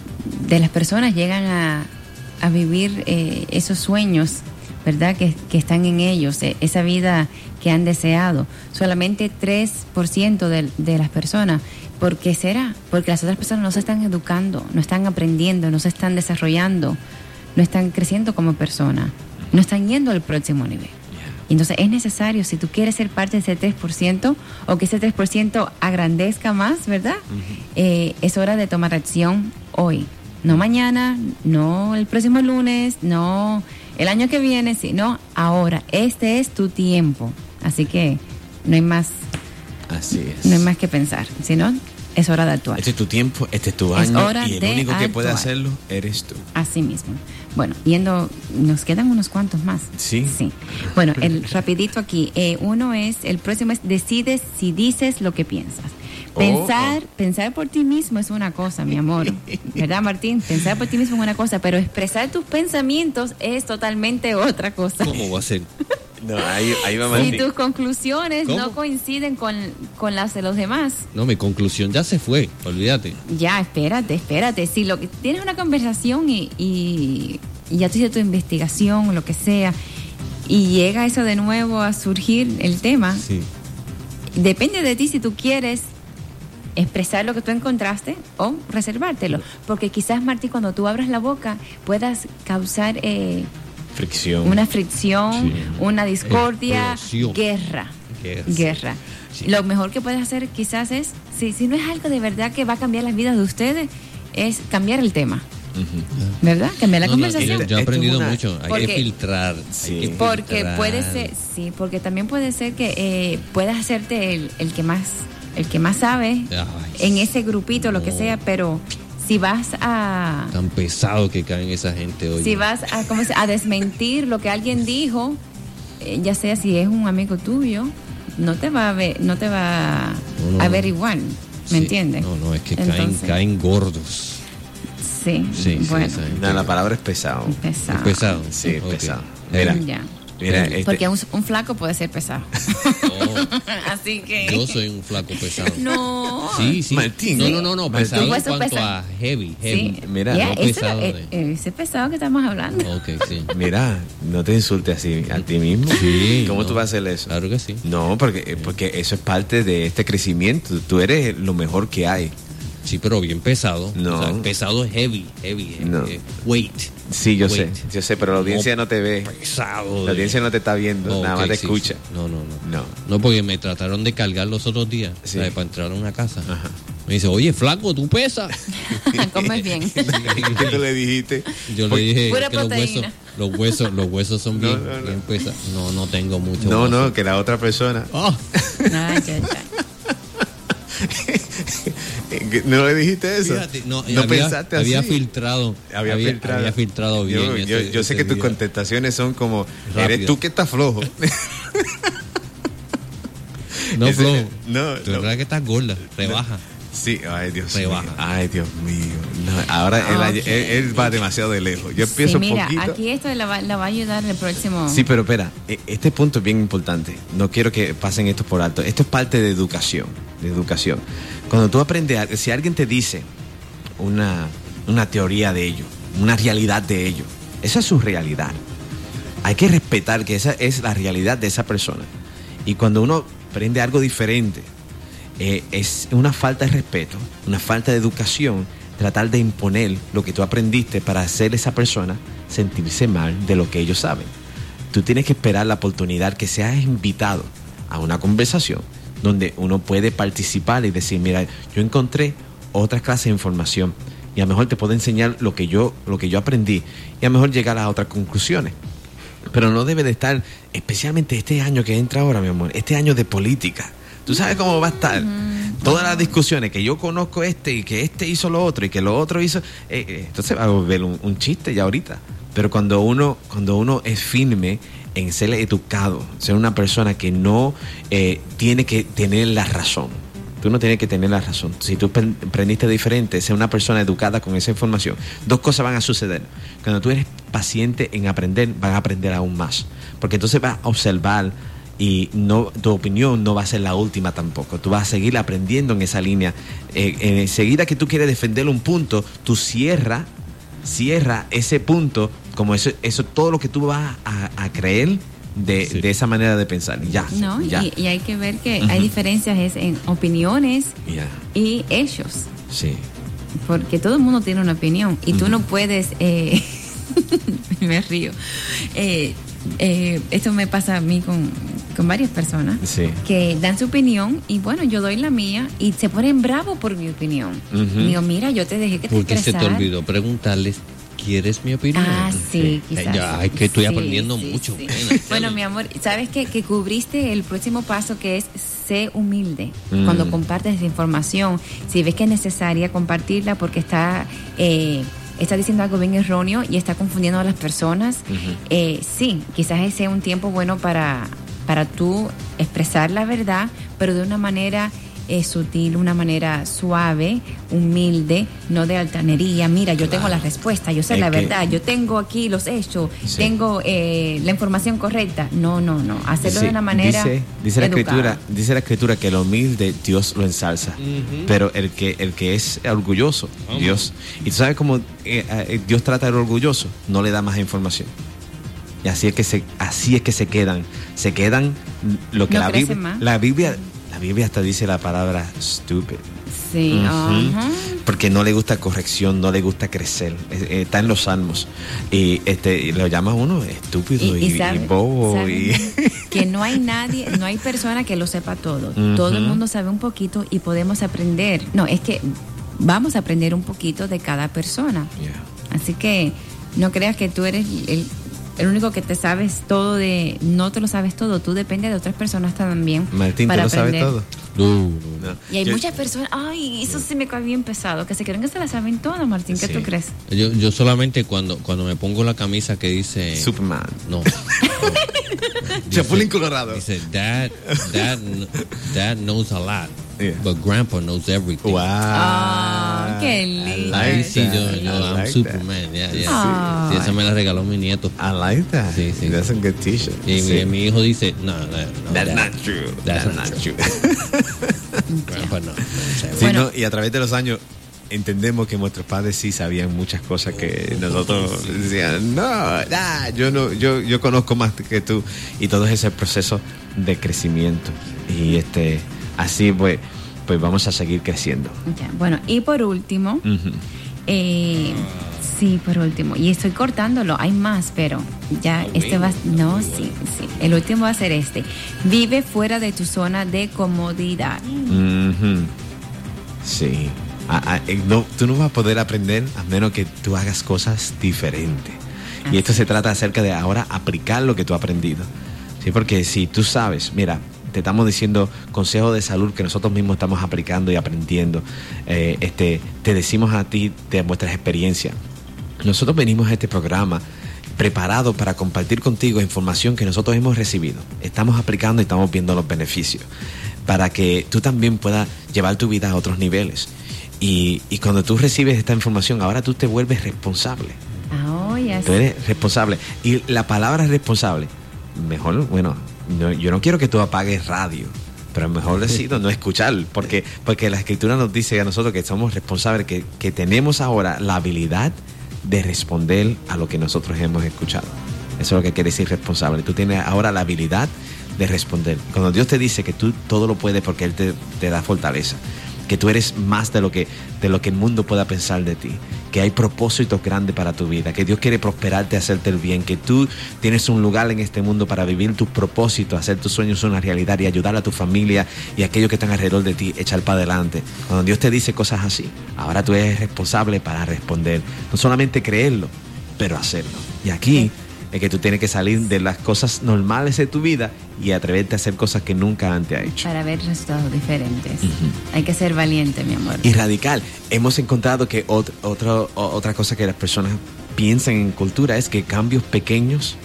de las personas llegan a, a vivir eh, esos sueños, ¿verdad? Que, que están en ellos, eh, esa vida que han deseado. Solamente tres por ciento de, de las personas. ¿Por qué será? Porque las otras personas no se están educando, no están aprendiendo, no se están desarrollando, no están creciendo como persona, no están yendo al próximo nivel. Entonces es necesario, si tú quieres ser parte de ese tres por ciento o que ese tres por ciento agrandezca más, ¿verdad? Uh-huh. Eh, es hora de tomar acción hoy. No mañana, no el próximo lunes, no el año que viene, sino ahora. Este es tu tiempo. Así que no hay más, Así es. no hay más que pensar, sino es hora de actuar. Este es tu tiempo, este es tu Es año hora y el de único que actuar. puede hacerlo eres tú. Así mismo. Bueno, yendo, nos quedan unos cuantos más. Sí. Sí. Bueno, el rapidito aquí. Eh, uno es, el próximo es, decides si dices lo que piensas. Pensar, oh, oh. pensar por ti mismo es una cosa, mi amor. ¿Verdad, Martín? Pensar por ti mismo es una cosa, pero expresar tus pensamientos es totalmente otra cosa. ¿Cómo va a ser? No, ahí, ahí va Martín. Si tus conclusiones ¿Cómo? no coinciden con, con las de los demás. No, mi conclusión ya se fue, olvídate. Ya, espérate, espérate. Si lo que tienes una conversación y, y, y ya tú hiciste tu investigación o lo que sea, y llega eso de nuevo a surgir el tema, sí. Depende de ti si tú quieres expresar lo que tú encontraste o reservártelo. Porque quizás, Martín, cuando tú abras la boca puedas causar eh, fricción. Una fricción, sí. Una discordia, explosión. guerra. Guerra. Guerra. Sí. Lo mejor que puedes hacer quizás es, si, si no es algo de verdad que va a cambiar las vidas de ustedes, es cambiar el tema. Uh-huh. ¿Verdad? Cambiar la no, conversación. No, yo he aprendido una... mucho. Hay porque, que filtrar. Sí. Hay que porque filtrar. puede ser, sí, porque también puede ser que eh, puedas hacerte el, el que más, el que más sabe Ay, en ese grupito, no. Lo que sea, pero si vas a tan pesado que caen esa gente hoy. Si vas a, ¿cómo se, a desmentir lo que alguien dijo, eh, ya sea si es un amigo tuyo, no te va a ver, no te va no, no, a ver igual, ¿me sí. entiendes? No, no, es que Entonces, caen, caen gordos. Sí, sí bueno. Sí, no, la palabra es pesado. Pesado. Es pesado. Sí, okay. pesado. Mira, ya. Mira, este... Porque un, un flaco puede ser pesado. Oh, así que yo soy un flaco pesado. No. Sí, sí. Martín. No, no, no, no pesado en cuanto pesado? a heavy, heavy. Sí. Mira, yeah, no ese, pesado de... de... ese pesado que estamos hablando. Okay, sí. Mira, no te insultes así a ti mismo. Sí. ¿Cómo no, tú vas a hacer eso? Claro que sí. No, porque, porque eso es parte de este crecimiento. Tú eres lo mejor que hay. Sí, pero bien pesado. No. O sea, pesado es heavy, heavy. No. Eh, weight. Sí, yo weight. sé, yo sé, pero la audiencia no, no te ve. Pesado. La audiencia no te está viendo, oh, nada okay, más te sí, escucha. Sí. No, no, no, no. No, porque me trataron de cargar los otros días, sí. ¿sabes? Para entrar a una casa. Ajá. Me dice, oye, flaco, tú pesas. Comes bien. ¿Qué tú le dijiste? Yo le dije Pura que los huesos, los huesos, los huesos son bien, no, no, no. bien pesados. No, no tengo mucho. No, hueso. no, que la otra persona. Oh. Ay, ya, ya. ¿No le dijiste eso? Fíjate, no, no había, pensaste así. Había filtrado. Había, había filtrado. Había filtrado bien. Yo, ese, yo, yo sé ese que tus día. contestaciones son como, Rápido. eres tú que estás flojo. No, Ese, flojo. No, Tú no. verdad que estás gorda. Rebaja. Sí, ay Dios Rebaja. mío. Ay Dios mío. No, ahora Okay. él, él, él va demasiado de lejos. Yo Sí, pienso mira, poquito. aquí esto la va, la va a ayudar el próximo. Sí, pero espera, e- este punto es bien importante. No quiero que pasen esto por alto. Esto es parte de educación, de educación. Cuando tú aprendes, a- si alguien te dice una, una teoría de ello, una realidad de ello, esa es su realidad. Hay que respetar que esa es la realidad de esa persona. Y cuando uno aprende algo diferente, eh, es una falta de respeto, una falta de educación, tratar de imponer lo que tú aprendiste para hacer a esa persona sentirse mal de lo que ellos saben. Tú tienes que esperar la oportunidad que seas invitado a una conversación donde uno puede participar y decir, mira, yo encontré otra clase de información y a lo mejor te puedo enseñar lo que yo, lo que yo aprendí y a lo mejor llegar a otras conclusiones. Pero no debe de estar, especialmente este año que entra ahora, mi amor, este año de política. ¿Tú sabes cómo va a estar? Uh-huh. Todas las discusiones que yo conozco este y que este hizo lo otro y que lo otro hizo... Eh, eh, entonces va a volver un, un chiste ya ahorita. Pero cuando uno, cuando uno es firme en ser educado, ser una persona que no eh, tiene que tener la razón. Tú no tienes que tener la razón. Si tú aprendiste diferente, ser una persona educada con esa información, dos cosas van a suceder. Cuando tú eres paciente en aprender, van a aprender aún más. Porque entonces vas a observar y no, tu opinión no va a ser la última tampoco. Tú vas a seguir aprendiendo en esa línea. Eh, enseguida que tú quieres defender un punto, tú cierra, cierra ese punto, como eso, eso todo lo que tú vas a, a creer de, sí. de esa manera de pensar. Ya. No, ya. Y, y hay que ver que uh-huh. hay diferencias es en opiniones yeah. y hechos. Sí. Porque todo el mundo tiene una opinión y uh-huh. tú no puedes. Eh, me río. Eh, eh, esto me pasa a mí con, con varias personas sí. que dan su opinión y bueno, yo doy la mía y se ponen bravos por mi opinión. Uh-huh. Digo, mira, yo te dejé que te Porque expresar. se te olvidó preguntarles, ¿quieres mi opinión? Ah, sí, quizás. Ya, es que estoy sí, aprendiendo sí, mucho. Sí. Bueno, bueno, mi amor, ¿sabes qué? Que cubriste el próximo paso que es sé humilde. Mm. Cuando compartes esa información, si ves que es necesaria compartirla porque está... Eh, está diciendo algo bien erróneo y está confundiendo a las personas, uh-huh. eh, sí, quizás ese sea un tiempo bueno para, para tú expresar la verdad, pero de una manera eh, sutil, una manera suave, humilde, no de altanería. Mira, yo claro. tengo la respuesta, yo sé es la que... verdad, yo tengo aquí los hechos, sí. tengo eh, la información correcta. No, no, no, hacerlo sí. de una manera dice, dice la educada. escritura, dice la escritura que el humilde Dios lo ensalza, uh-huh. pero el que el que es orgulloso, uh-huh. Dios. Y tú sabes cómo eh, eh, Dios trata al orgulloso, no le da más información. Y así es que se así es que se quedan, se quedan lo que no la Biblia más. la Biblia La Biblia hasta dice la palabra stupid. Sí. Uh-huh. Uh-huh. Porque no le gusta corrección, no le gusta crecer. Eh, está en los salmos. Y este lo llama uno estúpido y, y, y, sabe, y bobo. Sabe y... que no hay nadie, no hay persona que lo sepa todo. Uh-huh. Todo el mundo sabe un poquito y podemos aprender. No, es que vamos a aprender un poquito de cada persona. Yeah. Así que no creas que tú eres el... el único que te sabes todo de... No te lo sabes todo. Tú dependes de otras personas también. Martín, para ¿te lo aprender. sabes todo? No, no. Y hay yo, muchas personas... Ay, eso sí me cae bien pesado. Que se creen que se la saben todas, Martín. ¿Qué sí. tú crees? Yo, yo solamente cuando, cuando me pongo la camisa que dice... Superman. No. no. Chapulín Colorado. Dice, Dad, Dad, Dad knows a lot. Yeah. But Grandpa knows everything. Wow. Ah, qué lindo. I like sí, yo, yo, I I'm like Superman. Yeah, yeah. Ah. Sí, esa me la regaló mi nieto. I like that. Sí, sí. That's a good t-shirt. Y sí. mi, mi hijo dice, no, no, no That's that, not true. That's, That's not, not true. true. Grandpa no. no sí, bueno. no, y a través de los años entendemos que nuestros padres sí sabían muchas cosas que nosotros decían, no, nah, yo no, yo, yo conozco más que tú. Y todo ese proceso de crecimiento. Y este, así pues, pues vamos a seguir creciendo. Ya, bueno, y por último, uh-huh. eh, sí, por último, y estoy cortándolo, hay más, pero ya este va, no, sí, sí, el último va a ser este. Vive fuera de tu zona de comodidad. Uh-huh. Sí. A, a, no, tú no vas a poder aprender a menos que tú hagas cosas diferentes. Así. Y esto se trata acerca de ahora aplicar lo que tú has aprendido. Sí, porque si tú sabes, mira, te estamos diciendo consejos de salud que nosotros mismos estamos aplicando y aprendiendo. Eh, este, te decimos a ti de nuestras experiencias. Nosotros venimos a este programa preparado para compartir contigo información que nosotros hemos recibido. Estamos aplicando y estamos viendo los beneficios para que tú también puedas llevar tu vida a otros niveles. Y, y cuando tú recibes esta información, ahora tú te vuelves responsable. Oh, yes. Tú eres responsable. Y la palabra responsable, mejor, bueno, no, yo no quiero que tú apagues radio, pero mejor decido no escuchar, porque, porque la Escritura nos dice a nosotros que somos responsables, que, que tenemos ahora la habilidad de responder a lo que nosotros hemos escuchado. Eso es lo que quiere decir responsable. Tú tienes ahora la habilidad de responder. Cuando Dios te dice que tú todo lo puedes porque Él te, te da fortaleza, que tú eres más de lo que, de lo que el mundo pueda pensar de ti, que hay propósitos grandes para tu vida, que Dios quiere prosperarte, hacerte el bien, que tú tienes un lugar en este mundo para vivir tus propósitos, hacer tus sueños una realidad y ayudar a tu familia y a aquellos que están alrededor de ti, echar para adelante. Cuando Dios te dice cosas así, ahora tú eres responsable para responder, no solamente creerlo, pero hacerlo. Y aquí es que tú tienes que salir de las cosas normales de tu vida y atreverte a hacer cosas que nunca antes has hecho. Para ver resultados diferentes. Uh-huh. Hay que ser valiente, mi amor. Y radical. Hemos encontrado que ot- otro, otra cosa que las personas piensan en cultura es que cambios pequeños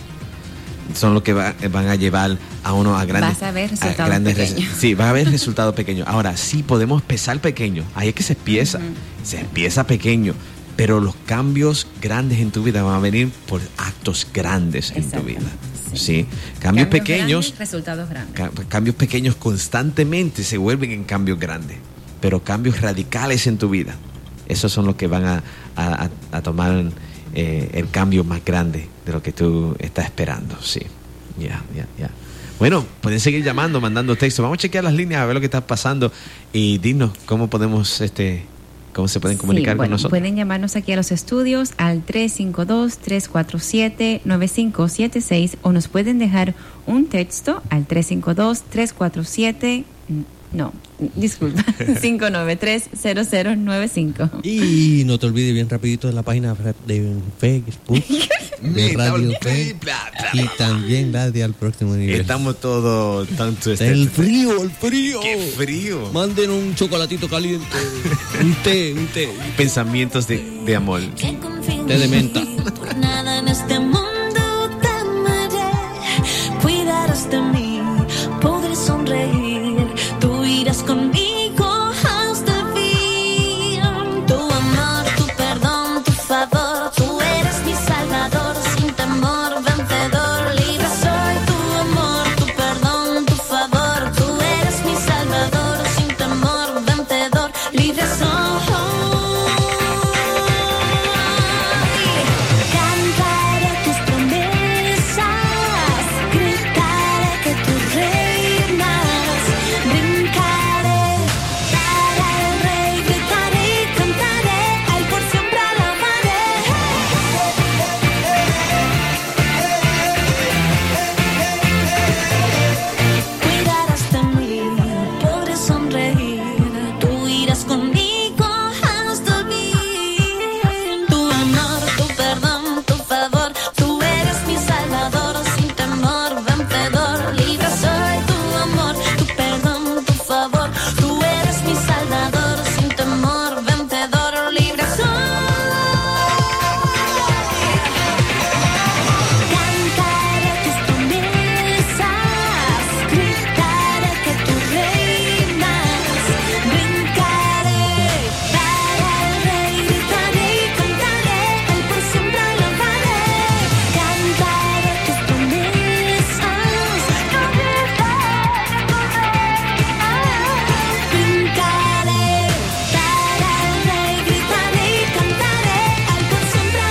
son lo que va, van a llevar a uno a grandes... Vas a ver resultados a grandes pequeños. res- sí, va a haber resultados pequeños. Ahora, sí podemos empezar pequeño. Ahí es que se empieza. Uh-huh. Se empieza pequeño. Pero los cambios grandes en tu vida van a venir por actos grandes en tu vida. Sí. ¿Sí? Cambios, cambios pequeños, grandes, resultados grandes. Ca- cambios pequeños constantemente se vuelven en cambios grandes. Pero cambios radicales en tu vida, esos son los que van a, a, a tomar eh, el cambio más grande de lo que tú estás esperando. Sí. Ya, yeah, ya, yeah, ya. Yeah. Bueno, pueden seguir llamando, mandando textos. Vamos a chequear las líneas a ver lo que está pasando y dinos cómo podemos este ¿Cómo se pueden comunicar sí, bueno, con nosotros? Pueden llamarnos aquí a los estudios al tres cinco dos, tres cuatro siete, nueve cinco siete seis o nos pueden dejar un texto al tres cinco dos, tres cuatro siete, no, disculpa, cinco nueve tres, cero cero nueve cinco. Y no te olvides bien rapidito de la página de Facebook de Radio Fe y también la de Al Próximo Nivel. Estamos todos tanto este, el frío, el frío. Qué frío. Manden un chocolatito caliente, un té, un té. Pensamientos de, de amor. Té de menta. Por nada en este mundo te amaré. Cuidarás de mí, podré sonreír. Tú irás conmigo hasta el fin. Tu amor, tu perdón, tu favor. Tú eres mi salvador, sin temor, vencedor. Libre soy, tu amor, tu perdón, tu favor. Tú eres mi salvador, sin temor, vencedor. Libre soy. Cantaré tus promesas, gritaré que tú reinas, brincaré para el rey, gritaré y cantaré, a él por siempre alabaré. Cuidarás de mí, podré sonreír, tú irás conmigo hasta el fin. Tu amor, tu perdón, tu favor, tú eres mi salvador, sin temor, vencedor. Libre soy, tu amor, tu perdón, tu favor, tú eres mi salvador, sin temor, vencedor. Libre soy. Cantaré tus promesas, gritaré que tú reinas, brincaré para el rey, gritaré y cantaré, a él por siempre alabaré. Cantaré tus promesas, brincaré para el rey, gritaré y cantaré, a él por siempre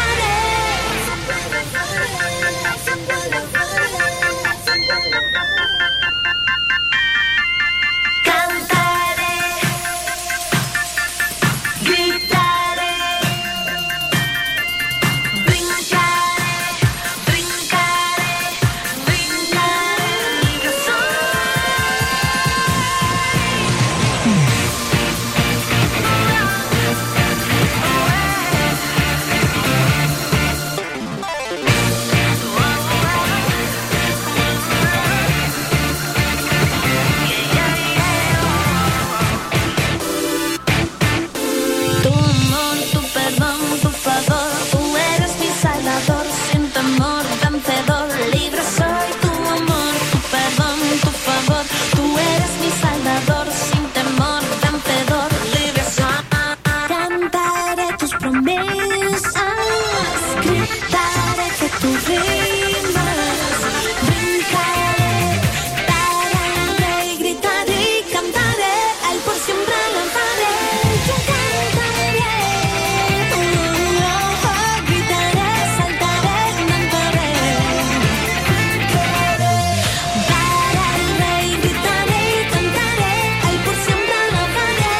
alabaré. Cantaré, gritaré, brincaré, brincaré, brincaré. Libre soy. Tu amor, tu perdón, tu favor, tú eres mi salvador, sin temor, vencedor. Libre soy, tu amor, tu perdón, tu favor, tú eres mi salvador, sin temor, vencedor. Libre soy. tú rimas. Brincaré, pararé, gritaré y cantaré. Al por siempre lanzaré. Yo cantaré, uh, oh, gritaré, saltaré, cantaré. Pararé, gritaré y cantaré. Al por siempre lanzaré.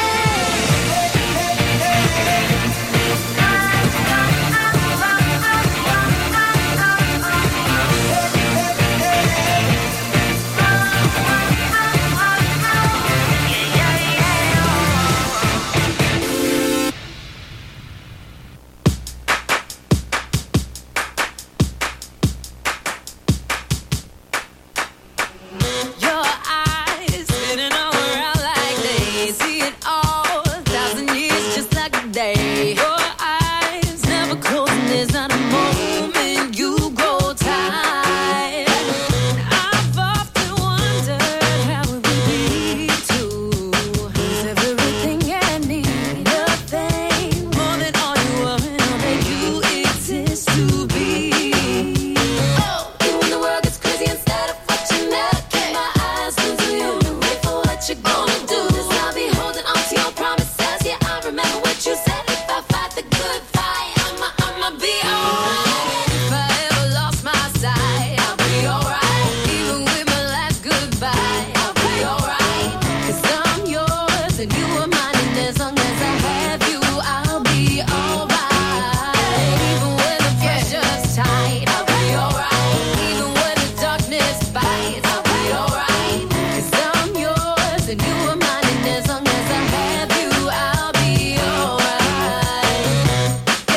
Your eyes spinning all around like they see it all. A thousand years just like a day. Your eyes never closing. There's not a moment you grow tired. I've often wondered how it would be to lose everything and need nothing more than all you are and all that you exist to be. Oh, you when the world gets crazy instead of watching that. My eyes lose you. Wait for what you're gonna do. 'Cause I'll be holding on to your promises. Yeah, I remember what you said. If I fight the good fight, I'ma, I'ma be alright. If I ever lost my sight, I'll be alright. Even with my last goodbye, I'll be alright. 'Cause I'm yours and you are mine. And as long as I have you, I'll be alright. Even when the pressure's tight, I'll be alright. Even when the darkness bites, I'll be alright. 'Cause I'm yours and you are mine. And as long as I have you, I'll be alright.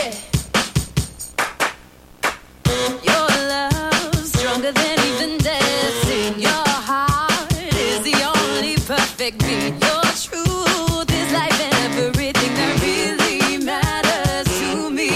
Yeah. Your love's stronger than even death. In your heart is the only perfect beat. Your truth is life and everything that really matters to me.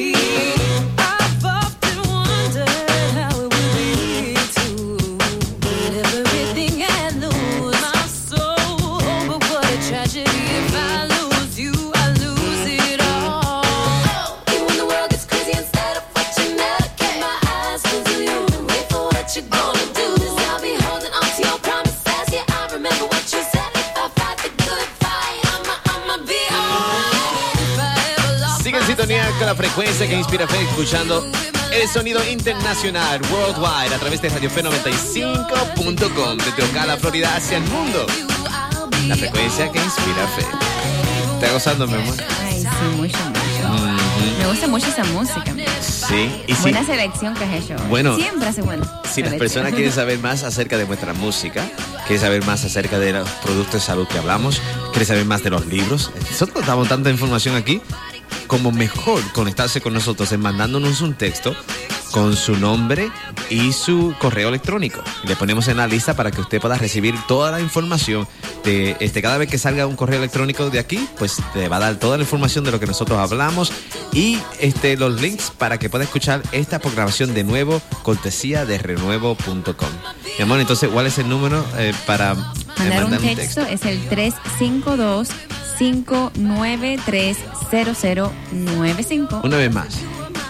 I've often wondered how it would be to lose everything and lose my soul. But what a tragedy if I lose you, I lose it all. Oh, even when the world gets crazy instead of watching that. Keep my eyes closed to you. Wait for what you're gonna do. 'Cause I'll be holding on to your promises. Yeah, I remember what you said. If I fight the good fight, I'ma, I'ma be alright. If I ever lost Sigue en my sintonía sight, con la frecuencia que inspira fe, escuchando el sonido internacional worldwide a través de Radio Fe noventa y cinco punto com desde Ocala, Florida, hacia el mundo. I'll be La frecuencia que inspira fe. ¿Está gozando, mi amor? Ay, sí, mucho, mucho. Me gusta mucho esa música. Sí, y sí. Buena selección que has hecho. Bueno, siempre hace buena. Si las personas quieren saber más acerca de nuestra música, quieren saber más acerca de los productos de salud que hablamos, quieren saber más de los libros, nosotros damos tanta información aquí, como mejor conectarse con nosotros es mandándonos un texto con su nombre y su correo electrónico. Le ponemos en la lista para que usted pueda recibir toda la información de este, cada vez que salga un correo electrónico de aquí, pues te va a dar toda la información de lo que nosotros hablamos y este, los links para que pueda escuchar esta programación de nuevo, cortesía de renuevo punto com. Mi amor, entonces, ¿cuál es el número eh, para eh, mandar, mandar un texto? Es el tres cinco dos, cinco nueve tres, cero cero nueve cinco. Una vez más.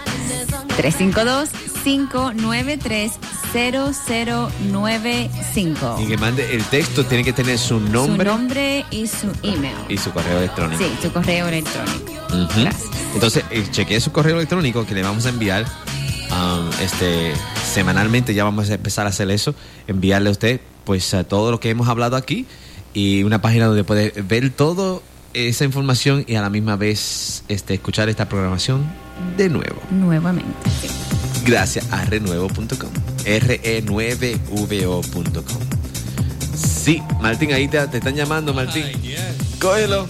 tres cinco dos, cinco nueve tres, cero cero nueve cinco. Y que mande el texto, tiene que tener su nombre. Su nombre y su email. Y su correo electrónico. Sí, su correo electrónico. Uh-huh. Gracias. Entonces, eh, chequee su correo electrónico que le vamos a enviar um, este semanalmente. Ya vamos a empezar a hacer eso. Enviarle a usted pues a todo lo que hemos hablado aquí y una página donde puede ver todo esa información y a la misma vez este, escuchar esta programación de nuevo. Nuevamente. Sí. Gracias a renuevo punto com. R E nueve V O punto com. Sí, Martín, ahí te, te están llamando, Martín. Ay, yes. Cógelo.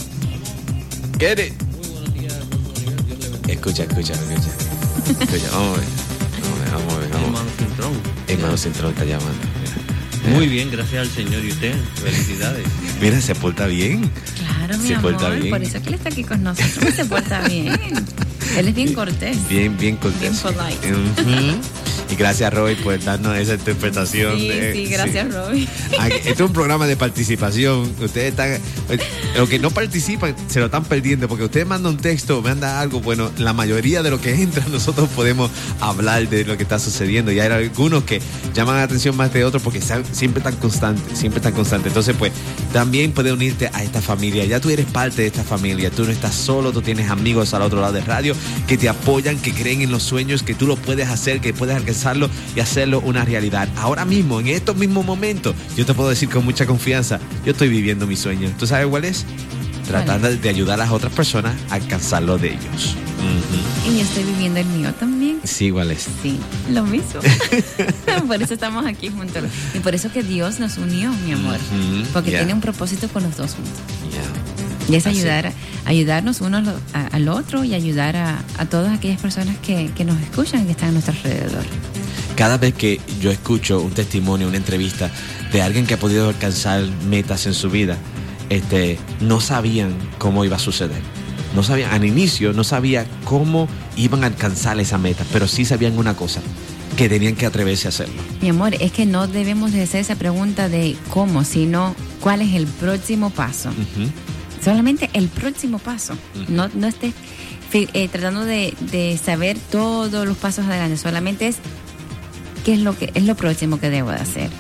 Get it. Muy buenos días, hermano Dios le bendiga. Escucha, escucha, escucha. Escucha, vamos a ver. Vamos a ver, vamos a ver. Vamos. Hermano Cintrón. Hermano Cintrón está llamando. Mira. Muy bien, gracias al Señor y usted. Felicidades. Mira, se porta bien. Claro, mi se amor. Porta bien. Por eso que él está aquí con nosotros. Se porta bien. Él es bien cortés. Bien, bien cortés. Bien polite. Uh-huh. Y gracias, Roy, por darnos esa interpretación. Sí, de, sí, gracias, sí. Roy. Este es un programa de participación. Ustedes están, los que no participan se lo están perdiendo porque ustedes mandan un texto, mandan algo. Bueno, la mayoría de lo que entra nosotros podemos hablar de lo que está sucediendo. Y hay algunos que llaman la atención más de otros porque siempre están constantes, siempre están constantes. Entonces, pues, también puedes unirte a esta familia. Ya tú eres parte de esta familia. Tú no estás solo, tú tienes amigos al otro lado del radio que te apoyan, que creen en los sueños, que tú lo puedes hacer, que puedes alcanzarlo y hacerlo una realidad. Ahora mismo, en estos mismos momentos, yo te puedo decir con mucha confianza, yo estoy viviendo mi sueño. ¿Tú sabes cuál es? Tratando de ayudar a las otras personas a alcanzarlo de ellos. Uh-huh. Y yo estoy viviendo el mío también. Sí, igual es. Sí, lo mismo. Por eso estamos aquí juntos. Y por eso que Dios nos unió, mi amor. Uh-huh. Porque Yeah. tiene un propósito con los dos juntos. Yeah. Y es ayudar, ayudarnos uno al, a, al otro y ayudar a, a todas aquellas personas que, que nos escuchan y que están a nuestro alrededor. Cada vez que yo escucho un testimonio, una entrevista de alguien que ha podido alcanzar metas en su vida, este, no sabían cómo iba a suceder. No sabían, al inicio no sabía cómo iban a alcanzar esa meta, pero sí sabían una cosa, que tenían que atreverse a hacerlo. Mi amor, es que no debemos de hacer esa pregunta de cómo, sino cuál es el próximo paso. Uh-huh. Solamente el próximo paso. Uh-huh. No, no estés eh, tratando de, de saber todos los pasos adelante, solamente es qué es lo que es lo próximo que debo de hacer.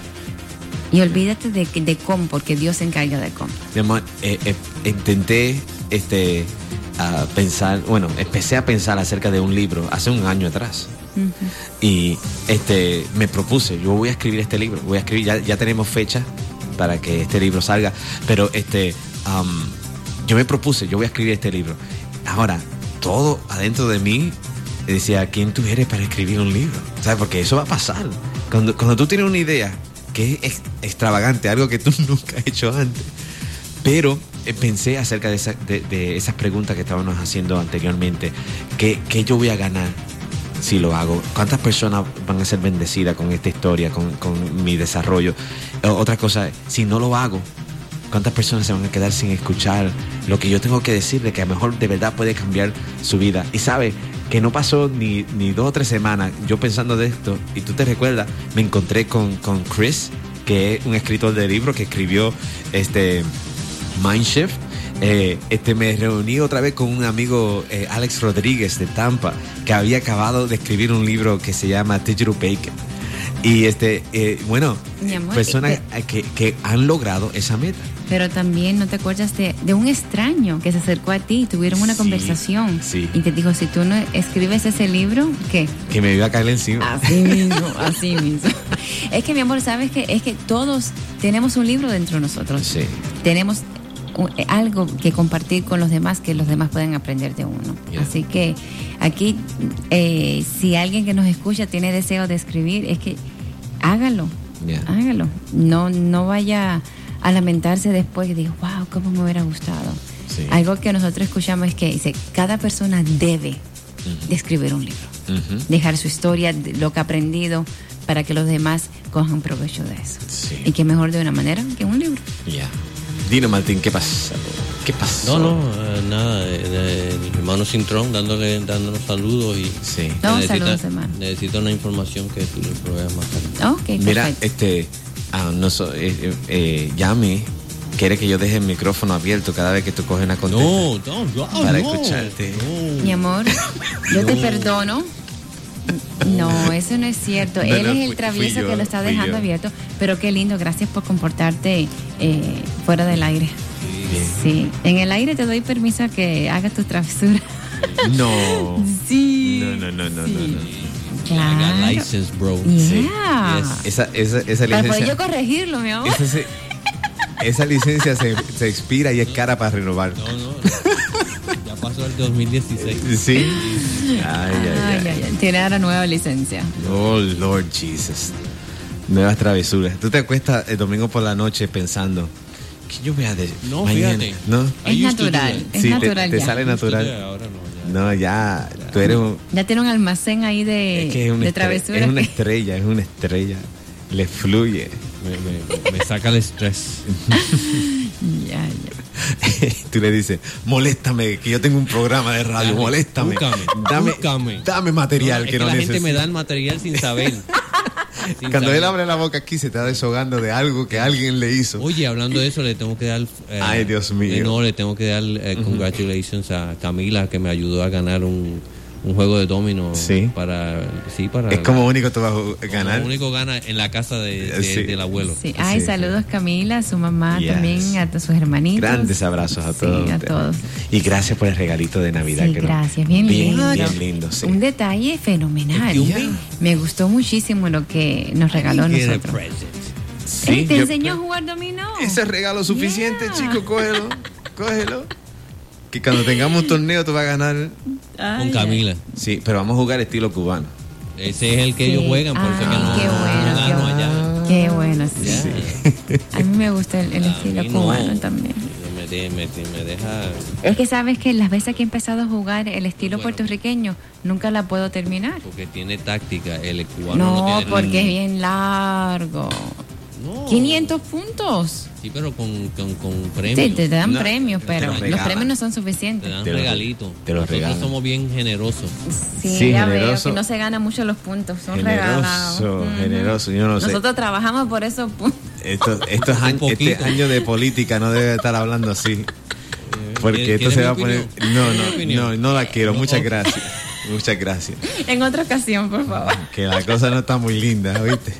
Y olvídate de, de cómo, porque Dios se encarga de cómo. Mi amor, eh, eh, intenté este, a pensar, bueno, empecé a pensar acerca de un libro hace un año atrás. Uh-huh. Y este, me propuse, yo voy a escribir este libro, voy a escribir, ya, ya tenemos fecha para que este libro salga, pero este, um, yo me propuse, yo voy a escribir este libro. Ahora, todo adentro de mí decía, ¿quién tú eres para escribir un libro? ¿Sabes? Porque eso va a pasar. Cuando, cuando tú tienes una idea que es extravagante, algo que tú nunca has hecho antes. Pero eh, pensé acerca de, esa, de, de esas preguntas que estábamos haciendo anteriormente. ¿Qué, qué yo voy a ganar si lo hago? ¿Cuántas personas van a ser bendecidas con esta historia, con, con mi desarrollo? O, otra cosa, si no lo hago, ¿cuántas personas se van a quedar sin escuchar lo que yo tengo que decirle, que a lo mejor de verdad puede cambiar su vida? Y sabe que no pasó ni, ni dos o tres semanas yo pensando de esto, y tú te recuerdas, me encontré con, con Chris, que es un escritor de libros que escribió este Mindshift. Eh, este, me reuní otra vez con un amigo, eh, Alex Rodríguez de Tampa, que había acabado de escribir un libro que se llama Digital Bacon. Y este, eh, bueno, Mi amor, personas eh, que, que han logrado esa meta. Pero también no te acuerdas de, de un extraño que se acercó a ti y tuvieron una Sí, conversación. sí. Y te dijo, si tú no escribes ese libro, ¿qué? Que me iba a caer encima. Así mismo, así mismo. Es que, mi amor, ¿sabes qué? Es que todos tenemos un libro dentro de nosotros. Sí. Tenemos un- algo que compartir con los demás, que los demás pueden aprender de uno. Yeah. Así que aquí, eh, si alguien que nos escucha tiene deseo de escribir, es que hágalo, Yeah. hágalo. No, no vaya a lamentarse después y diga, wow, cómo me hubiera gustado. Sí. Algo que nosotros escuchamos es que dice, cada persona debe Ujú. de escribir un libro, Ujú. dejar su historia, de lo que ha aprendido, para que los demás cojan provecho de eso. Sí. Y que mejor de una manera que un libro. Ya. Dino Martín, ¿qué pasa? ¿Qué pasó? No, no, eh, nada, eh, eh, el hermano Cintrón dándole, dándonos saludos y Sí. No, necesita, saludos, hermano. necesita una información que tú le proveas más tarde. Ok, Mira, perfecto. este, ah, no so- eh, eh, eh, Yami quiere que yo deje el micrófono abierto cada vez que tú coges una contesta. No, no, no, Para no, escucharte. no. Mi amor, yo te No. perdono. No, eso no es cierto. No, Él no, es fui- el travieso fui yo, que lo está fui dejando yo. abierto. Pero qué lindo, gracias por comportarte eh, fuera del aire. Bien. Sí, en el aire te doy permiso a que hagas tus travesuras. No. Sí. No, no, no, no, Sí. no, no. I got Claro. license, bro. Yeah. Esa, esa, esa Para poder yo licencia, corregirlo, mi amor. esa, se- esa licencia se, se expira y es cara para renovar. No, no. Ya pasó el dos mil dieciséis. Sí. Ay, ay, Ay, ay. ay, ay. Tiene ahora nueva licencia. Oh, Lord Jesus. Nuevas travesuras. Tú te acuestas el domingo por la noche pensando, ¿qué yo voy a decir? No, mañana? fíjate. ¿No? Es I used to do natural, that. es Sí, te- natural te ya. sale natural. Ahora no, ya. No, ya, tú eres un... Ya tiene un almacén ahí de, Es que es una, de estre- travesuras. es una que- estrella, es una estrella. Le fluye. Me, me, me saca el estrés. Ya, ya. Tú le dices, moléstame, que yo tengo un programa de radio, Dame, moléstame. búscame, dame, búscame. dame material No, es que, que no la gente necesito. me da el material sin saber. Sin Cuando saber. él abre la boca aquí se está deshogando de algo que alguien le hizo. Oye, hablando de eso, le tengo que dar. Eh, Ay, Dios mío. No, le tengo que dar eh, Ujú. congratulations a Camila, que me ayudó a ganar un, un juego de dominó. Sí. Para, sí, para. Es como único tú vas a ganar. Como único gana en la casa de, de- Sí. del abuelo. Sí. Ay, Sí. saludos Camila, a su mamá Yes. también, a tus sus hermanitos. Grandes abrazos a Sí, todos. a ustedes. todos. Y gracias por el regalito de Navidad. Sí, que nos- gracias, bien bien, lindo. bien lindo, sí. Un detalle fenomenal. ¿Y un bien? Me gustó muchísimo lo que nos regaló a Get a nosotros. present. Sí, Eh, ¿Te yo- enseñó a jugar dominó? Ese es regalo suficiente, Yeah. chico, cógelo, cógelo. Que cuando tengamos un torneo tú vas a ganar. Ay, Con Camila. Sí, pero vamos a jugar estilo cubano. Ese es el que Sí. ellos juegan, por eso que Ah, no, qué bueno, no qué gano bueno. allá. Qué bueno, sí. Ya. A mí me gusta el, el A estilo mí no. cubano también. Me, de- me, me deja. Es que sabes que las veces que he empezado a jugar el estilo Bueno. puertorriqueño, nunca la puedo terminar. Porque tiene táctica. El cubano no, No, tiene. porque es bien largo. No. quinientos puntos. Sí, pero con, con, con Sí, premios. te dan No, premios, te pero los los regalan. premios no son Te suficientes. dan Te los- regalitos. te los Nosotros regalan. somos bien generosos. Sí, Sí, ya veo generoso. que no se ganan mucho los puntos, son regalados. Generoso, Ujú. generoso. Yo no sé. Nosotros trabajamos por esos puntos. Esto, estos años, poquito. este año de política no debe estar hablando así. Porque ¿Quieres esto se mi va a poner. opinión? No, ¿Quieres mi no, opinión? no, no la quiero. No. Muchas gracias. Muchas gracias. En otra ocasión, por favor. Que la cosa no está muy linda, ¿oíste?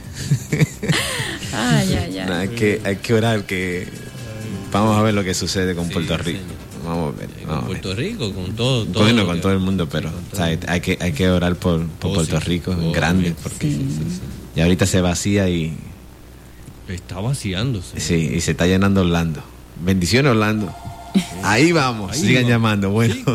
Ay, ay, ay. No, hay, que, hay que orar que. Vamos a ver lo que sucede con Sí, Puerto Rico. señor. Vamos a ver. Eh, vamos Con a ver. Puerto Rico, con todo. todo Bueno, lo con que- todo el mundo, pero con todo. ¿sabes? Hay, que, hay que orar por, por Oh, Puerto sí. Rico en Oh, grande. bien. Porque Sí. y ahorita se vacía y, Está vaciándose. sí, y se está llenando Orlando. Bendiciones, Orlando. Ahí vamos, Ahí sigan vamos. llamando. Bueno, Sí.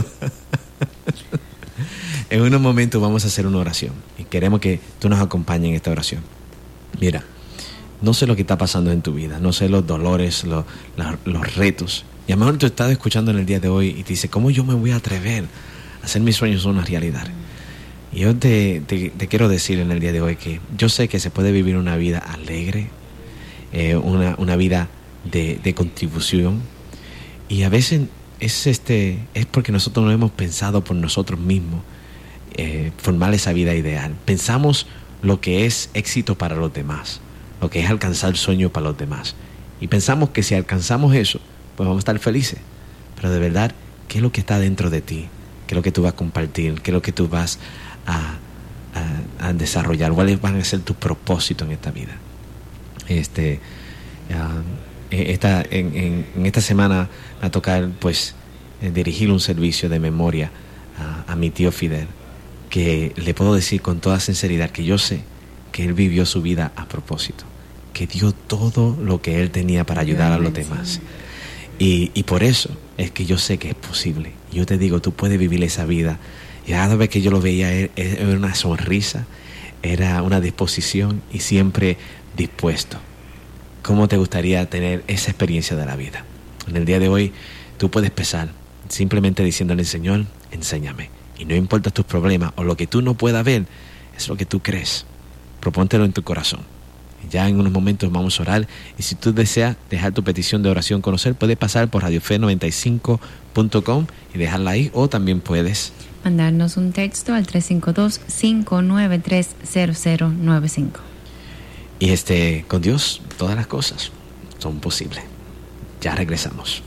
en unos momentos vamos a hacer una oración y queremos que tú nos acompañes en esta oración. Mira, no sé lo que está pasando en tu vida, no sé los dolores, los, la- los retos. Y a lo mejor tú estás escuchando en el día de hoy y te dices, ¿cómo yo me voy a atrever a hacer mis sueños una realidad? Y yo te, te, te quiero decir en el día de hoy que yo sé que se puede vivir una vida alegre, eh, una, una vida de, de contribución. Y a veces es, este, es porque nosotros no hemos pensado por nosotros mismos eh, formar esa vida ideal. Pensamos lo que es éxito para los demás, lo que es alcanzar sueños para los demás. Y pensamos que si alcanzamos eso, pues vamos a estar felices. Pero de verdad, ¿qué es lo que está dentro de ti? ¿Qué es lo que tú vas a compartir? ¿Qué es lo que tú vas a, a, a desarrollar? ¿Cuáles van a ser tus propósitos en esta vida? Este, ah, eh, esta, en, en, en esta semana a tocar, pues, eh, dirigir un servicio de memoria a, a mi tío Fidel, que le puedo decir con toda sinceridad que yo sé que él vivió su vida a propósito, que dio todo lo que él tenía para ayudar a los demás. Y, y por eso es que yo sé que es posible. Yo te digo, tú puedes vivir esa vida. Y cada vez que yo lo veía, él- él- era una sonrisa, era una disposición y siempre dispuesto. ¿Cómo te gustaría tener esa experiencia de la vida? En el día de hoy, tú puedes empezar simplemente diciéndole, Señor, enséñame. Y no importa tus problemas o lo que tú no puedas ver, es lo que tú crees. Propóntelo en tu corazón. Ya en unos momentos vamos a orar. Y si tú deseas dejar tu petición de oración conocer, puedes pasar por radio fe noventa y cinco punto com y dejarla ahí. O también puedes Mandarnos un texto al tres cinco dos, cinco nueve tres, cero cero nueve cinco. Y este, con Dios, todas las cosas son posibles. Ya regresamos.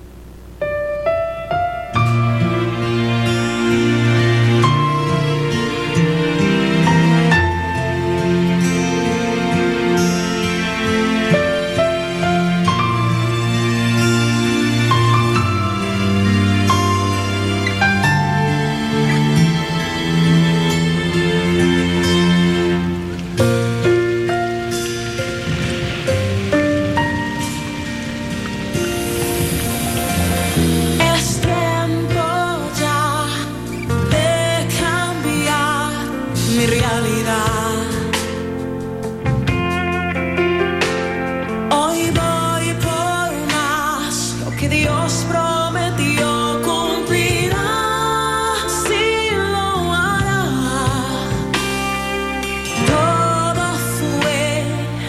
Es tiempo ya de cambiar mi realidad. Hoy voy por más, lo que Dios prometió cumplirá, sí lo hará. Todo fue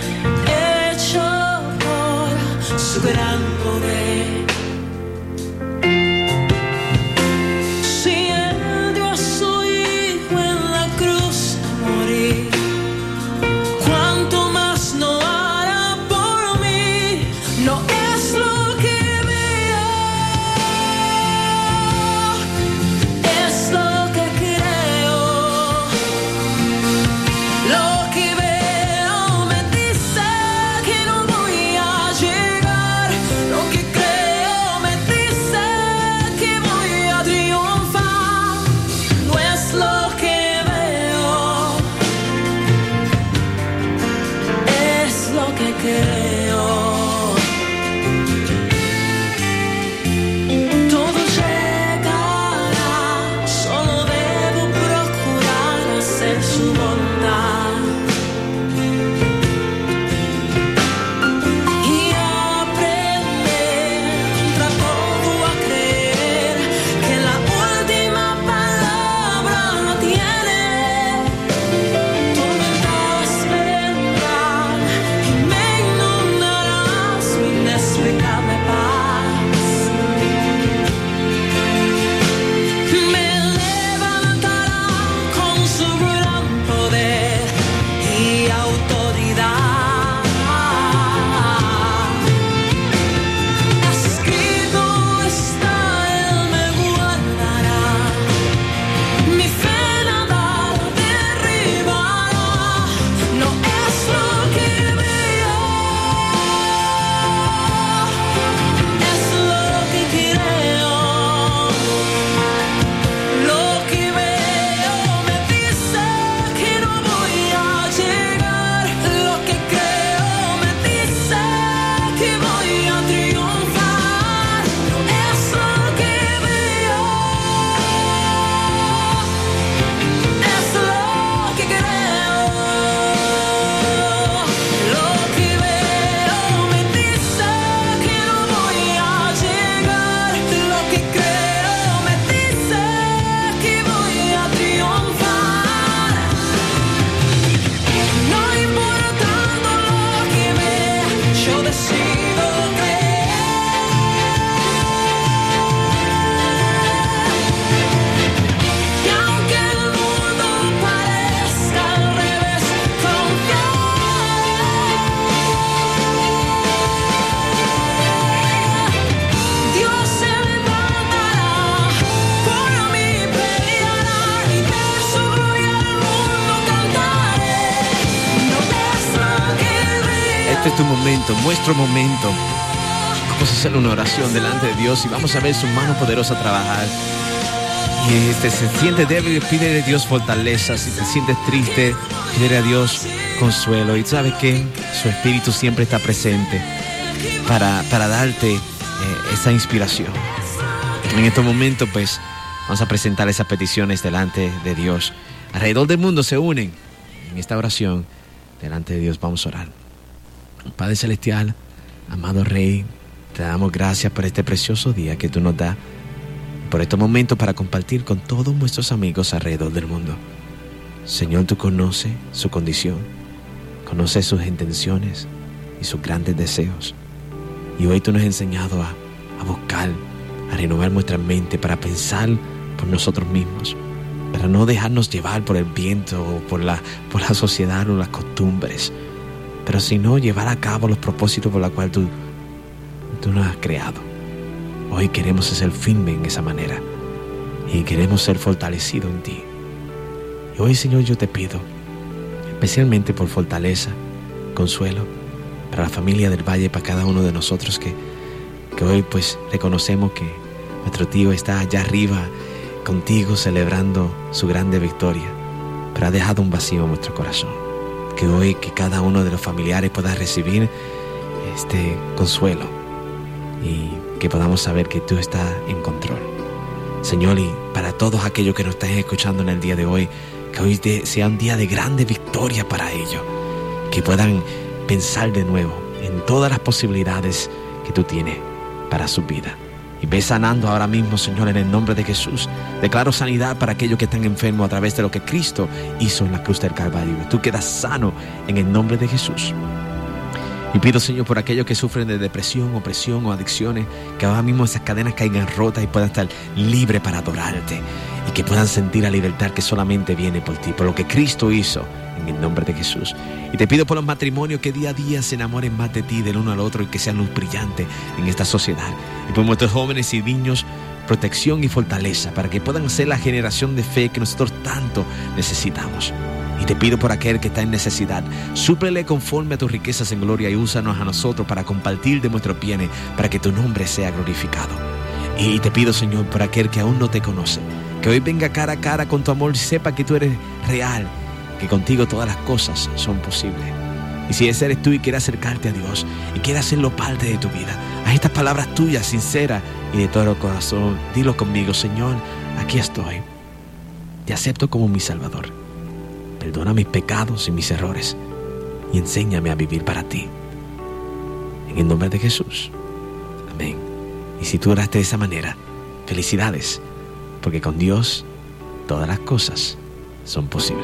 este es tu momento, nuestro momento. Vamos a hacer una oración delante de Dios y vamos a ver su mano poderosa trabajar. Y este, se siente débil, pide a Dios fortaleza. Si te sientes triste, pide a Dios consuelo. Y sabes que su espíritu siempre está presente para, para darte eh, esa inspiración. En estos momentos, pues, vamos a presentar esas peticiones delante de Dios. Alrededor del mundo se unen en esta oración. Delante de Dios vamos a orar. Padre Celestial, amado Rey, te damos gracias por este precioso día que tú nos das, por estos momentos para compartir con todos nuestros amigos alrededor del mundo. Señor, tú conoces su condición, conoces sus intenciones y sus grandes deseos. Y hoy tú nos has enseñado a, a buscar, a renovar nuestra mente para pensar por nosotros mismos, para no dejarnos llevar por el viento o por la, por la sociedad o las costumbres, pero sino llevar a cabo los propósitos por los cuales tú Tú nos has creado. Hoy queremos ser firmes en esa manera y queremos ser fortalecidos en ti. Y hoy, Señor, yo te pido especialmente por fortaleza, consuelo para la familia del Valle, para cada uno de nosotros que, que hoy pues reconocemos que nuestro tío está allá arriba contigo celebrando su grande victoria, pero ha dejado un vacío en nuestro corazón. Que hoy que cada uno de los familiares pueda recibir este consuelo y que podamos saber que tú estás en control. Señor, y para todos aquellos que nos están escuchando en el día de hoy, que hoy de, sea un día de grande victoria para ellos, que puedan pensar de nuevo en todas las posibilidades que tú tienes para su vida. Y ve sanando ahora mismo, Señor, en el nombre de Jesús. Declaro sanidad para aquellos que están enfermos a través de lo que Cristo hizo en la cruz del Calvario. Tú quedas sano en el nombre de Jesús. Y pido, Señor, por aquellos que sufren de depresión, opresión o adicciones, que ahora mismo esas cadenas caigan rotas y puedan estar libres para adorarte. Y que puedan sentir la libertad que solamente viene por ti, por lo que Cristo hizo, en el nombre de Jesús. Y te pido por los matrimonios que día a día se enamoren más de ti, del uno al otro, y que sean luz brillante en esta sociedad. Y por nuestros jóvenes y niños, protección y fortaleza, para que puedan ser la generación de fe que nosotros tanto necesitamos. Y te pido por aquel que está en necesidad, súplele conforme a tus riquezas en gloria y úsanos a nosotros para compartir de nuestros bienes, para que tu nombre sea glorificado. Y te pido, Señor, por aquel que aún no te conoce, que hoy venga cara a cara con tu amor y sepa que tú eres real, que contigo todas las cosas son posibles. Y si ese eres tú y quieres acercarte a Dios y quieres hacerlo parte de tu vida, a estas palabras tuyas, sinceras y de todo el corazón, dilo conmigo: Señor, aquí estoy. Te acepto como mi Salvador. Perdona mis pecados y mis errores y enséñame a vivir para ti. En el nombre de Jesús. Amén. Y si tú oraste de esa manera, felicidades, porque con Dios todas las cosas son posibles.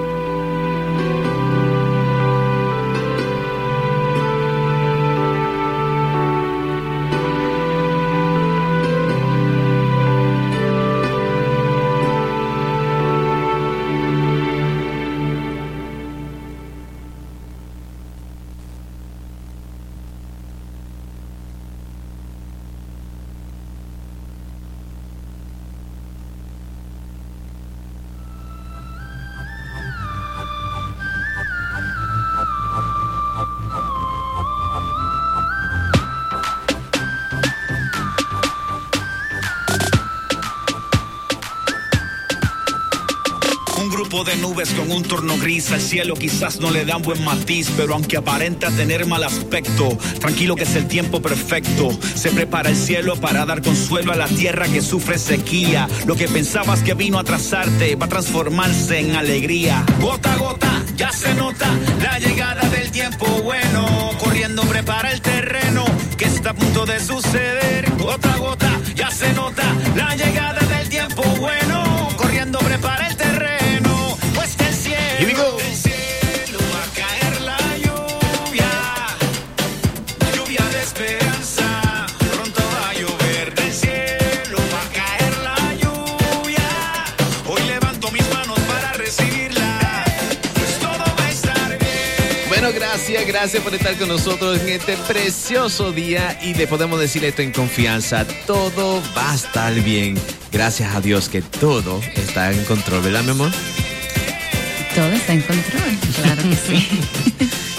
De nubes con un torno gris, al cielo quizás no le dan buen matiz, pero aunque aparenta tener mal aspecto, tranquilo que es el tiempo perfecto. Se prepara el cielo para dar consuelo a la tierra que sufre sequía. Lo que pensabas que vino a atrasarte va a transformarse en alegría. Gota a gota ya se nota la llegada del tiempo bueno, corriendo prepara el terreno que está a punto de suceder. Gota a gota ya se nota la llegada del tiempo bueno, corriendo prepara el terreno. Here we go. Del cielo va a caer la lluvia, lluvia de esperanza, pronto va a llover. Del cielo va a caer la lluvia, hoy levanto mis manos para recibirla, pues todo va a estar bien. Bueno, gracias, gracias por estar con nosotros en este precioso día y le podemos decir esto en confianza: todo va a estar bien. Gracias a Dios que todo está en control, ¿verdad, mi amor? Todo está en control, claro que sí.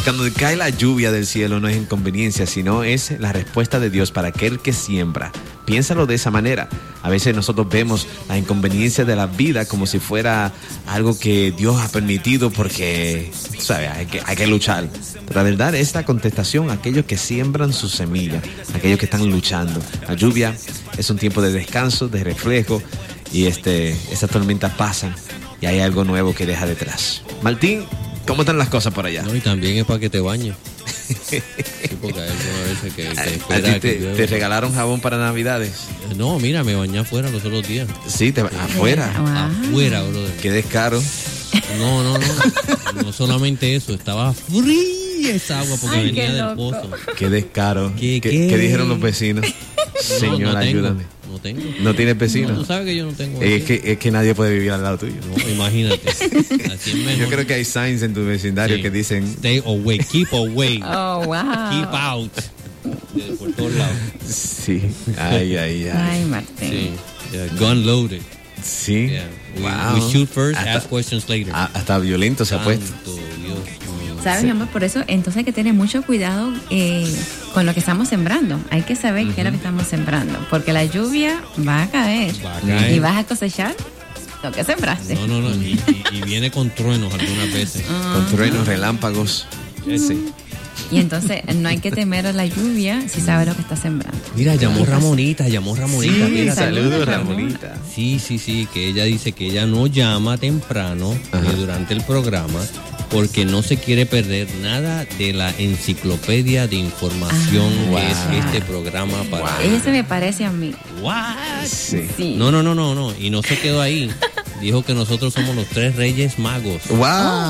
Cuando cae la lluvia del cielo no es inconveniencia, sino es la respuesta de Dios para aquel que siembra. Piénsalo de esa manera. A veces nosotros vemos la inconveniencia de la vida como si fuera algo que Dios ha permitido porque, ¿sabes? Hay que, hay que luchar. Pero la verdad es la contestación a aquellos que siembran su semilla, aquellos que están luchando. La lluvia es un tiempo de descanso, de reflejo, y este, esas tormentas pasan y hay algo nuevo que deja detrás. Martín, ¿cómo están las cosas por allá? No, y también es para que te bañes. Sí, porque hay algunas veces que, que ¿A espera ti te, que te regalaron jabón para Navidades? No, mira, me bañé afuera los otros días. Sí, te, afuera. Wow. Afuera, brother. Qué descaro. No, no, no. No solamente eso, estaba fría esa agua porque Ay, venía qué del loco. pozo. Qué descaro. ¿Qué, ¿Qué, qué? qué dijeron los vecinos? No, Señor, no tengo, ayúdame. No tengo. ¿No tienes No, vecinos? tú sabes que yo no tengo. es, que, es que nadie puede vivir al lado tuyo. No, imagínate. Así es mejor. Yo creo que hay signs en tu vecindario Sí. que dicen... Stay away, keep away. Oh, wow. Keep out. De por todos lados. Sí. Ay, ay, ay. Ay, Martín. Sí. Yeah, gun loaded. Sí. Yeah. We, Wow. we shoot first, Hasta- ask questions later. Ah, hasta violento se ha puesto. Santo Dios mío. ¿Sabes, mi amor? Por eso, entonces hay que tener mucho cuidado eh, con lo que estamos sembrando. Hay que saber qué es lo que estamos sembrando. Porque la lluvia va a caer. Va a caer. Y vas a cosechar lo que sembraste. No, no, no. Y, y- y viene con truenos algunas veces. Con truenos, relámpagos. Ese. Y entonces no hay que temer a la lluvia si sabes lo que estás sembrando. Mira, llamó Ramonita, llamó Ramonita. Sí, mira, saludos, Ramona. Ramonita. Sí, sí, sí, que ella dice que ella no llama temprano Ajá. eh, durante el programa porque no se quiere perder nada de la enciclopedia de información Ah, que wow. es este programa para... Ella se me parece a mí. What? Sí. Sí. No, no, no, no, no. Y no se quedó ahí. Dijo que nosotros somos los tres reyes magos. Wow.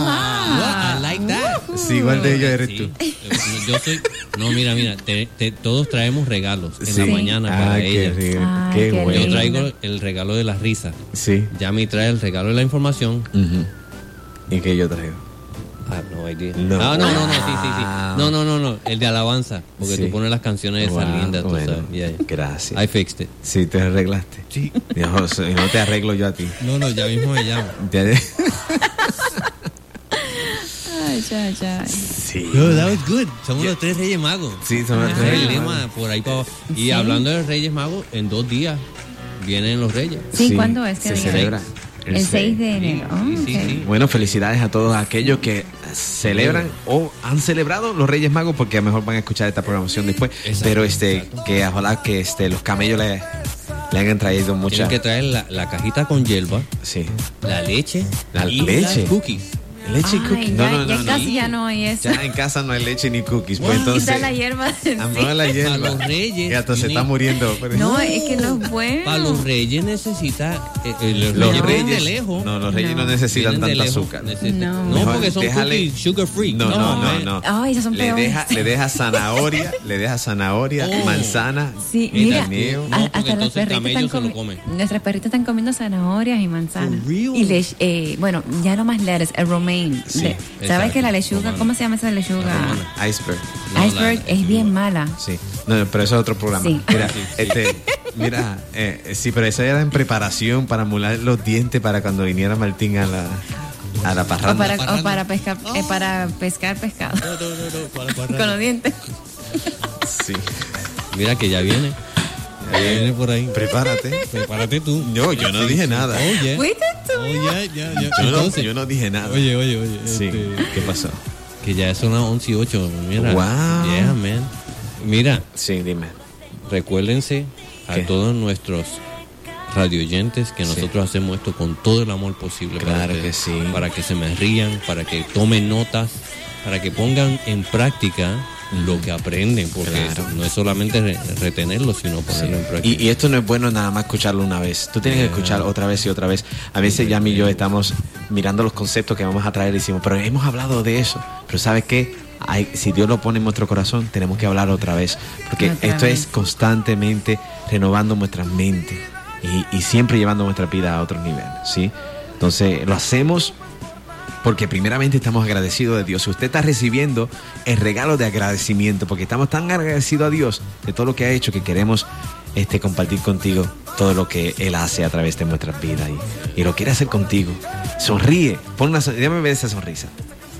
What? I like that. Sí, igual de ella eres Sí. tú. Eh, Yo soy... No, mira, mira, te- te- todos traemos regalos en Sí. la mañana para Ah, qué ella. rico. Ay, Qué qué bueno. Yo lindo. traigo el regalo de la risa. Sí. Yami trae el regalo de la información. Ujú. ¿Y qué yo traigo? I have no idea. No. Ah, no, no, no, sí, sí, sí. Wow. No, no, no, no. El de alabanza. Porque Sí. tú pones las canciones esas Wow, lindas, tú bueno, sabes. Yeah, yeah. gracias. I fixed it. Sí, te arreglaste. Sí. Dios, no te arreglo yo a ti. No, no, ya mismo me llamo. Ya- Ay, ya, ya. Sí. No, that was good. Somos los tres reyes magos. Sí, somos los Ese tres es el reyes lema magos. por ahí para abajo. Y Sí. hablando de los reyes magos, en dos días vienen los reyes. Sí, ¿cuándo es que se diga? celebra? El seis de enero. Oh, Sí, sí, ok. sí. Bueno, felicidades a todos aquellos que celebran o han celebrado los Reyes Magos, porque a lo mejor van a escuchar esta programación después. Exacto, pero este, exacto. que ojalá que este, los camellos le, le hayan traído mucha. Tienen que traer la, la cajita con hierba, Sí. la leche La y leche. las cookies. Leche y Ay, cookies. ya, No, no, ya no. casi no. ya no hay eso. Ya en casa no hay leche ni cookies. Pues Quita entonces. la hierba. del- Amor, la hierba. Para los reyes Y hasta se tienen- está muriendo. No, es que no es bueno. Para los reyes necesita... eh, eh, los, Los reyes vienen reyes. de lejos. No, los reyes no, No. necesitan Vienen de tanto lejos. azúcar. Necesitan- No. No, Mejor porque son déjale- cookies sugar free. No, no, no, man. no. Ay, esos son Le peores. deja, le deja zanahoria, le deja zanahoria, Oh. manzana, Sí, Y mira, guineo. No, a- porque hasta los entonces el perritos camello están se lo comiendo. come. Nuestros perritos están comiendo zanahorias y manzanas. For real? Y lech- eh, bueno, ya no más lettuce, el romaine. Sí, Le- ¿Sabes exacto, que la lechuga, romana. cómo se llama esa La lechuga? romana. iceberg. No, Iceberg la- es bien mala. Sí, no, pero eso es otro programa. Sí. Mira, este, mira, eh, sí, pero eso era en preparación para amular los dientes para cuando viniera Martín a la, a la O parranda. para, parranda. o para pescar, eh, para pescar pescado. No, no, no, no, para, para. Con los dientes. Sí, Mira que ya viene. Ya viene por ahí. prepárate. Prepárate tú. Yo, yo no dije nada. Oye. ¿Fuiste tú? Oye, ya, ya. Yo no, Entonces, yo no dije nada. Oye, oye, oye. Sí, este, ¿qué pasó? que ya son las once y ocho. Mira. Wow. Yeah, man. Mira, Sí, dime. recuérdense a ¿Qué? todos nuestros radioyentes que Sí. nosotros hacemos esto con todo el amor posible. para Claro ustedes. que sí. Para que se me rían, para que tomen notas, para que pongan en práctica lo que aprenden, porque Claro. no es solamente re- retenerlo, sino ponerlo en práctica. Y, y esto no es bueno nada más escucharlo una vez. Tú tienes que Yeah. escuchar otra vez y otra vez. A veces Yami y yo estamos mirando los conceptos que vamos a traer y decimos, pero hemos hablado de eso. Pero ¿sabes qué? Hay, si Dios lo pone en nuestro corazón, tenemos que hablar otra vez. Porque Otra esto vez. es constantemente renovando nuestra mente y, y siempre llevando nuestra vida a otro nivel, ¿sí? Entonces, lo hacemos porque primeramente estamos agradecidos de Dios. Si usted está recibiendo el regalo de agradecimiento, porque estamos tan agradecidos a Dios de todo lo que ha hecho, que queremos este, compartir contigo todo lo que Él hace a través de nuestras vidas y, y lo quiere hacer contigo. Sonríe, pon una son- déjame ver esa sonrisa.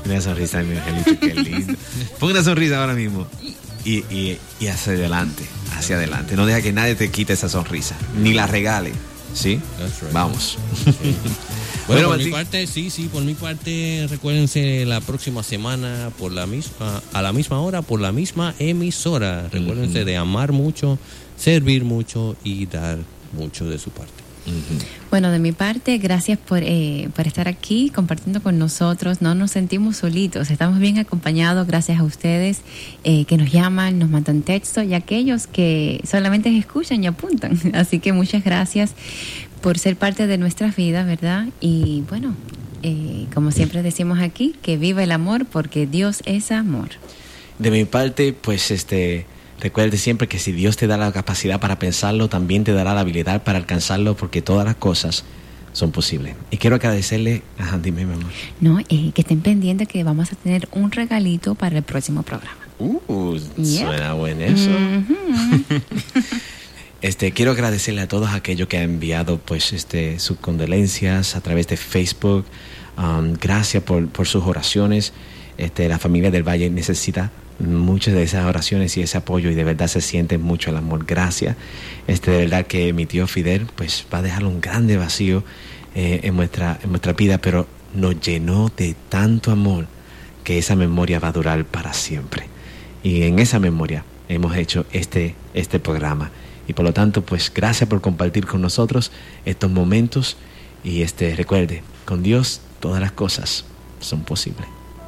Una sonrisa, mi angelito, qué lindo. Pon una sonrisa ahora mismo. Y, y, y hacia adelante, hacia adelante. No deja que nadie te quite esa sonrisa, ni la regale. ¿Sí? Right. Vamos. Sí. Bueno, Bueno, por Martín. mi parte, sí, sí, por mi parte, recuérdense la próxima semana por la misma, a la misma hora, por la misma emisora. Recuérdense uh-huh. de amar mucho, servir mucho y dar mucho de su parte. Uh-huh. Bueno, de mi parte, gracias por, eh, por estar aquí compartiendo con nosotros. No nos sentimos solitos, estamos bien acompañados gracias a ustedes eh, que nos llaman, nos mandan texto y aquellos que solamente escuchan y apuntan. Así que muchas gracias por ser parte de nuestras vidas, ¿verdad? Y bueno, eh, como siempre decimos aquí, que viva el amor porque Dios es amor. De mi parte, pues este... recuerde siempre que si Dios te da la capacidad para pensarlo, también te dará la habilidad para alcanzarlo, porque todas las cosas son posibles. Y quiero agradecerle... Ajá, dime, mi amor. No, eh, que estén pendientes que vamos a tener un regalito para el próximo programa. Uh, Yep. Suena bueno eso. Mm-hmm. Este, quiero agradecerle a todos aquellos que han enviado pues este sus condolencias a través de Facebook. Um, gracias por, por sus oraciones. Este, la familia del Valle necesita muchas de esas oraciones y ese apoyo, y de verdad se siente mucho el amor. Gracias. Este, de verdad que mi tío Fidel pues va a dejar un grande vacío eh, en nuestra en nuestra vida, pero nos llenó de tanto amor que esa memoria va a durar para siempre. Y en esa memoria hemos hecho este este programa. Y por lo tanto, pues gracias por compartir con nosotros estos momentos. Y este recuerde, con Dios todas las cosas son posibles.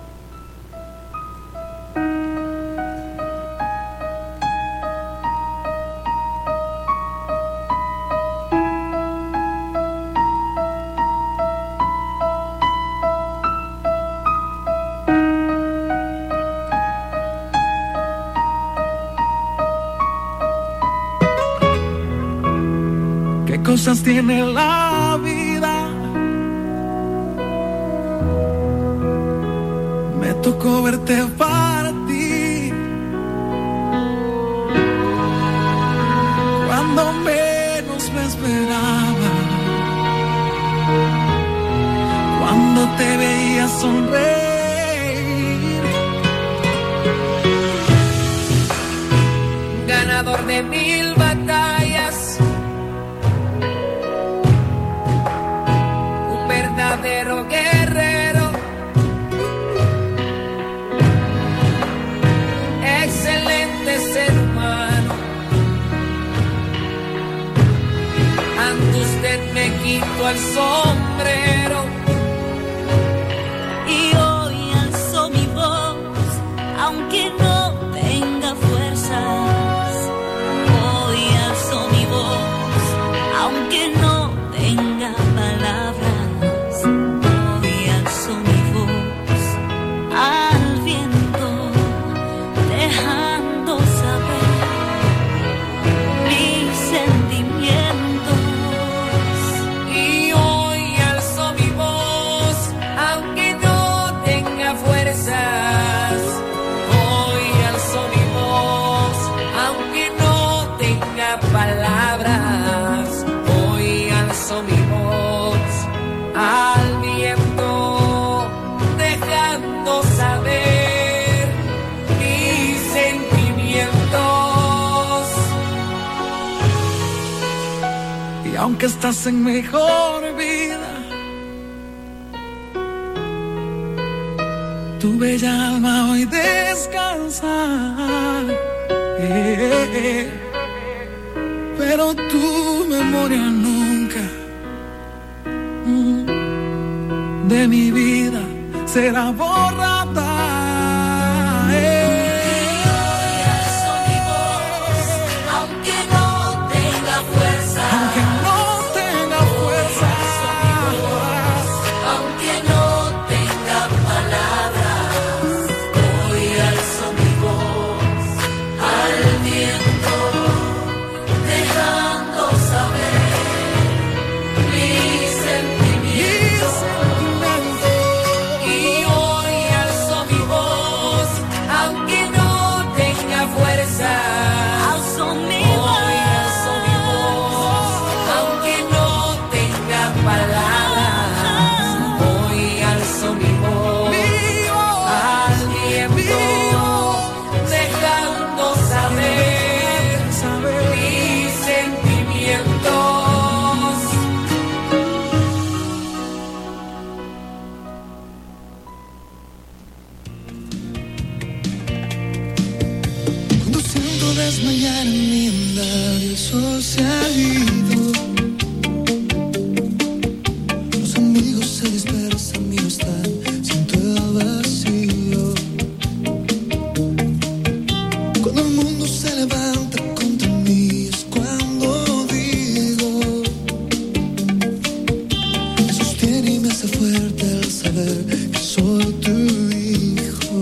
Cosas tiene la vida. Me tocó verte partir cuando menos me esperaba, cuando te veía sonreír. Ganador de mil batallas, verdadero guerrero, excelente ser humano. Ante usted me quito el sombrero Y hoy alzo mi voz, aunque no tenga fuerzas. Hoy alzo mi voz, aunque no tenga palabras. Hoy alzo mi voz al viento, dejando saber mis sentimientos. y hoy alzo mi voz aunque no tenga fuerzas. Hoy alzo mi voz aunque no tenga palabras. Hoy alzo mi voz al viento, dejando saber mis sentimientos. Y aunque estás en mejor vida, tu bella alma hoy descansa. Eh, eh, pero tu memoria nunca mm, de mi vida será borrada. Eh, Alzo mi voz, aunque no tenga fuerza. aunque no tenga fuerza. Aunque no tenga palabras, hoy alzo mi voz al viento, dejando saber mis sentimientos. Y hoy alzo es mañana mi andar y el sol se ha ido. Los amigos se dispersan y no están, siento el vacío. Cuando el mundo se levanta contra mí es cuando digo, me sostiene y me hace fuerte el saber que soy tu hijo.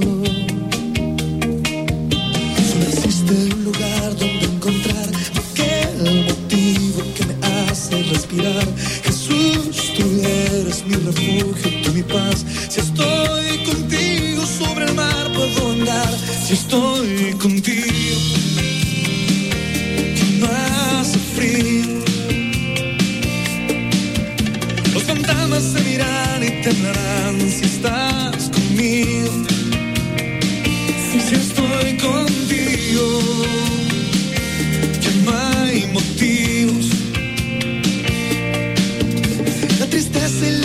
Solo existe un lugar donde encontrar aquel motivo que me hace respirar. Jesús, tú eres mi refugio, tú mi paz. Si estoy contigo sobre el mar puedo andar. Si estoy